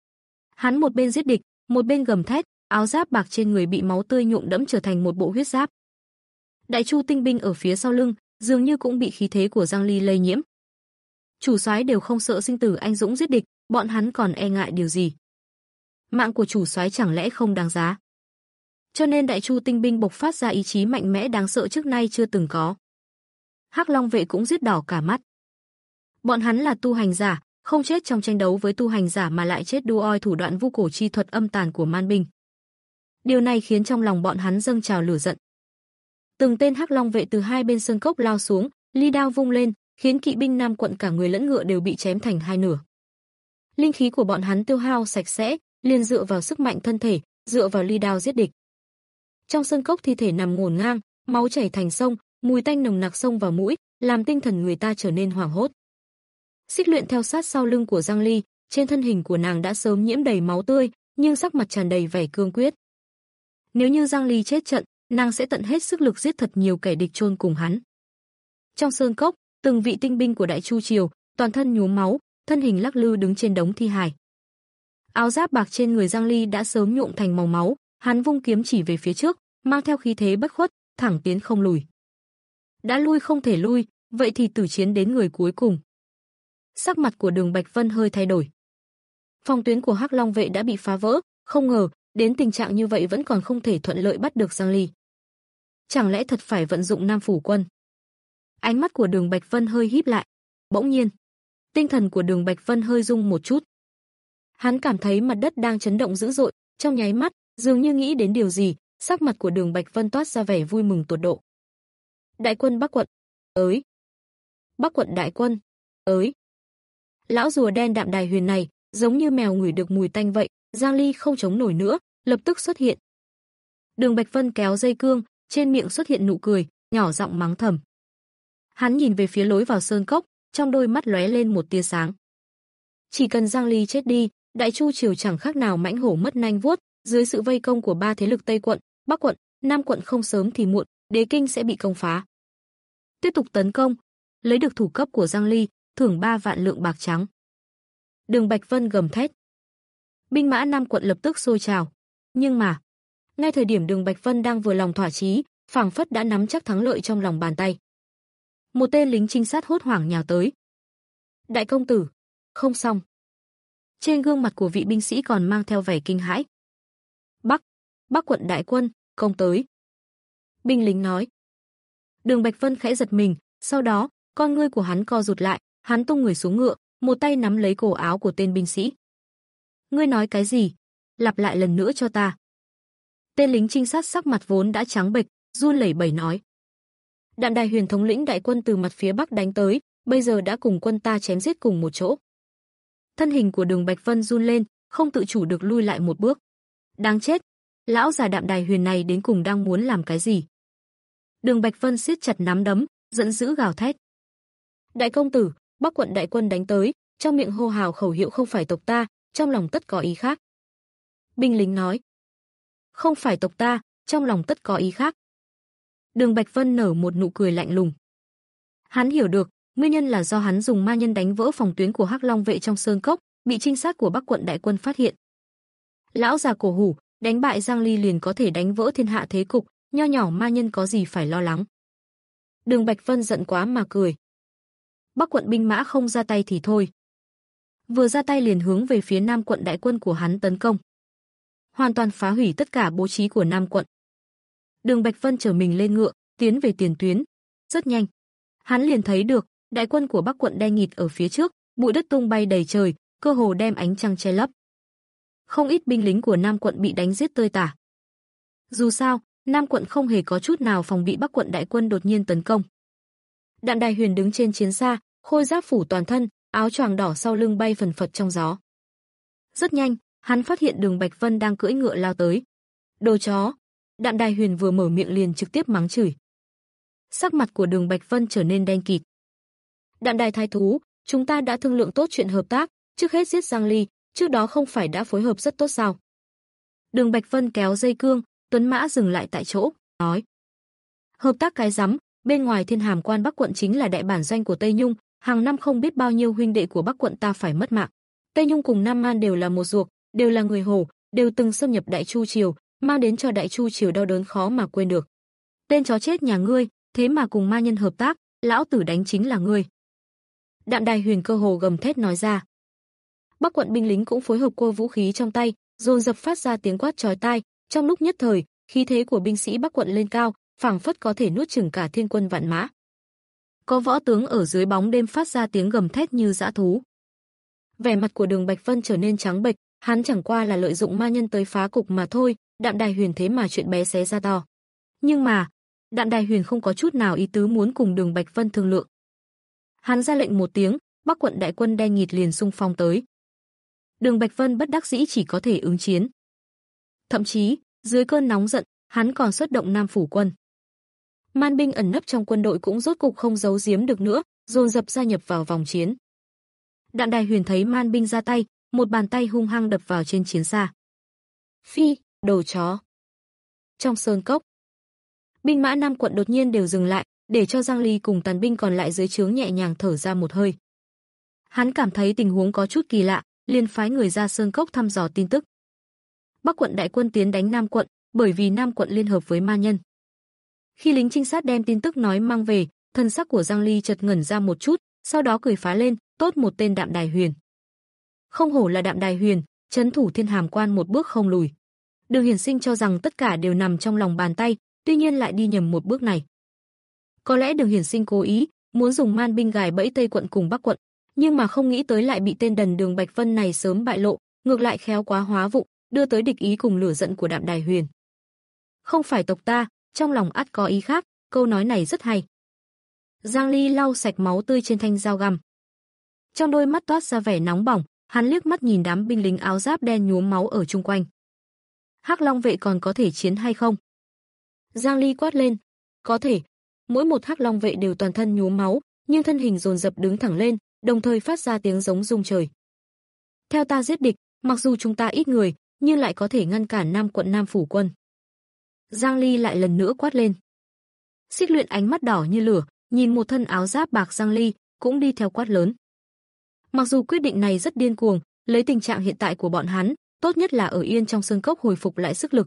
Hắn một bên giết địch, một bên gầm thét, áo giáp bạc trên người bị máu tươi nhuộm đẫm trở thành một bộ huyết giáp. Đại Chu tinh binh ở phía sau lưng, dường như cũng bị khí thế của Giang Ly lây nhiễm. Chủ soái đều không sợ sinh tử anh dũng giết địch, bọn hắn còn e ngại điều gì? Mạng của chủ soái chẳng lẽ không đáng giá? Cho nên Đại Chu tinh binh bộc phát ra ý chí mạnh mẽ đáng sợ trước nay chưa từng có. Hắc Long vệ cũng giết đỏ cả mắt. Bọn hắn là tu hành giả, không chết trong tranh đấu với tu hành giả mà lại chết đu oi thủ đoạn vu cổ chi thuật âm tàn của man binh. Điều này khiến trong lòng bọn hắn dâng trào lửa giận. Từng tên Hắc Long vệ từ hai bên sơn cốc lao xuống, ly đao vung lên, khiến kỵ binh Nam quận cả người lẫn ngựa đều bị chém thành hai nửa. Linh khí của bọn hắn tiêu hao sạch sẽ, liền dựa vào sức mạnh thân thể, dựa vào ly đao giết địch. Trong sơn cốc thi thể nằm ngổn ngang, máu chảy thành sông, mùi tanh nồng nặc xông vào mũi, làm tinh thần người ta trở nên hoảng hốt. Xích Luyện theo sát sau lưng của Giang Ly, trên thân hình của nàng đã sớm nhiễm đầy máu tươi, nhưng sắc mặt tràn đầy vẻ cương quyết. Nếu như Giang Ly chết trận, nàng sẽ tận hết sức lực giết thật nhiều kẻ địch chôn cùng hắn. Trong sơn cốc, từng vị tinh binh của Đại Chu triều, toàn thân nhuốm máu, thân hình lắc lư đứng trên đống thi hài. Áo giáp bạc trên người Giang Ly đã sớm nhuộm thành màu máu, hắn vung kiếm chỉ về phía trước, mang theo khí thế bất khuất, thẳng tiến không lùi. Đã lui không thể lui, vậy thì tử chiến đến người cuối cùng. Sắc mặt của Đường Bạch Vân hơi thay đổi. Phòng tuyến của Hắc Long vệ đã bị phá vỡ, không ngờ đến tình trạng như vậy vẫn còn không thể thuận lợi bắt được Giang Ly. Chẳng lẽ thật phải vận dụng Nam phủ quân? Ánh mắt của Đường Bạch Vân hơi híp lại. Bỗng nhiên, tinh thần của Đường Bạch Vân hơi rung một chút. Hắn cảm thấy mặt đất đang chấn động dữ dội, trong nháy mắt, dường như nghĩ đến điều gì, sắc mặt của Đường Bạch Vân toát ra vẻ vui mừng tột độ. Đại quân Bắc quận, ới. Bắc quận đại quân, ới. Lão rùa đen Đạm Đài Huyền này, giống như mèo ngửi được mùi tanh vậy, Giang Ly không chống nổi nữa, lập tức xuất hiện. Đường Bạch Vân kéo dây cương, trên miệng xuất hiện nụ cười, nhỏ giọng mắng thầm. Hắn nhìn về phía lối vào sơn cốc, trong đôi mắt lóe lên một tia sáng. Chỉ cần Giang Ly chết đi, Đại Chu triều chẳng khác nào mãnh hổ mất nanh vuốt, dưới sự vây công của ba thế lực Tây quận, Bắc quận, Nam quận không sớm thì muộn, Đế Kinh sẽ bị công phá. Tiếp tục tấn công, lấy được thủ cấp của Giang Ly, thưởng ba vạn lượng bạc trắng. Đường Bạch Vân gầm thét. Binh mã Nam quận lập tức sôi trào, nhưng mà, ngay thời điểm Đường Bạch Vân đang vừa lòng thỏa chí, phảng phất đã nắm chắc thắng lợi trong lòng bàn tay. Một tên lính trinh sát hốt hoảng nhào tới. Đại công tử, không xong. Trên gương mặt của vị binh sĩ còn mang theo vẻ kinh hãi. Bắc, Bắc quận đại quân, công tới. Binh lính nói. Đường Bạch Vân khẽ giật mình, sau đó, con ngươi của hắn co rụt lại, hắn tung người xuống ngựa, một tay nắm lấy cổ áo của tên binh sĩ. Ngươi nói cái gì? Lặp lại lần nữa cho ta. Tên lính trinh sát sắc mặt vốn đã trắng bệch, run lẩy bẩy nói. Đạm Đài Huyền thống lĩnh đại quân từ mặt phía bắc đánh tới, bây giờ đã cùng quân ta chém giết cùng một chỗ. Thân hình của Đường Bạch Vân run lên, không tự chủ được lui lại một bước. Đáng chết, lão già Đạm Đài Huyền này đến cùng đang muốn làm cái gì? Đường Bạch Vân siết chặt nắm đấm, giận dữ gào thét. Đại công tử, Bắc quận đại quân đánh tới, trong miệng hô hào khẩu hiệu không phải tộc ta, trong lòng tất có ý khác. Binh lính nói. Không phải tộc ta, trong lòng tất có ý khác. Đường Bạch Vân nở một nụ cười lạnh lùng. Hắn hiểu được, nguyên nhân là do hắn dùng ma nhân đánh vỡ phòng tuyến của Hắc Long vệ trong sơn cốc, bị trinh sát của Bắc quận đại quân phát hiện. Lão già cổ hủ, đánh bại Giang Ly liền có thể đánh vỡ thiên hạ thế cục, nho nhỏ ma nhân có gì phải lo lắng. Đường Bạch Vân giận quá mà cười. Bắc quận binh mã không ra tay thì thôi. Vừa ra tay liền hướng về phía Nam quận đại quân của hắn tấn công. hoàn toàn phá hủy tất cả bố trí của Nam quận. Đường Bạch Vân chở mình lên ngựa, tiến về tiền tuyến. Rất nhanh, hắn liền thấy được đại quân của Bắc quận đen nghịt ở phía trước, bụi đất tung bay đầy trời, cơ hồ đem ánh trăng che lấp. Không ít binh lính của Nam quận bị đánh giết tơi tả. Dù sao, Nam quận không hề có chút nào phòng bị Bắc quận đại quân đột nhiên tấn công. Đạm Đài Huyền đứng trên chiến xa, khôi giáp phủ toàn thân, áo choàng đỏ sau lưng bay phần phật trong gió. Rất nhanh, hắn phát hiện Đường Bạch Vân đang cưỡi ngựa lao tới. Đồ chó! Đạm Đài Huyền vừa mở miệng liền trực tiếp mắng chửi. Sắc mặt của Đường Bạch Vân trở nên đen kịt. Đạm Đài thái thú, chúng ta đã thương lượng tốt chuyện hợp tác, trước hết giết Giang Ly, trước đó không phải đã phối hợp rất tốt sao? Đường Bạch Vân kéo dây cương, tuấn mã dừng lại tại chỗ, nói: hợp tác cái rắm, bên ngoài Thiên Hàm Quan Bắc quận chính là đại bản doanh của Tây Nhung, hàng năm không biết bao nhiêu huynh đệ của Bắc quận ta phải mất mạng. Tây Nhung cùng Nam Man đều là một ruột, đều là người Hồ, đều từng xâm nhập Đại Chu triều, mang đến cho Đại Chu triều đau đớn khó mà quên được. Tên chó chết nhà ngươi, thế mà cùng ma nhân hợp tác, lão tử đánh chính là ngươi. Đạm Đài Huyền cơ hồ gầm thét nói ra. Bắc quận binh lính cũng phối hợp cô vũ khí trong tay, dồn dập phát ra tiếng quát chói tai, trong lúc nhất thời, khí thế của binh sĩ Bắc quận lên cao, phảng phất có thể nuốt chửng cả thiên quân vạn mã. Có võ tướng ở dưới bóng đêm phát ra tiếng gầm thét như dã thú. Vẻ mặt của Đường Bạch Vân trở nên trắng bệch, hắn chẳng qua là lợi dụng ma nhân tới phá cục mà thôi, Đạm Đài Huyền thế mà chuyện bé xé ra to. Nhưng mà, Đạm Đài Huyền không có chút nào ý tứ muốn cùng Đường Bạch Vân thương lượng. Hắn ra lệnh một tiếng, Bắc quận đại quân đen nghịt liền xung phong tới. Đường Bạch Vân bất đắc dĩ chỉ có thể ứng chiến. Thậm chí, dưới cơn nóng giận, hắn còn xuất động Nam phủ quân. Man binh ẩn nấp trong quân đội cũng rốt cục không giấu giếm được nữa, dồn dập gia nhập vào vòng chiến. Đạm Đài Huyền thấy man binh ra tay, một bàn tay hung hăng đập vào trên chiến xa. Phi, đồ chó. Trong sơn cốc, binh mã Nam quận đột nhiên đều dừng lại, để cho Giang Ly cùng tàn binh còn lại dưới trướng nhẹ nhàng thở ra một hơi. Hắn cảm thấy tình huống có chút kỳ lạ, liền phái người ra sơn cốc thăm dò tin tức. Bắc quận đại quân tiến đánh Nam quận, bởi vì Nam quận liên hợp với ma nhân. Khi lính trinh sát đem tin tức nói mang về, thân sắc của Giang Ly chợt ngẩn ra một chút, sau đó cười phá lên, tốt một tên Đạm Đài Huyền. Không hổ là Đạm Đài Huyền, trấn thủ Thiên Hàm Quan một bước không lùi. Đường Hiển Sinh cho rằng tất cả đều nằm trong lòng bàn tay, tuy nhiên lại đi nhầm một bước này. Có lẽ Đường Hiển Sinh cố ý muốn dùng man binh gài bẫy Tây quận cùng Bắc quận, nhưng mà không nghĩ tới lại bị tên đần Đường Bạch Vân này sớm bại lộ, ngược lại khéo quá hóa vụng, đưa tới địch ý cùng lửa giận của Đạm Đài Huyền. Không phải tộc ta, trong lòng ắt có ý khác, câu nói này rất hay. Giang Ly lau sạch máu tươi trên thanh dao găm. Trong đôi mắt toát ra vẻ nóng bỏng, hắn liếc mắt nhìn đám binh lính áo giáp đen nhuốm máu ở chung quanh. Hắc Long vệ còn có thể chiến hay không? Giang Ly quát lên, có thể. Mỗi một Hắc Long vệ đều toàn thân nhuốm máu, nhưng thân hình dồn dập đứng thẳng lên, đồng thời phát ra tiếng giống rung trời. Theo ta giết địch, mặc dù chúng ta ít người, nhưng lại có thể ngăn cản Nam quận Nam phủ quân. Giang Ly lại lần nữa quát lên. Xích Luyện ánh mắt đỏ như lửa, nhìn một thân áo giáp bạc Giang Ly, cũng đi theo quát lớn. Mặc dù quyết định này rất điên cuồng, lấy tình trạng hiện tại của bọn hắn, tốt nhất là ở yên trong sơn cốc hồi phục lại sức lực.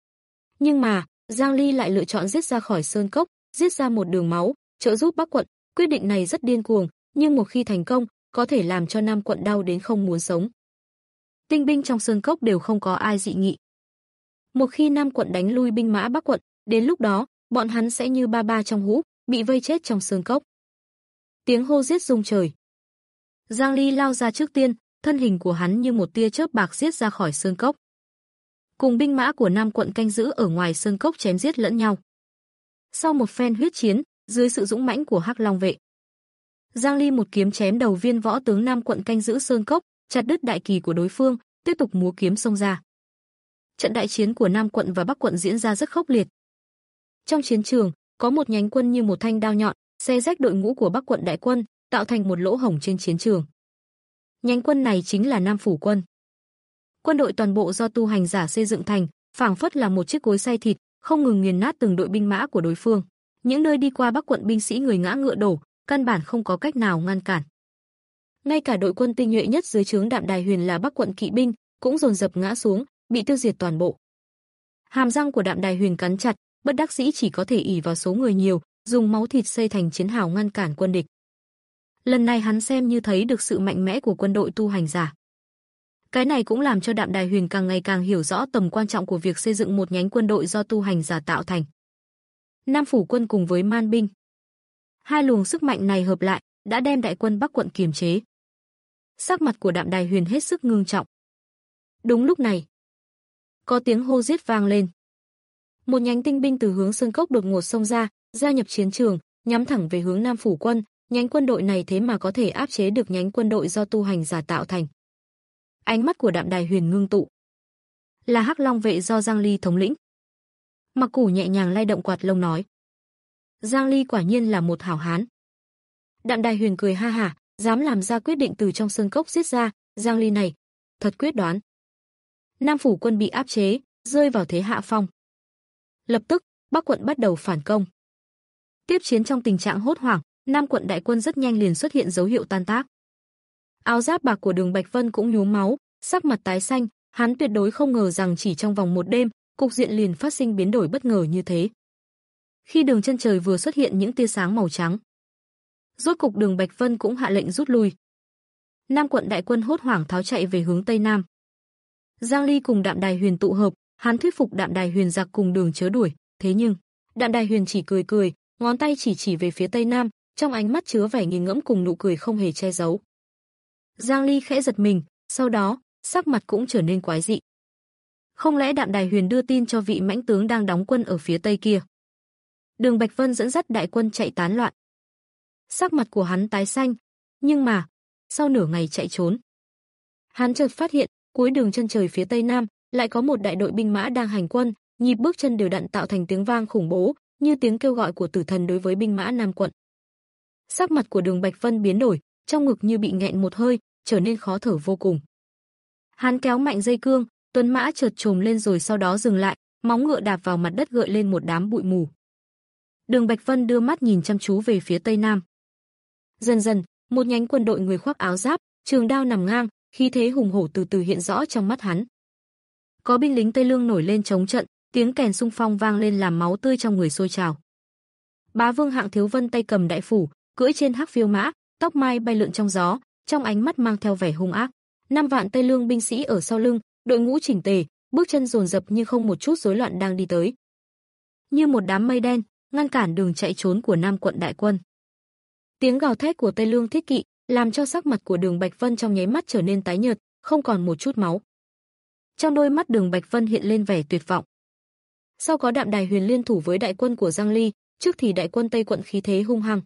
Nhưng mà, Giang Ly lại lựa chọn giết ra khỏi sơn cốc, giết ra một đường máu, trợ giúp Bắc quận, quyết định này rất điên cuồng, nhưng một khi thành công, có thể làm cho Nam quận đau đến không muốn sống. Tinh binh trong sơn cốc đều không có ai dị nghị. Một khi Nam quận đánh lui binh mã Bắc quận, đến lúc đó, bọn hắn sẽ như ba ba trong hũ, bị vây chết trong sơn cốc. Tiếng hô giết rung trời. Giang Ly lao ra trước tiên, thân hình của hắn như một tia chớp bạc giết ra khỏi sơn cốc. Cùng binh mã của Nam quận canh giữ ở ngoài sơn cốc chém giết lẫn nhau. Sau một phen huyết chiến, dưới sự dũng mãnh của Hắc Long vệ, Giang Ly một kiếm chém đầu viên võ tướng Nam quận canh giữ sơn cốc, chặt đứt đại kỳ của đối phương, tiếp tục múa kiếm xông ra. Trận đại chiến của Nam quận và Bắc quận diễn ra rất khốc liệt. Trong chiến trường, có một nhánh quân như một thanh đao nhọn, xé rách đội ngũ của Bắc quận đại quân, tạo thành một lỗ hổng trên chiến trường. Nhánh quân này chính là Nam phủ quân. Quân đội toàn bộ do tu hành giả xây dựng thành, phảng phất là một chiếc cối xay thịt, không ngừng nghiền nát từng đội binh mã của đối phương. Những nơi đi qua Bắc quận binh sĩ người ngã ngựa đổ, căn bản không có cách nào ngăn cản. Ngay cả đội quân tinh nhuệ nhất dưới trướng Đạm Đài Huyền là Bắc quận kỵ binh, cũng dồn dập ngã xuống, bị tiêu diệt toàn bộ. Hàm răng của Đạm Đài Huyền cắn chặt, bất đắc dĩ chỉ có thể ỷ vào số người nhiều, dùng máu thịt xây thành chiến hào ngăn cản quân địch. Lần này hắn xem như thấy được sự mạnh mẽ của quân đội tu hành giả. Cái này cũng làm cho Đạm Đài Huyền càng ngày càng hiểu rõ tầm quan trọng của việc xây dựng một nhánh quân đội do tu hành giả tạo thành. Nam phủ quân cùng với man binh. Hai luồng sức mạnh này hợp lại, đã đem đại quân Bắc quận kiềm chế. Sắc mặt của Đạm Đài Huyền hết sức ngưng trọng. Đúng lúc này, có tiếng hô giết vang lên. Một nhánh tinh binh từ hướng sơn cốc đột ngột xông ra, gia nhập chiến trường, nhắm thẳng về hướng Nam phủ quân. Nhánh quân đội này thế mà có thể áp chế được nhánh quân đội do tu hành giả tạo thành. Ánh mắt của Đạm Đài Huyền ngưng tụ. Là Hắc Long vệ do Giang Ly thống lĩnh. Mặc Củ nhẹ nhàng lay động quạt lông nói. Giang Ly quả nhiên là một hảo hán. Đạm Đài Huyền cười ha hả, dám làm ra quyết định từ trong sơn cốc giết ra, Giang Ly này, thật quyết đoán. Nam phủ quân bị áp chế, rơi vào thế hạ phong. Lập tức, Bắc quận bắt đầu phản công. Tiếp chiến trong tình trạng hốt hoảng, Nam quận đại quân rất nhanh liền xuất hiện dấu hiệu tan tác. Áo giáp bạc của Đường Bạch Vân cũng nhuốm máu, sắc mặt tái xanh, hắn tuyệt đối không ngờ rằng chỉ trong vòng một đêm, cục diện liền phát sinh biến đổi bất ngờ như thế. Khi đường chân trời vừa xuất hiện những tia sáng màu trắng, rốt cục Đường Bạch Vân cũng hạ lệnh rút lui. Nam quận đại quân hốt hoảng tháo chạy về hướng tây nam. Giang Ly cùng Đạm Đài Huyền tụ hợp, hắn thuyết phục Đạm Đài Huyền giặc cùng đường chớ đuổi, thế nhưng Đạm Đài Huyền chỉ cười cười, ngón tay chỉ chỉ về phía tây nam, trong ánh mắt chứa vẻ nghiền ngẫm cùng nụ cười không hề che giấu. Giang Ly khẽ giật mình, sau đó, sắc mặt cũng trở nên quái dị. Không lẽ Đạm Đài Huyền đưa tin cho vị mãnh tướng đang đóng quân ở phía tây kia? Đường Bạch Vân dẫn dắt đại quân chạy tán loạn. Sắc mặt của hắn tái xanh, nhưng mà, sau nửa ngày chạy trốn, hắn chợt phát hiện, cuối đường chân trời phía tây nam, lại có một đại đội binh mã đang hành quân, nhịp bước chân đều đặn tạo thành tiếng vang khủng bố, như tiếng kêu gọi của tử thần đối với binh mã Nam quận. Sắc mặt của Đường Bạch Vân biến đổi, trong ngực như bị nghẹn một hơi, trở nên khó thở vô cùng. Hắn kéo mạnh dây cương, tuấn mã chợt trồm lên rồi sau đó dừng lại, móng ngựa đạp vào mặt đất gợi lên một đám bụi mù. Đường Bạch Vân đưa mắt nhìn chăm chú về phía tây nam. Dần dần, một nhánh quân đội người khoác áo giáp, trường đao nằm ngang, khí thế hùng hổ từ từ hiện rõ trong mắt hắn. Có binh lính Tây Lương nổi lên chống trận, tiếng kèn xung phong vang lên làm máu tươi trong người sôi trào. Bá Vương Hạng Thiếu Vân tay cầm đại phủ, cưỡi trên hắc phiêu mã, tóc mai bay lượn trong gió, trong ánh mắt mang theo vẻ hung ác. Năm vạn Tây Lương binh sĩ ở sau lưng, đội ngũ chỉnh tề, bước chân dồn dập như không một chút rối loạn đang đi tới. Như một đám mây đen, ngăn cản đường chạy trốn của Nam quận đại quân. Tiếng gào thét của Tây Lương thiết kỵ làm cho sắc mặt của Đường Bạch Vân trong nháy mắt trở nên tái nhợt, không còn một chút máu. Trong đôi mắt Đường Bạch Vân hiện lên vẻ tuyệt vọng. Sau có Đạm Đài Huyền liên thủ với đại quân của Giang Ly, trước thì đại quân Tây quận khí thế hung hăng.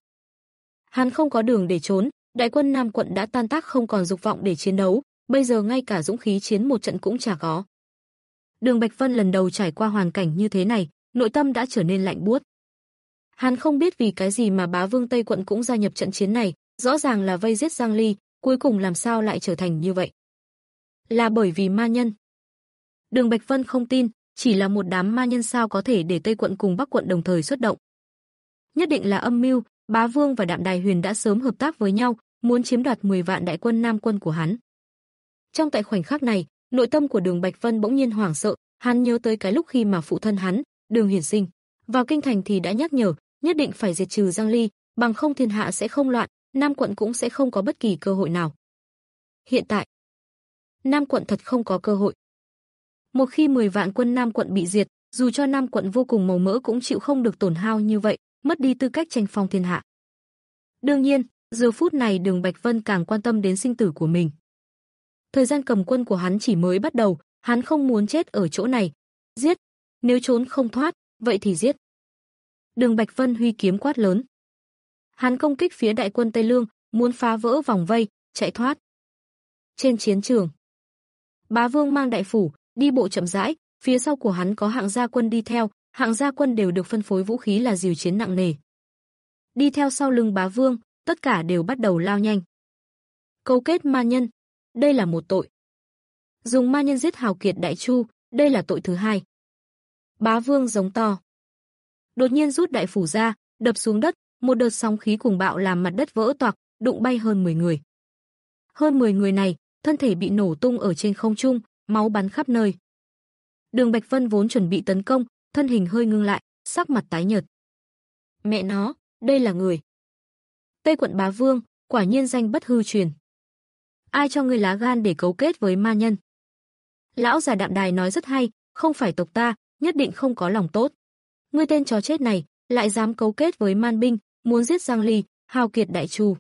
Hắn không có đường để trốn, đại quân Nam quận đã tan tác không còn dục vọng để chiến đấu, bây giờ ngay cả dũng khí chiến một trận cũng chả có. Đường Bạch Vân lần đầu trải qua hoàn cảnh như thế này, nội tâm đã trở nên lạnh buốt. Hắn không biết vì cái gì mà Bá Vương Tây quận cũng gia nhập trận chiến này, rõ ràng là vây giết Giang Ly, cuối cùng làm sao lại trở thành như vậy? Là bởi vì ma nhân. Đường Bạch Vân không tin, chỉ là một đám ma nhân sao có thể để Tây quận cùng Bắc quận đồng thời xuất động. Nhất định là âm mưu, Bá Vương và Đạm Đài Huyền đã sớm hợp tác với nhau, muốn chiếm đoạt mười vạn đại quân Nam quân của hắn. Trong tại khoảnh khắc này, nội tâm của Đường Bạch Vân bỗng nhiên hoảng sợ, hắn nhớ tới cái lúc khi mà phụ thân hắn, Đường Hiển Sinh, vào kinh thành thì đã nhắc nhở, nhất định phải diệt trừ Giang Ly, bằng không thiên hạ sẽ không loạn, Nam quận cũng sẽ không có bất kỳ cơ hội nào. Hiện tại, Nam quận thật không có cơ hội. Một khi mười vạn quân Nam quận bị diệt, dù cho Nam quận vô cùng màu mỡ cũng chịu không được tổn hao như vậy, mất đi tư cách tranh phong thiên hạ. Đương nhiên, giờ phút này Đường Bạch Vân càng quan tâm đến sinh tử của mình. Thời gian cầm quân của hắn chỉ mới bắt đầu, hắn không muốn chết ở chỗ này. Giết, nếu trốn không thoát, vậy thì giết. Đường Bạch Vân huy kiếm quát lớn. Hắn công kích phía đại quân Tây Lương, muốn phá vỡ vòng vây, chạy thoát. Trên chiến trường, Bá Vương mang đại phủ, đi bộ chậm rãi, phía sau của hắn có hạng gia quân đi theo, hạng gia quân đều được phân phối vũ khí là dìu chiến nặng nề. Đi theo sau lưng Bá Vương, tất cả đều bắt đầu lao nhanh. Cấu kết ma nhân, đây là một tội. Dùng ma nhân giết hào kiệt đại chu, đây là tội thứ hai. Bá Vương giống to. Đột nhiên rút đại phủ ra, đập xuống đất, một đợt sóng khí cuồng bạo làm mặt đất vỡ toạc, đụng bay hơn mười người. Hơn mười người này, thân thể bị nổ tung ở trên không trung, máu bắn khắp nơi. Đường Bạch Vân vốn chuẩn bị tấn công, thân hình hơi ngưng lại, sắc mặt tái nhợt. Mẹ nó, đây là người. Tây quận Bá Vương, quả nhiên danh bất hư truyền. Ai cho ngươi lá gan để cấu kết với ma nhân? Lão già Đạm Đài nói rất hay, không phải tộc ta, nhất định không có lòng tốt. Ngươi tên chó chết này, lại dám cấu kết với man binh, muốn giết Giang Ly, hào kiệt đại chu.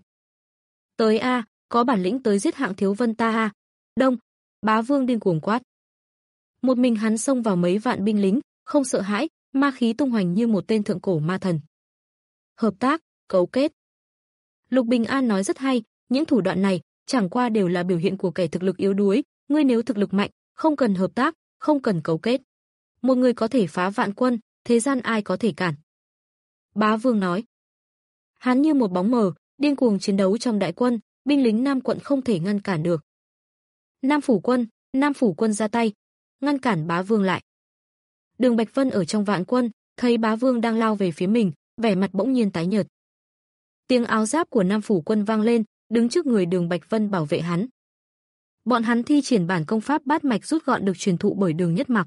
Tới a, có bản lĩnh tới giết Hạng Thiếu Vân ta a. Đông, Bá Vương điên cuồng quát. Một mình hắn xông vào mấy vạn binh lính, không sợ hãi, ma khí tung hoành như một tên thượng cổ ma thần. Hợp tác, cấu kết. Lục Bình An nói rất hay, những thủ đoạn này chẳng qua đều là biểu hiện của kẻ thực lực yếu đuối, ngươi nếu thực lực mạnh, không cần hợp tác, không cần cấu kết. Một người có thể phá vạn quân, thế gian ai có thể cản. Bá Vương nói. Hắn như một bóng mờ, điên cuồng chiến đấu trong đại quân, binh lính Nam quận không thể ngăn cản được. Nam phủ quân, Nam phủ quân ra tay, ngăn cản Bá Vương lại. Đường Bạch Vân ở trong vạn quân, thấy Bá Vương đang lao về phía mình, vẻ mặt bỗng nhiên tái nhợt. Tiếng áo giáp của Nam phủ quân vang lên, đứng trước người Đường Bạch Vân bảo vệ hắn. Bọn hắn thi triển bản công pháp bát mạch rút gọn được truyền thụ bởi Đường Nhất Mặc.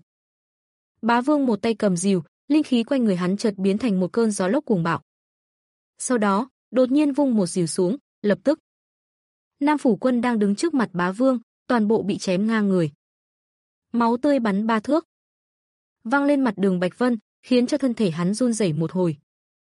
Bá Vương một tay cầm rìu, linh khí quanh người hắn chợt biến thành một cơn gió lốc cuồng bạo. Sau đó, đột nhiên vung một rìu xuống, lập tức Nam phủ quân đang đứng trước mặt Bá Vương, toàn bộ bị chém ngang người. Máu tươi bắn ba thước, văng lên mặt Đường Bạch Vân, khiến cho thân thể hắn run rẩy một hồi.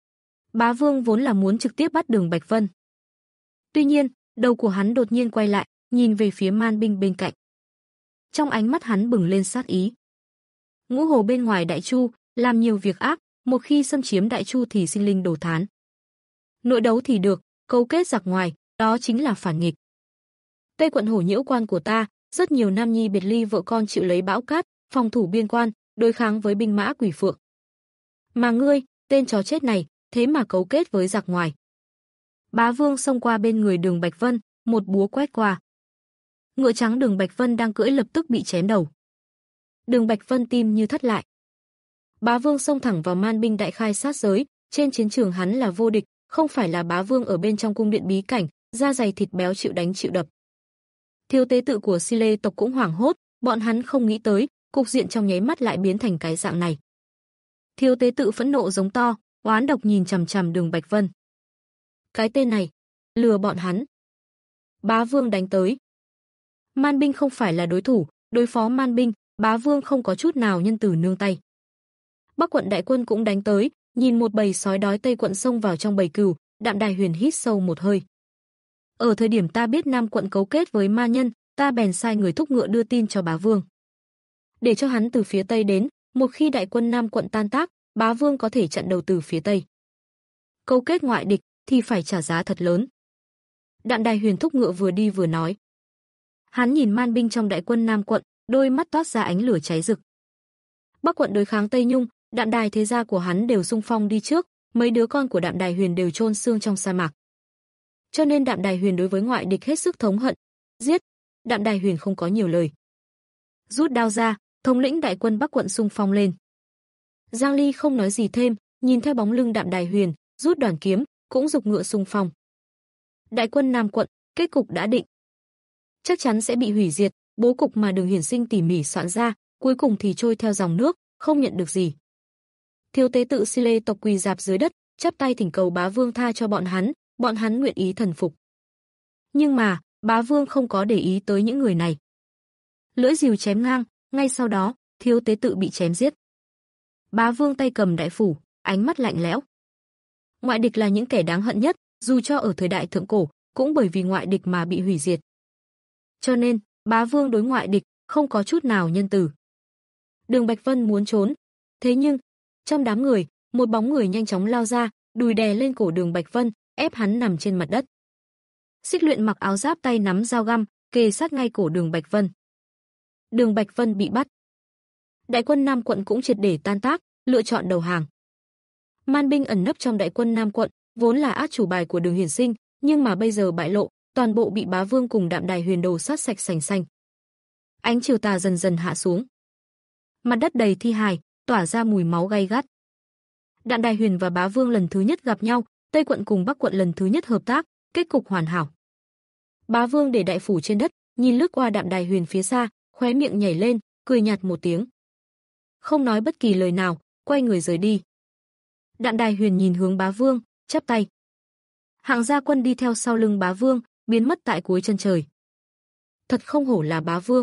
Bá Vương vốn là muốn trực tiếp bắt Đường Bạch Vân. Tuy nhiên, đầu của hắn đột nhiên quay lại, nhìn về phía man binh bên cạnh. Trong ánh mắt hắn bừng lên sát ý. Ngũ hồ bên ngoài Đại Chu, làm nhiều việc ác, một khi xâm chiếm Đại Chu thì sinh linh đồ thán. Nội đấu thì được, cấu kết giặc ngoài, đó chính là phản nghịch. Tây quận Hổ Nhiễu quan của ta, rất nhiều nam nhi biệt ly vợ con chịu lấy bão cát, phòng thủ biên quan, đối kháng với binh mã Quỷ Phượng. Mà ngươi, tên chó chết này, thế mà cấu kết với giặc ngoài. Bá Vương xông qua bên người Đường Bạch Vân, một búa quét qua. Ngựa trắng Đường Bạch Vân đang cưỡi lập tức bị chém đầu. Đường Bạch Vân tim như thắt lại. Bá Vương xông thẳng vào man binh đại khai sát giới, trên chiến trường hắn là vô địch, không phải là Bá Vương ở bên trong cung điện bí cảnh, da dày thịt béo chịu đánh chịu đập. Thiếu tế tự của Si Lê tộc cũng hoảng hốt, bọn hắn không nghĩ tới, cục diện trong nháy mắt lại biến thành cái dạng này. Thiếu tế tự phẫn nộ giống to, oán độc nhìn chằm chằm Đường Bạch Vân. Cái tên này, lừa bọn hắn. Bá Vương đánh tới. Man binh không phải là đối thủ, đối phó man binh, Bá Vương không có chút nào nhân từ nương tay. Bắc quận đại quân cũng đánh tới, nhìn một bầy sói đói Tây quận xông vào trong bầy cừu, Đạm Đài Huyền hít sâu một hơi. Ở thời điểm ta biết Nam quận cấu kết với ma nhân, ta bèn sai người thúc ngựa đưa tin cho Bá Vương, để cho hắn từ phía Tây đến, một khi đại quân Nam quận tan tác, Bá Vương có thể chặn đầu từ phía Tây. Cấu kết ngoại địch thì phải trả giá thật lớn. Đạm Đài Huyền thúc ngựa vừa đi vừa nói. Hắn nhìn man binh trong đại quân Nam quận, đôi mắt toát ra ánh lửa cháy rực. Bắc quận đối kháng Tây Nhung, Đạm Đài thế gia của hắn đều xung phong đi trước, mấy đứa con của Đạm Đài Huyền đều chôn xương trong sa mạc. Cho nên Đạm Đài Huyền đối với ngoại địch hết sức thống hận. Giết! Đạm Đài Huyền không có nhiều lời. Rút đao ra, thống lĩnh đại quân Bắc quận xung phong lên. Giang Ly không nói gì thêm, nhìn theo bóng lưng Đạm Đài Huyền, rút đoàn kiếm, cũng giục ngựa xung phong. Đại quân Nam quận, kết cục đã định. Chắc chắn sẽ bị hủy diệt, bố cục mà Đường Hiển Sinh tỉ mỉ soạn ra, cuối cùng thì trôi theo dòng nước, không nhận được gì. Thiếu tế tự Si Lê tộc quỳ rạp dưới đất, chắp tay thỉnh cầu Bá Vương tha cho bọn hắn, bọn hắn nguyện ý thần phục. Nhưng mà, Bá Vương không có để ý tới những người này. Lưỡi rìu chém ngang, ngay sau đó, thiếu tế tự bị chém giết. Bá Vương tay cầm đại phủ, ánh mắt lạnh lẽo. Ngoại địch là những kẻ đáng hận nhất, dù cho ở thời đại thượng cổ, cũng bởi vì ngoại địch mà bị hủy diệt. Cho nên, Bá Vương đối ngoại địch không có chút nào nhân từ. Đường Bạch Vân muốn trốn, thế nhưng trong đám người, một bóng người nhanh chóng lao ra, đùi đè lên cổ Đường Bạch Vân, ép hắn nằm trên mặt đất. Xích Luyện mặc áo giáp, tay nắm dao găm, kề sát ngay cổ Đường Bạch Vân. Đường Bạch Vân bị bắt. Đại quân Nam quận cũng triệt để tan tác, lựa chọn đầu hàng. Man binh ẩn nấp trong đại quân Nam quận, vốn là át chủ bài của Đường Hiển Sinh, nhưng mà bây giờ bại lộ, toàn bộ bị Bá Vương cùng Đạm Đài Huyền đồ sát sạch sành xanh. Ánh chiều tà dần dần hạ xuống. Mặt đất đầy thi hài, tỏa ra mùi máu gay gắt. Đạm Đài Huyền và Bá Vương lần thứ nhất gặp nhau, Tây quận cùng Bắc quận lần thứ nhất hợp tác, kết cục hoàn hảo. Bá Vương để đại phủ trên đất, nhìn lướt qua Đạm Đài Huyền phía xa, khóe miệng nhảy lên, cười nhạt một tiếng. Không nói bất kỳ lời nào, quay người rời đi. Đạm Đài Huyền nhìn hướng Bá Vương, chắp tay. Hạng gia quân đi theo sau lưng Bá Vương, biến mất tại cuối chân trời. thật không hổ là bá vương.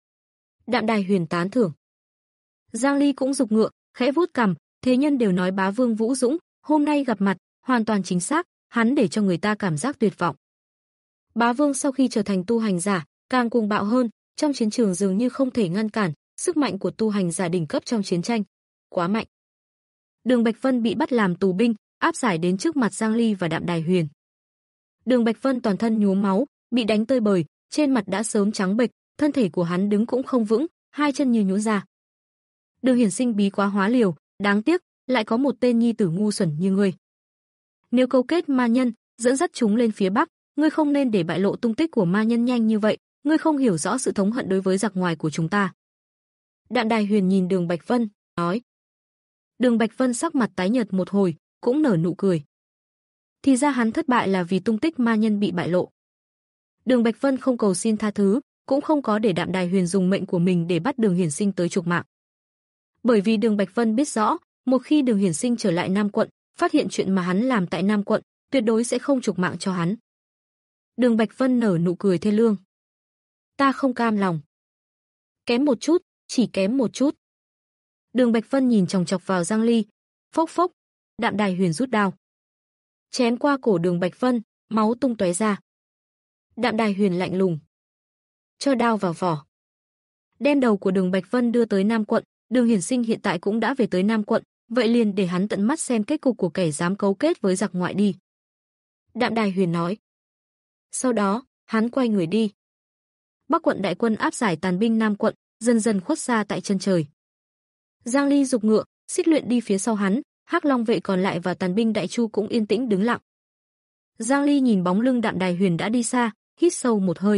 Đạm Đài Huyền tán thưởng. Giang Ly cũng giục ngựa, khẽ vuốt cằm, thế nhân đều nói bá vương Vũ Dũng, hôm nay gặp mặt, hoàn toàn chính xác, hắn để cho người ta cảm giác tuyệt vọng. Bá vương sau khi trở thành tu hành giả, càng cuồng bạo hơn, trong chiến trường dường như không thể ngăn cản, sức mạnh của tu hành giả đỉnh cấp trong chiến tranh. Quá mạnh. Đường Bạch Vân bị bắt làm tù binh, áp giải đến trước mặt Giang Ly và Đạm Đài Huyền. Đường Bạch Vân toàn thân nhuốm máu, bị đánh tơi bời, trên mặt đã sớm trắng bệch, thân thể của hắn đứng cũng không vững, hai chân như nhũn ra. Đường Hiển Sinh bí quá hóa liều, đáng tiếc, lại có một tên nhi tử ngu xuẩn như ngươi. Nếu câu kết ma nhân, dẫn dắt chúng lên phía bắc, ngươi không nên để bại lộ tung tích của ma nhân nhanh như vậy, ngươi không hiểu rõ sự thống hận đối với giặc ngoài của chúng ta. Đạm Đài Huyền nhìn Đường Bạch Vân, nói. Đường Bạch Vân sắc mặt tái nhợt một hồi, cũng nở nụ cười. Thì ra hắn thất bại là vì tung tích ma nhân bị bại lộ. Đường Bạch Vân không cầu xin tha thứ, cũng không có để Đạm Đài Huyền dùng mệnh của mình để bắt Đường Hiển Sinh tới chuộc mạng. Bởi vì Đường Bạch Vân biết rõ, một khi Đường Hiển Sinh trở lại Nam quận, phát hiện chuyện mà hắn làm tại Nam quận, tuyệt đối sẽ không chuộc mạng cho hắn. Đường Bạch Vân nở nụ cười thê lương. Ta không cam lòng. Kém một chút, chỉ kém một chút. Đường Bạch Vân nhìn chòng chọc vào Giang Ly, phốc phốc, Đạm Đài Huyền rút đao, chém qua cổ Đường Bạch Vân, máu tung tóe ra. Đạm Đài Huyền lạnh lùng, cho đao vào vỏ, đem đầu của Đường Bạch Vân đưa tới Nam quận. Đường Hiển Sinh hiện tại cũng đã về tới Nam quận, vậy liền để hắn tận mắt xem kết cục của kẻ dám cấu kết với giặc ngoại đi. Đạm Đài Huyền nói. Sau đó, hắn quay người đi. Bắc quận đại quân áp giải tàn binh Nam quận, dần dần khuất xa tại chân trời. Giang Ly giục ngựa, Xích Luyện đi phía sau hắn, Hắc Long vệ còn lại và tàn binh Đại Chu cũng yên tĩnh đứng lặng. Giang Ly nhìn bóng lưng Đạm Đài Huyền đã đi xa, hít sâu một hơi.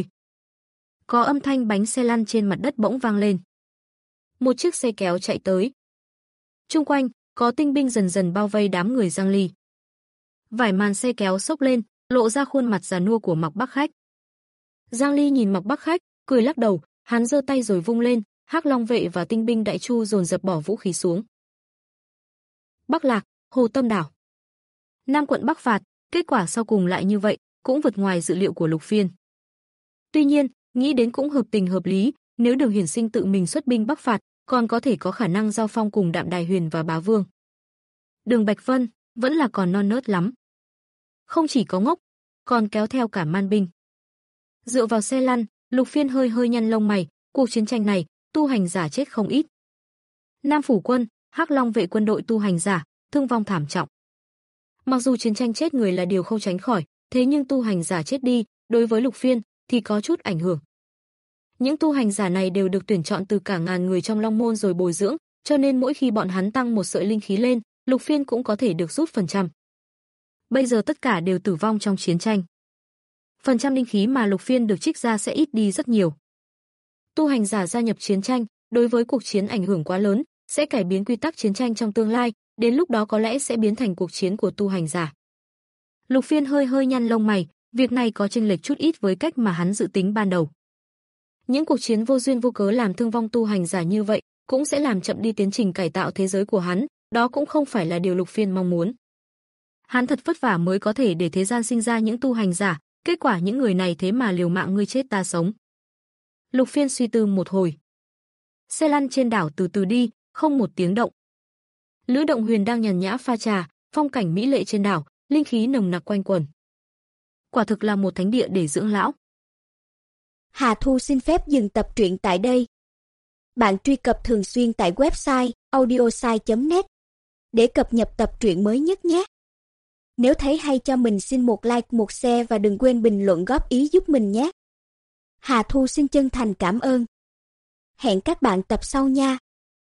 Có âm thanh bánh xe lăn trên mặt đất bỗng vang lên. Một chiếc xe kéo chạy tới. Chung quanh, có tinh binh dần dần bao vây đám người Giang Ly. Vải màn xe kéo xốc lên, lộ ra khuôn mặt già nua của Mạc Bắc Khách. Giang Ly nhìn Mạc Bắc Khách, cười lắc đầu, hắn giơ tay rồi vung lên, Hắc Long vệ và tinh binh Đại Chu dồn dập bỏ vũ khí xuống. Bắc Lạc, Hồ Tâm Đảo. Nam quận Bắc phạt, kết quả sau cùng lại như vậy, cũng vượt ngoài dự liệu của Lục Phiên. Tuy nhiên, nghĩ đến cũng hợp tình hợp lý, nếu Đường Hiển Sinh tự mình xuất binh bắc phạt, còn có thể có khả năng giao phong cùng Đạm Đài Huyền và Bá Vương. Đường Bạch Vân vẫn là còn non nớt lắm. Không chỉ có ngốc, còn kéo theo cả man binh. Dựa vào xe lăn, Lục Phiên hơi hơi nhăn lông mày, cuộc chiến tranh này, tu hành giả chết không ít. Nam phủ quân, Hắc Long vệ quân đội tu hành giả, thương vong thảm trọng. Mặc dù chiến tranh chết người là điều không tránh khỏi, thế nhưng tu hành giả chết đi, đối với Lục Phiên thì có chút ảnh hưởng. Những tu hành giả này đều được tuyển chọn từ cả ngàn người trong Long môn rồi bồi dưỡng, cho nên mỗi khi bọn hắn tăng một sợi linh khí lên, Lục Phiên cũng có thể được rút phần trăm. Bây giờ tất cả đều tử vong trong chiến tranh. Phần trăm linh khí mà Lục Phiên được trích ra sẽ ít đi rất nhiều. Tu hành giả gia nhập chiến tranh, đối với cuộc chiến ảnh hưởng quá lớn, sẽ cải biến quy tắc chiến tranh trong tương lai, đến lúc đó có lẽ sẽ biến thành cuộc chiến của tu hành giả. Lục Phiên hơi hơi nhăn lông mày, việc này có chênh lệch chút ít với cách mà hắn dự tính ban đầu. Những cuộc chiến vô duyên vô cớ làm thương vong tu hành giả như vậy, cũng sẽ làm chậm đi tiến trình cải tạo thế giới của hắn, đó cũng không phải là điều Lục Phiên mong muốn. Hắn thật vất vả mới có thể để thế gian sinh ra những tu hành giả, kết quả những người này thế mà liều mạng ngươi chết ta sống. Lục Phiên suy tư một hồi. Xe lăn trên đảo từ từ đi, không một tiếng động. Lữ Động Huyền đang nhàn nhã pha trà, phong cảnh mỹ lệ trên đảo, linh khí nồng nặc quanh quẩn. Quả thực là một thánh địa để dưỡng lão. Hà Thu xin phép dừng tập truyện tại đây. Bạn truy cập thường xuyên tại website audiosai chấm net để cập nhật tập truyện mới nhất nhé. Nếu thấy hay cho mình xin một like, một share và đừng quên bình luận góp ý giúp mình nhé. Hà Thu xin chân thành cảm ơn. Hẹn các bạn tập sau nha.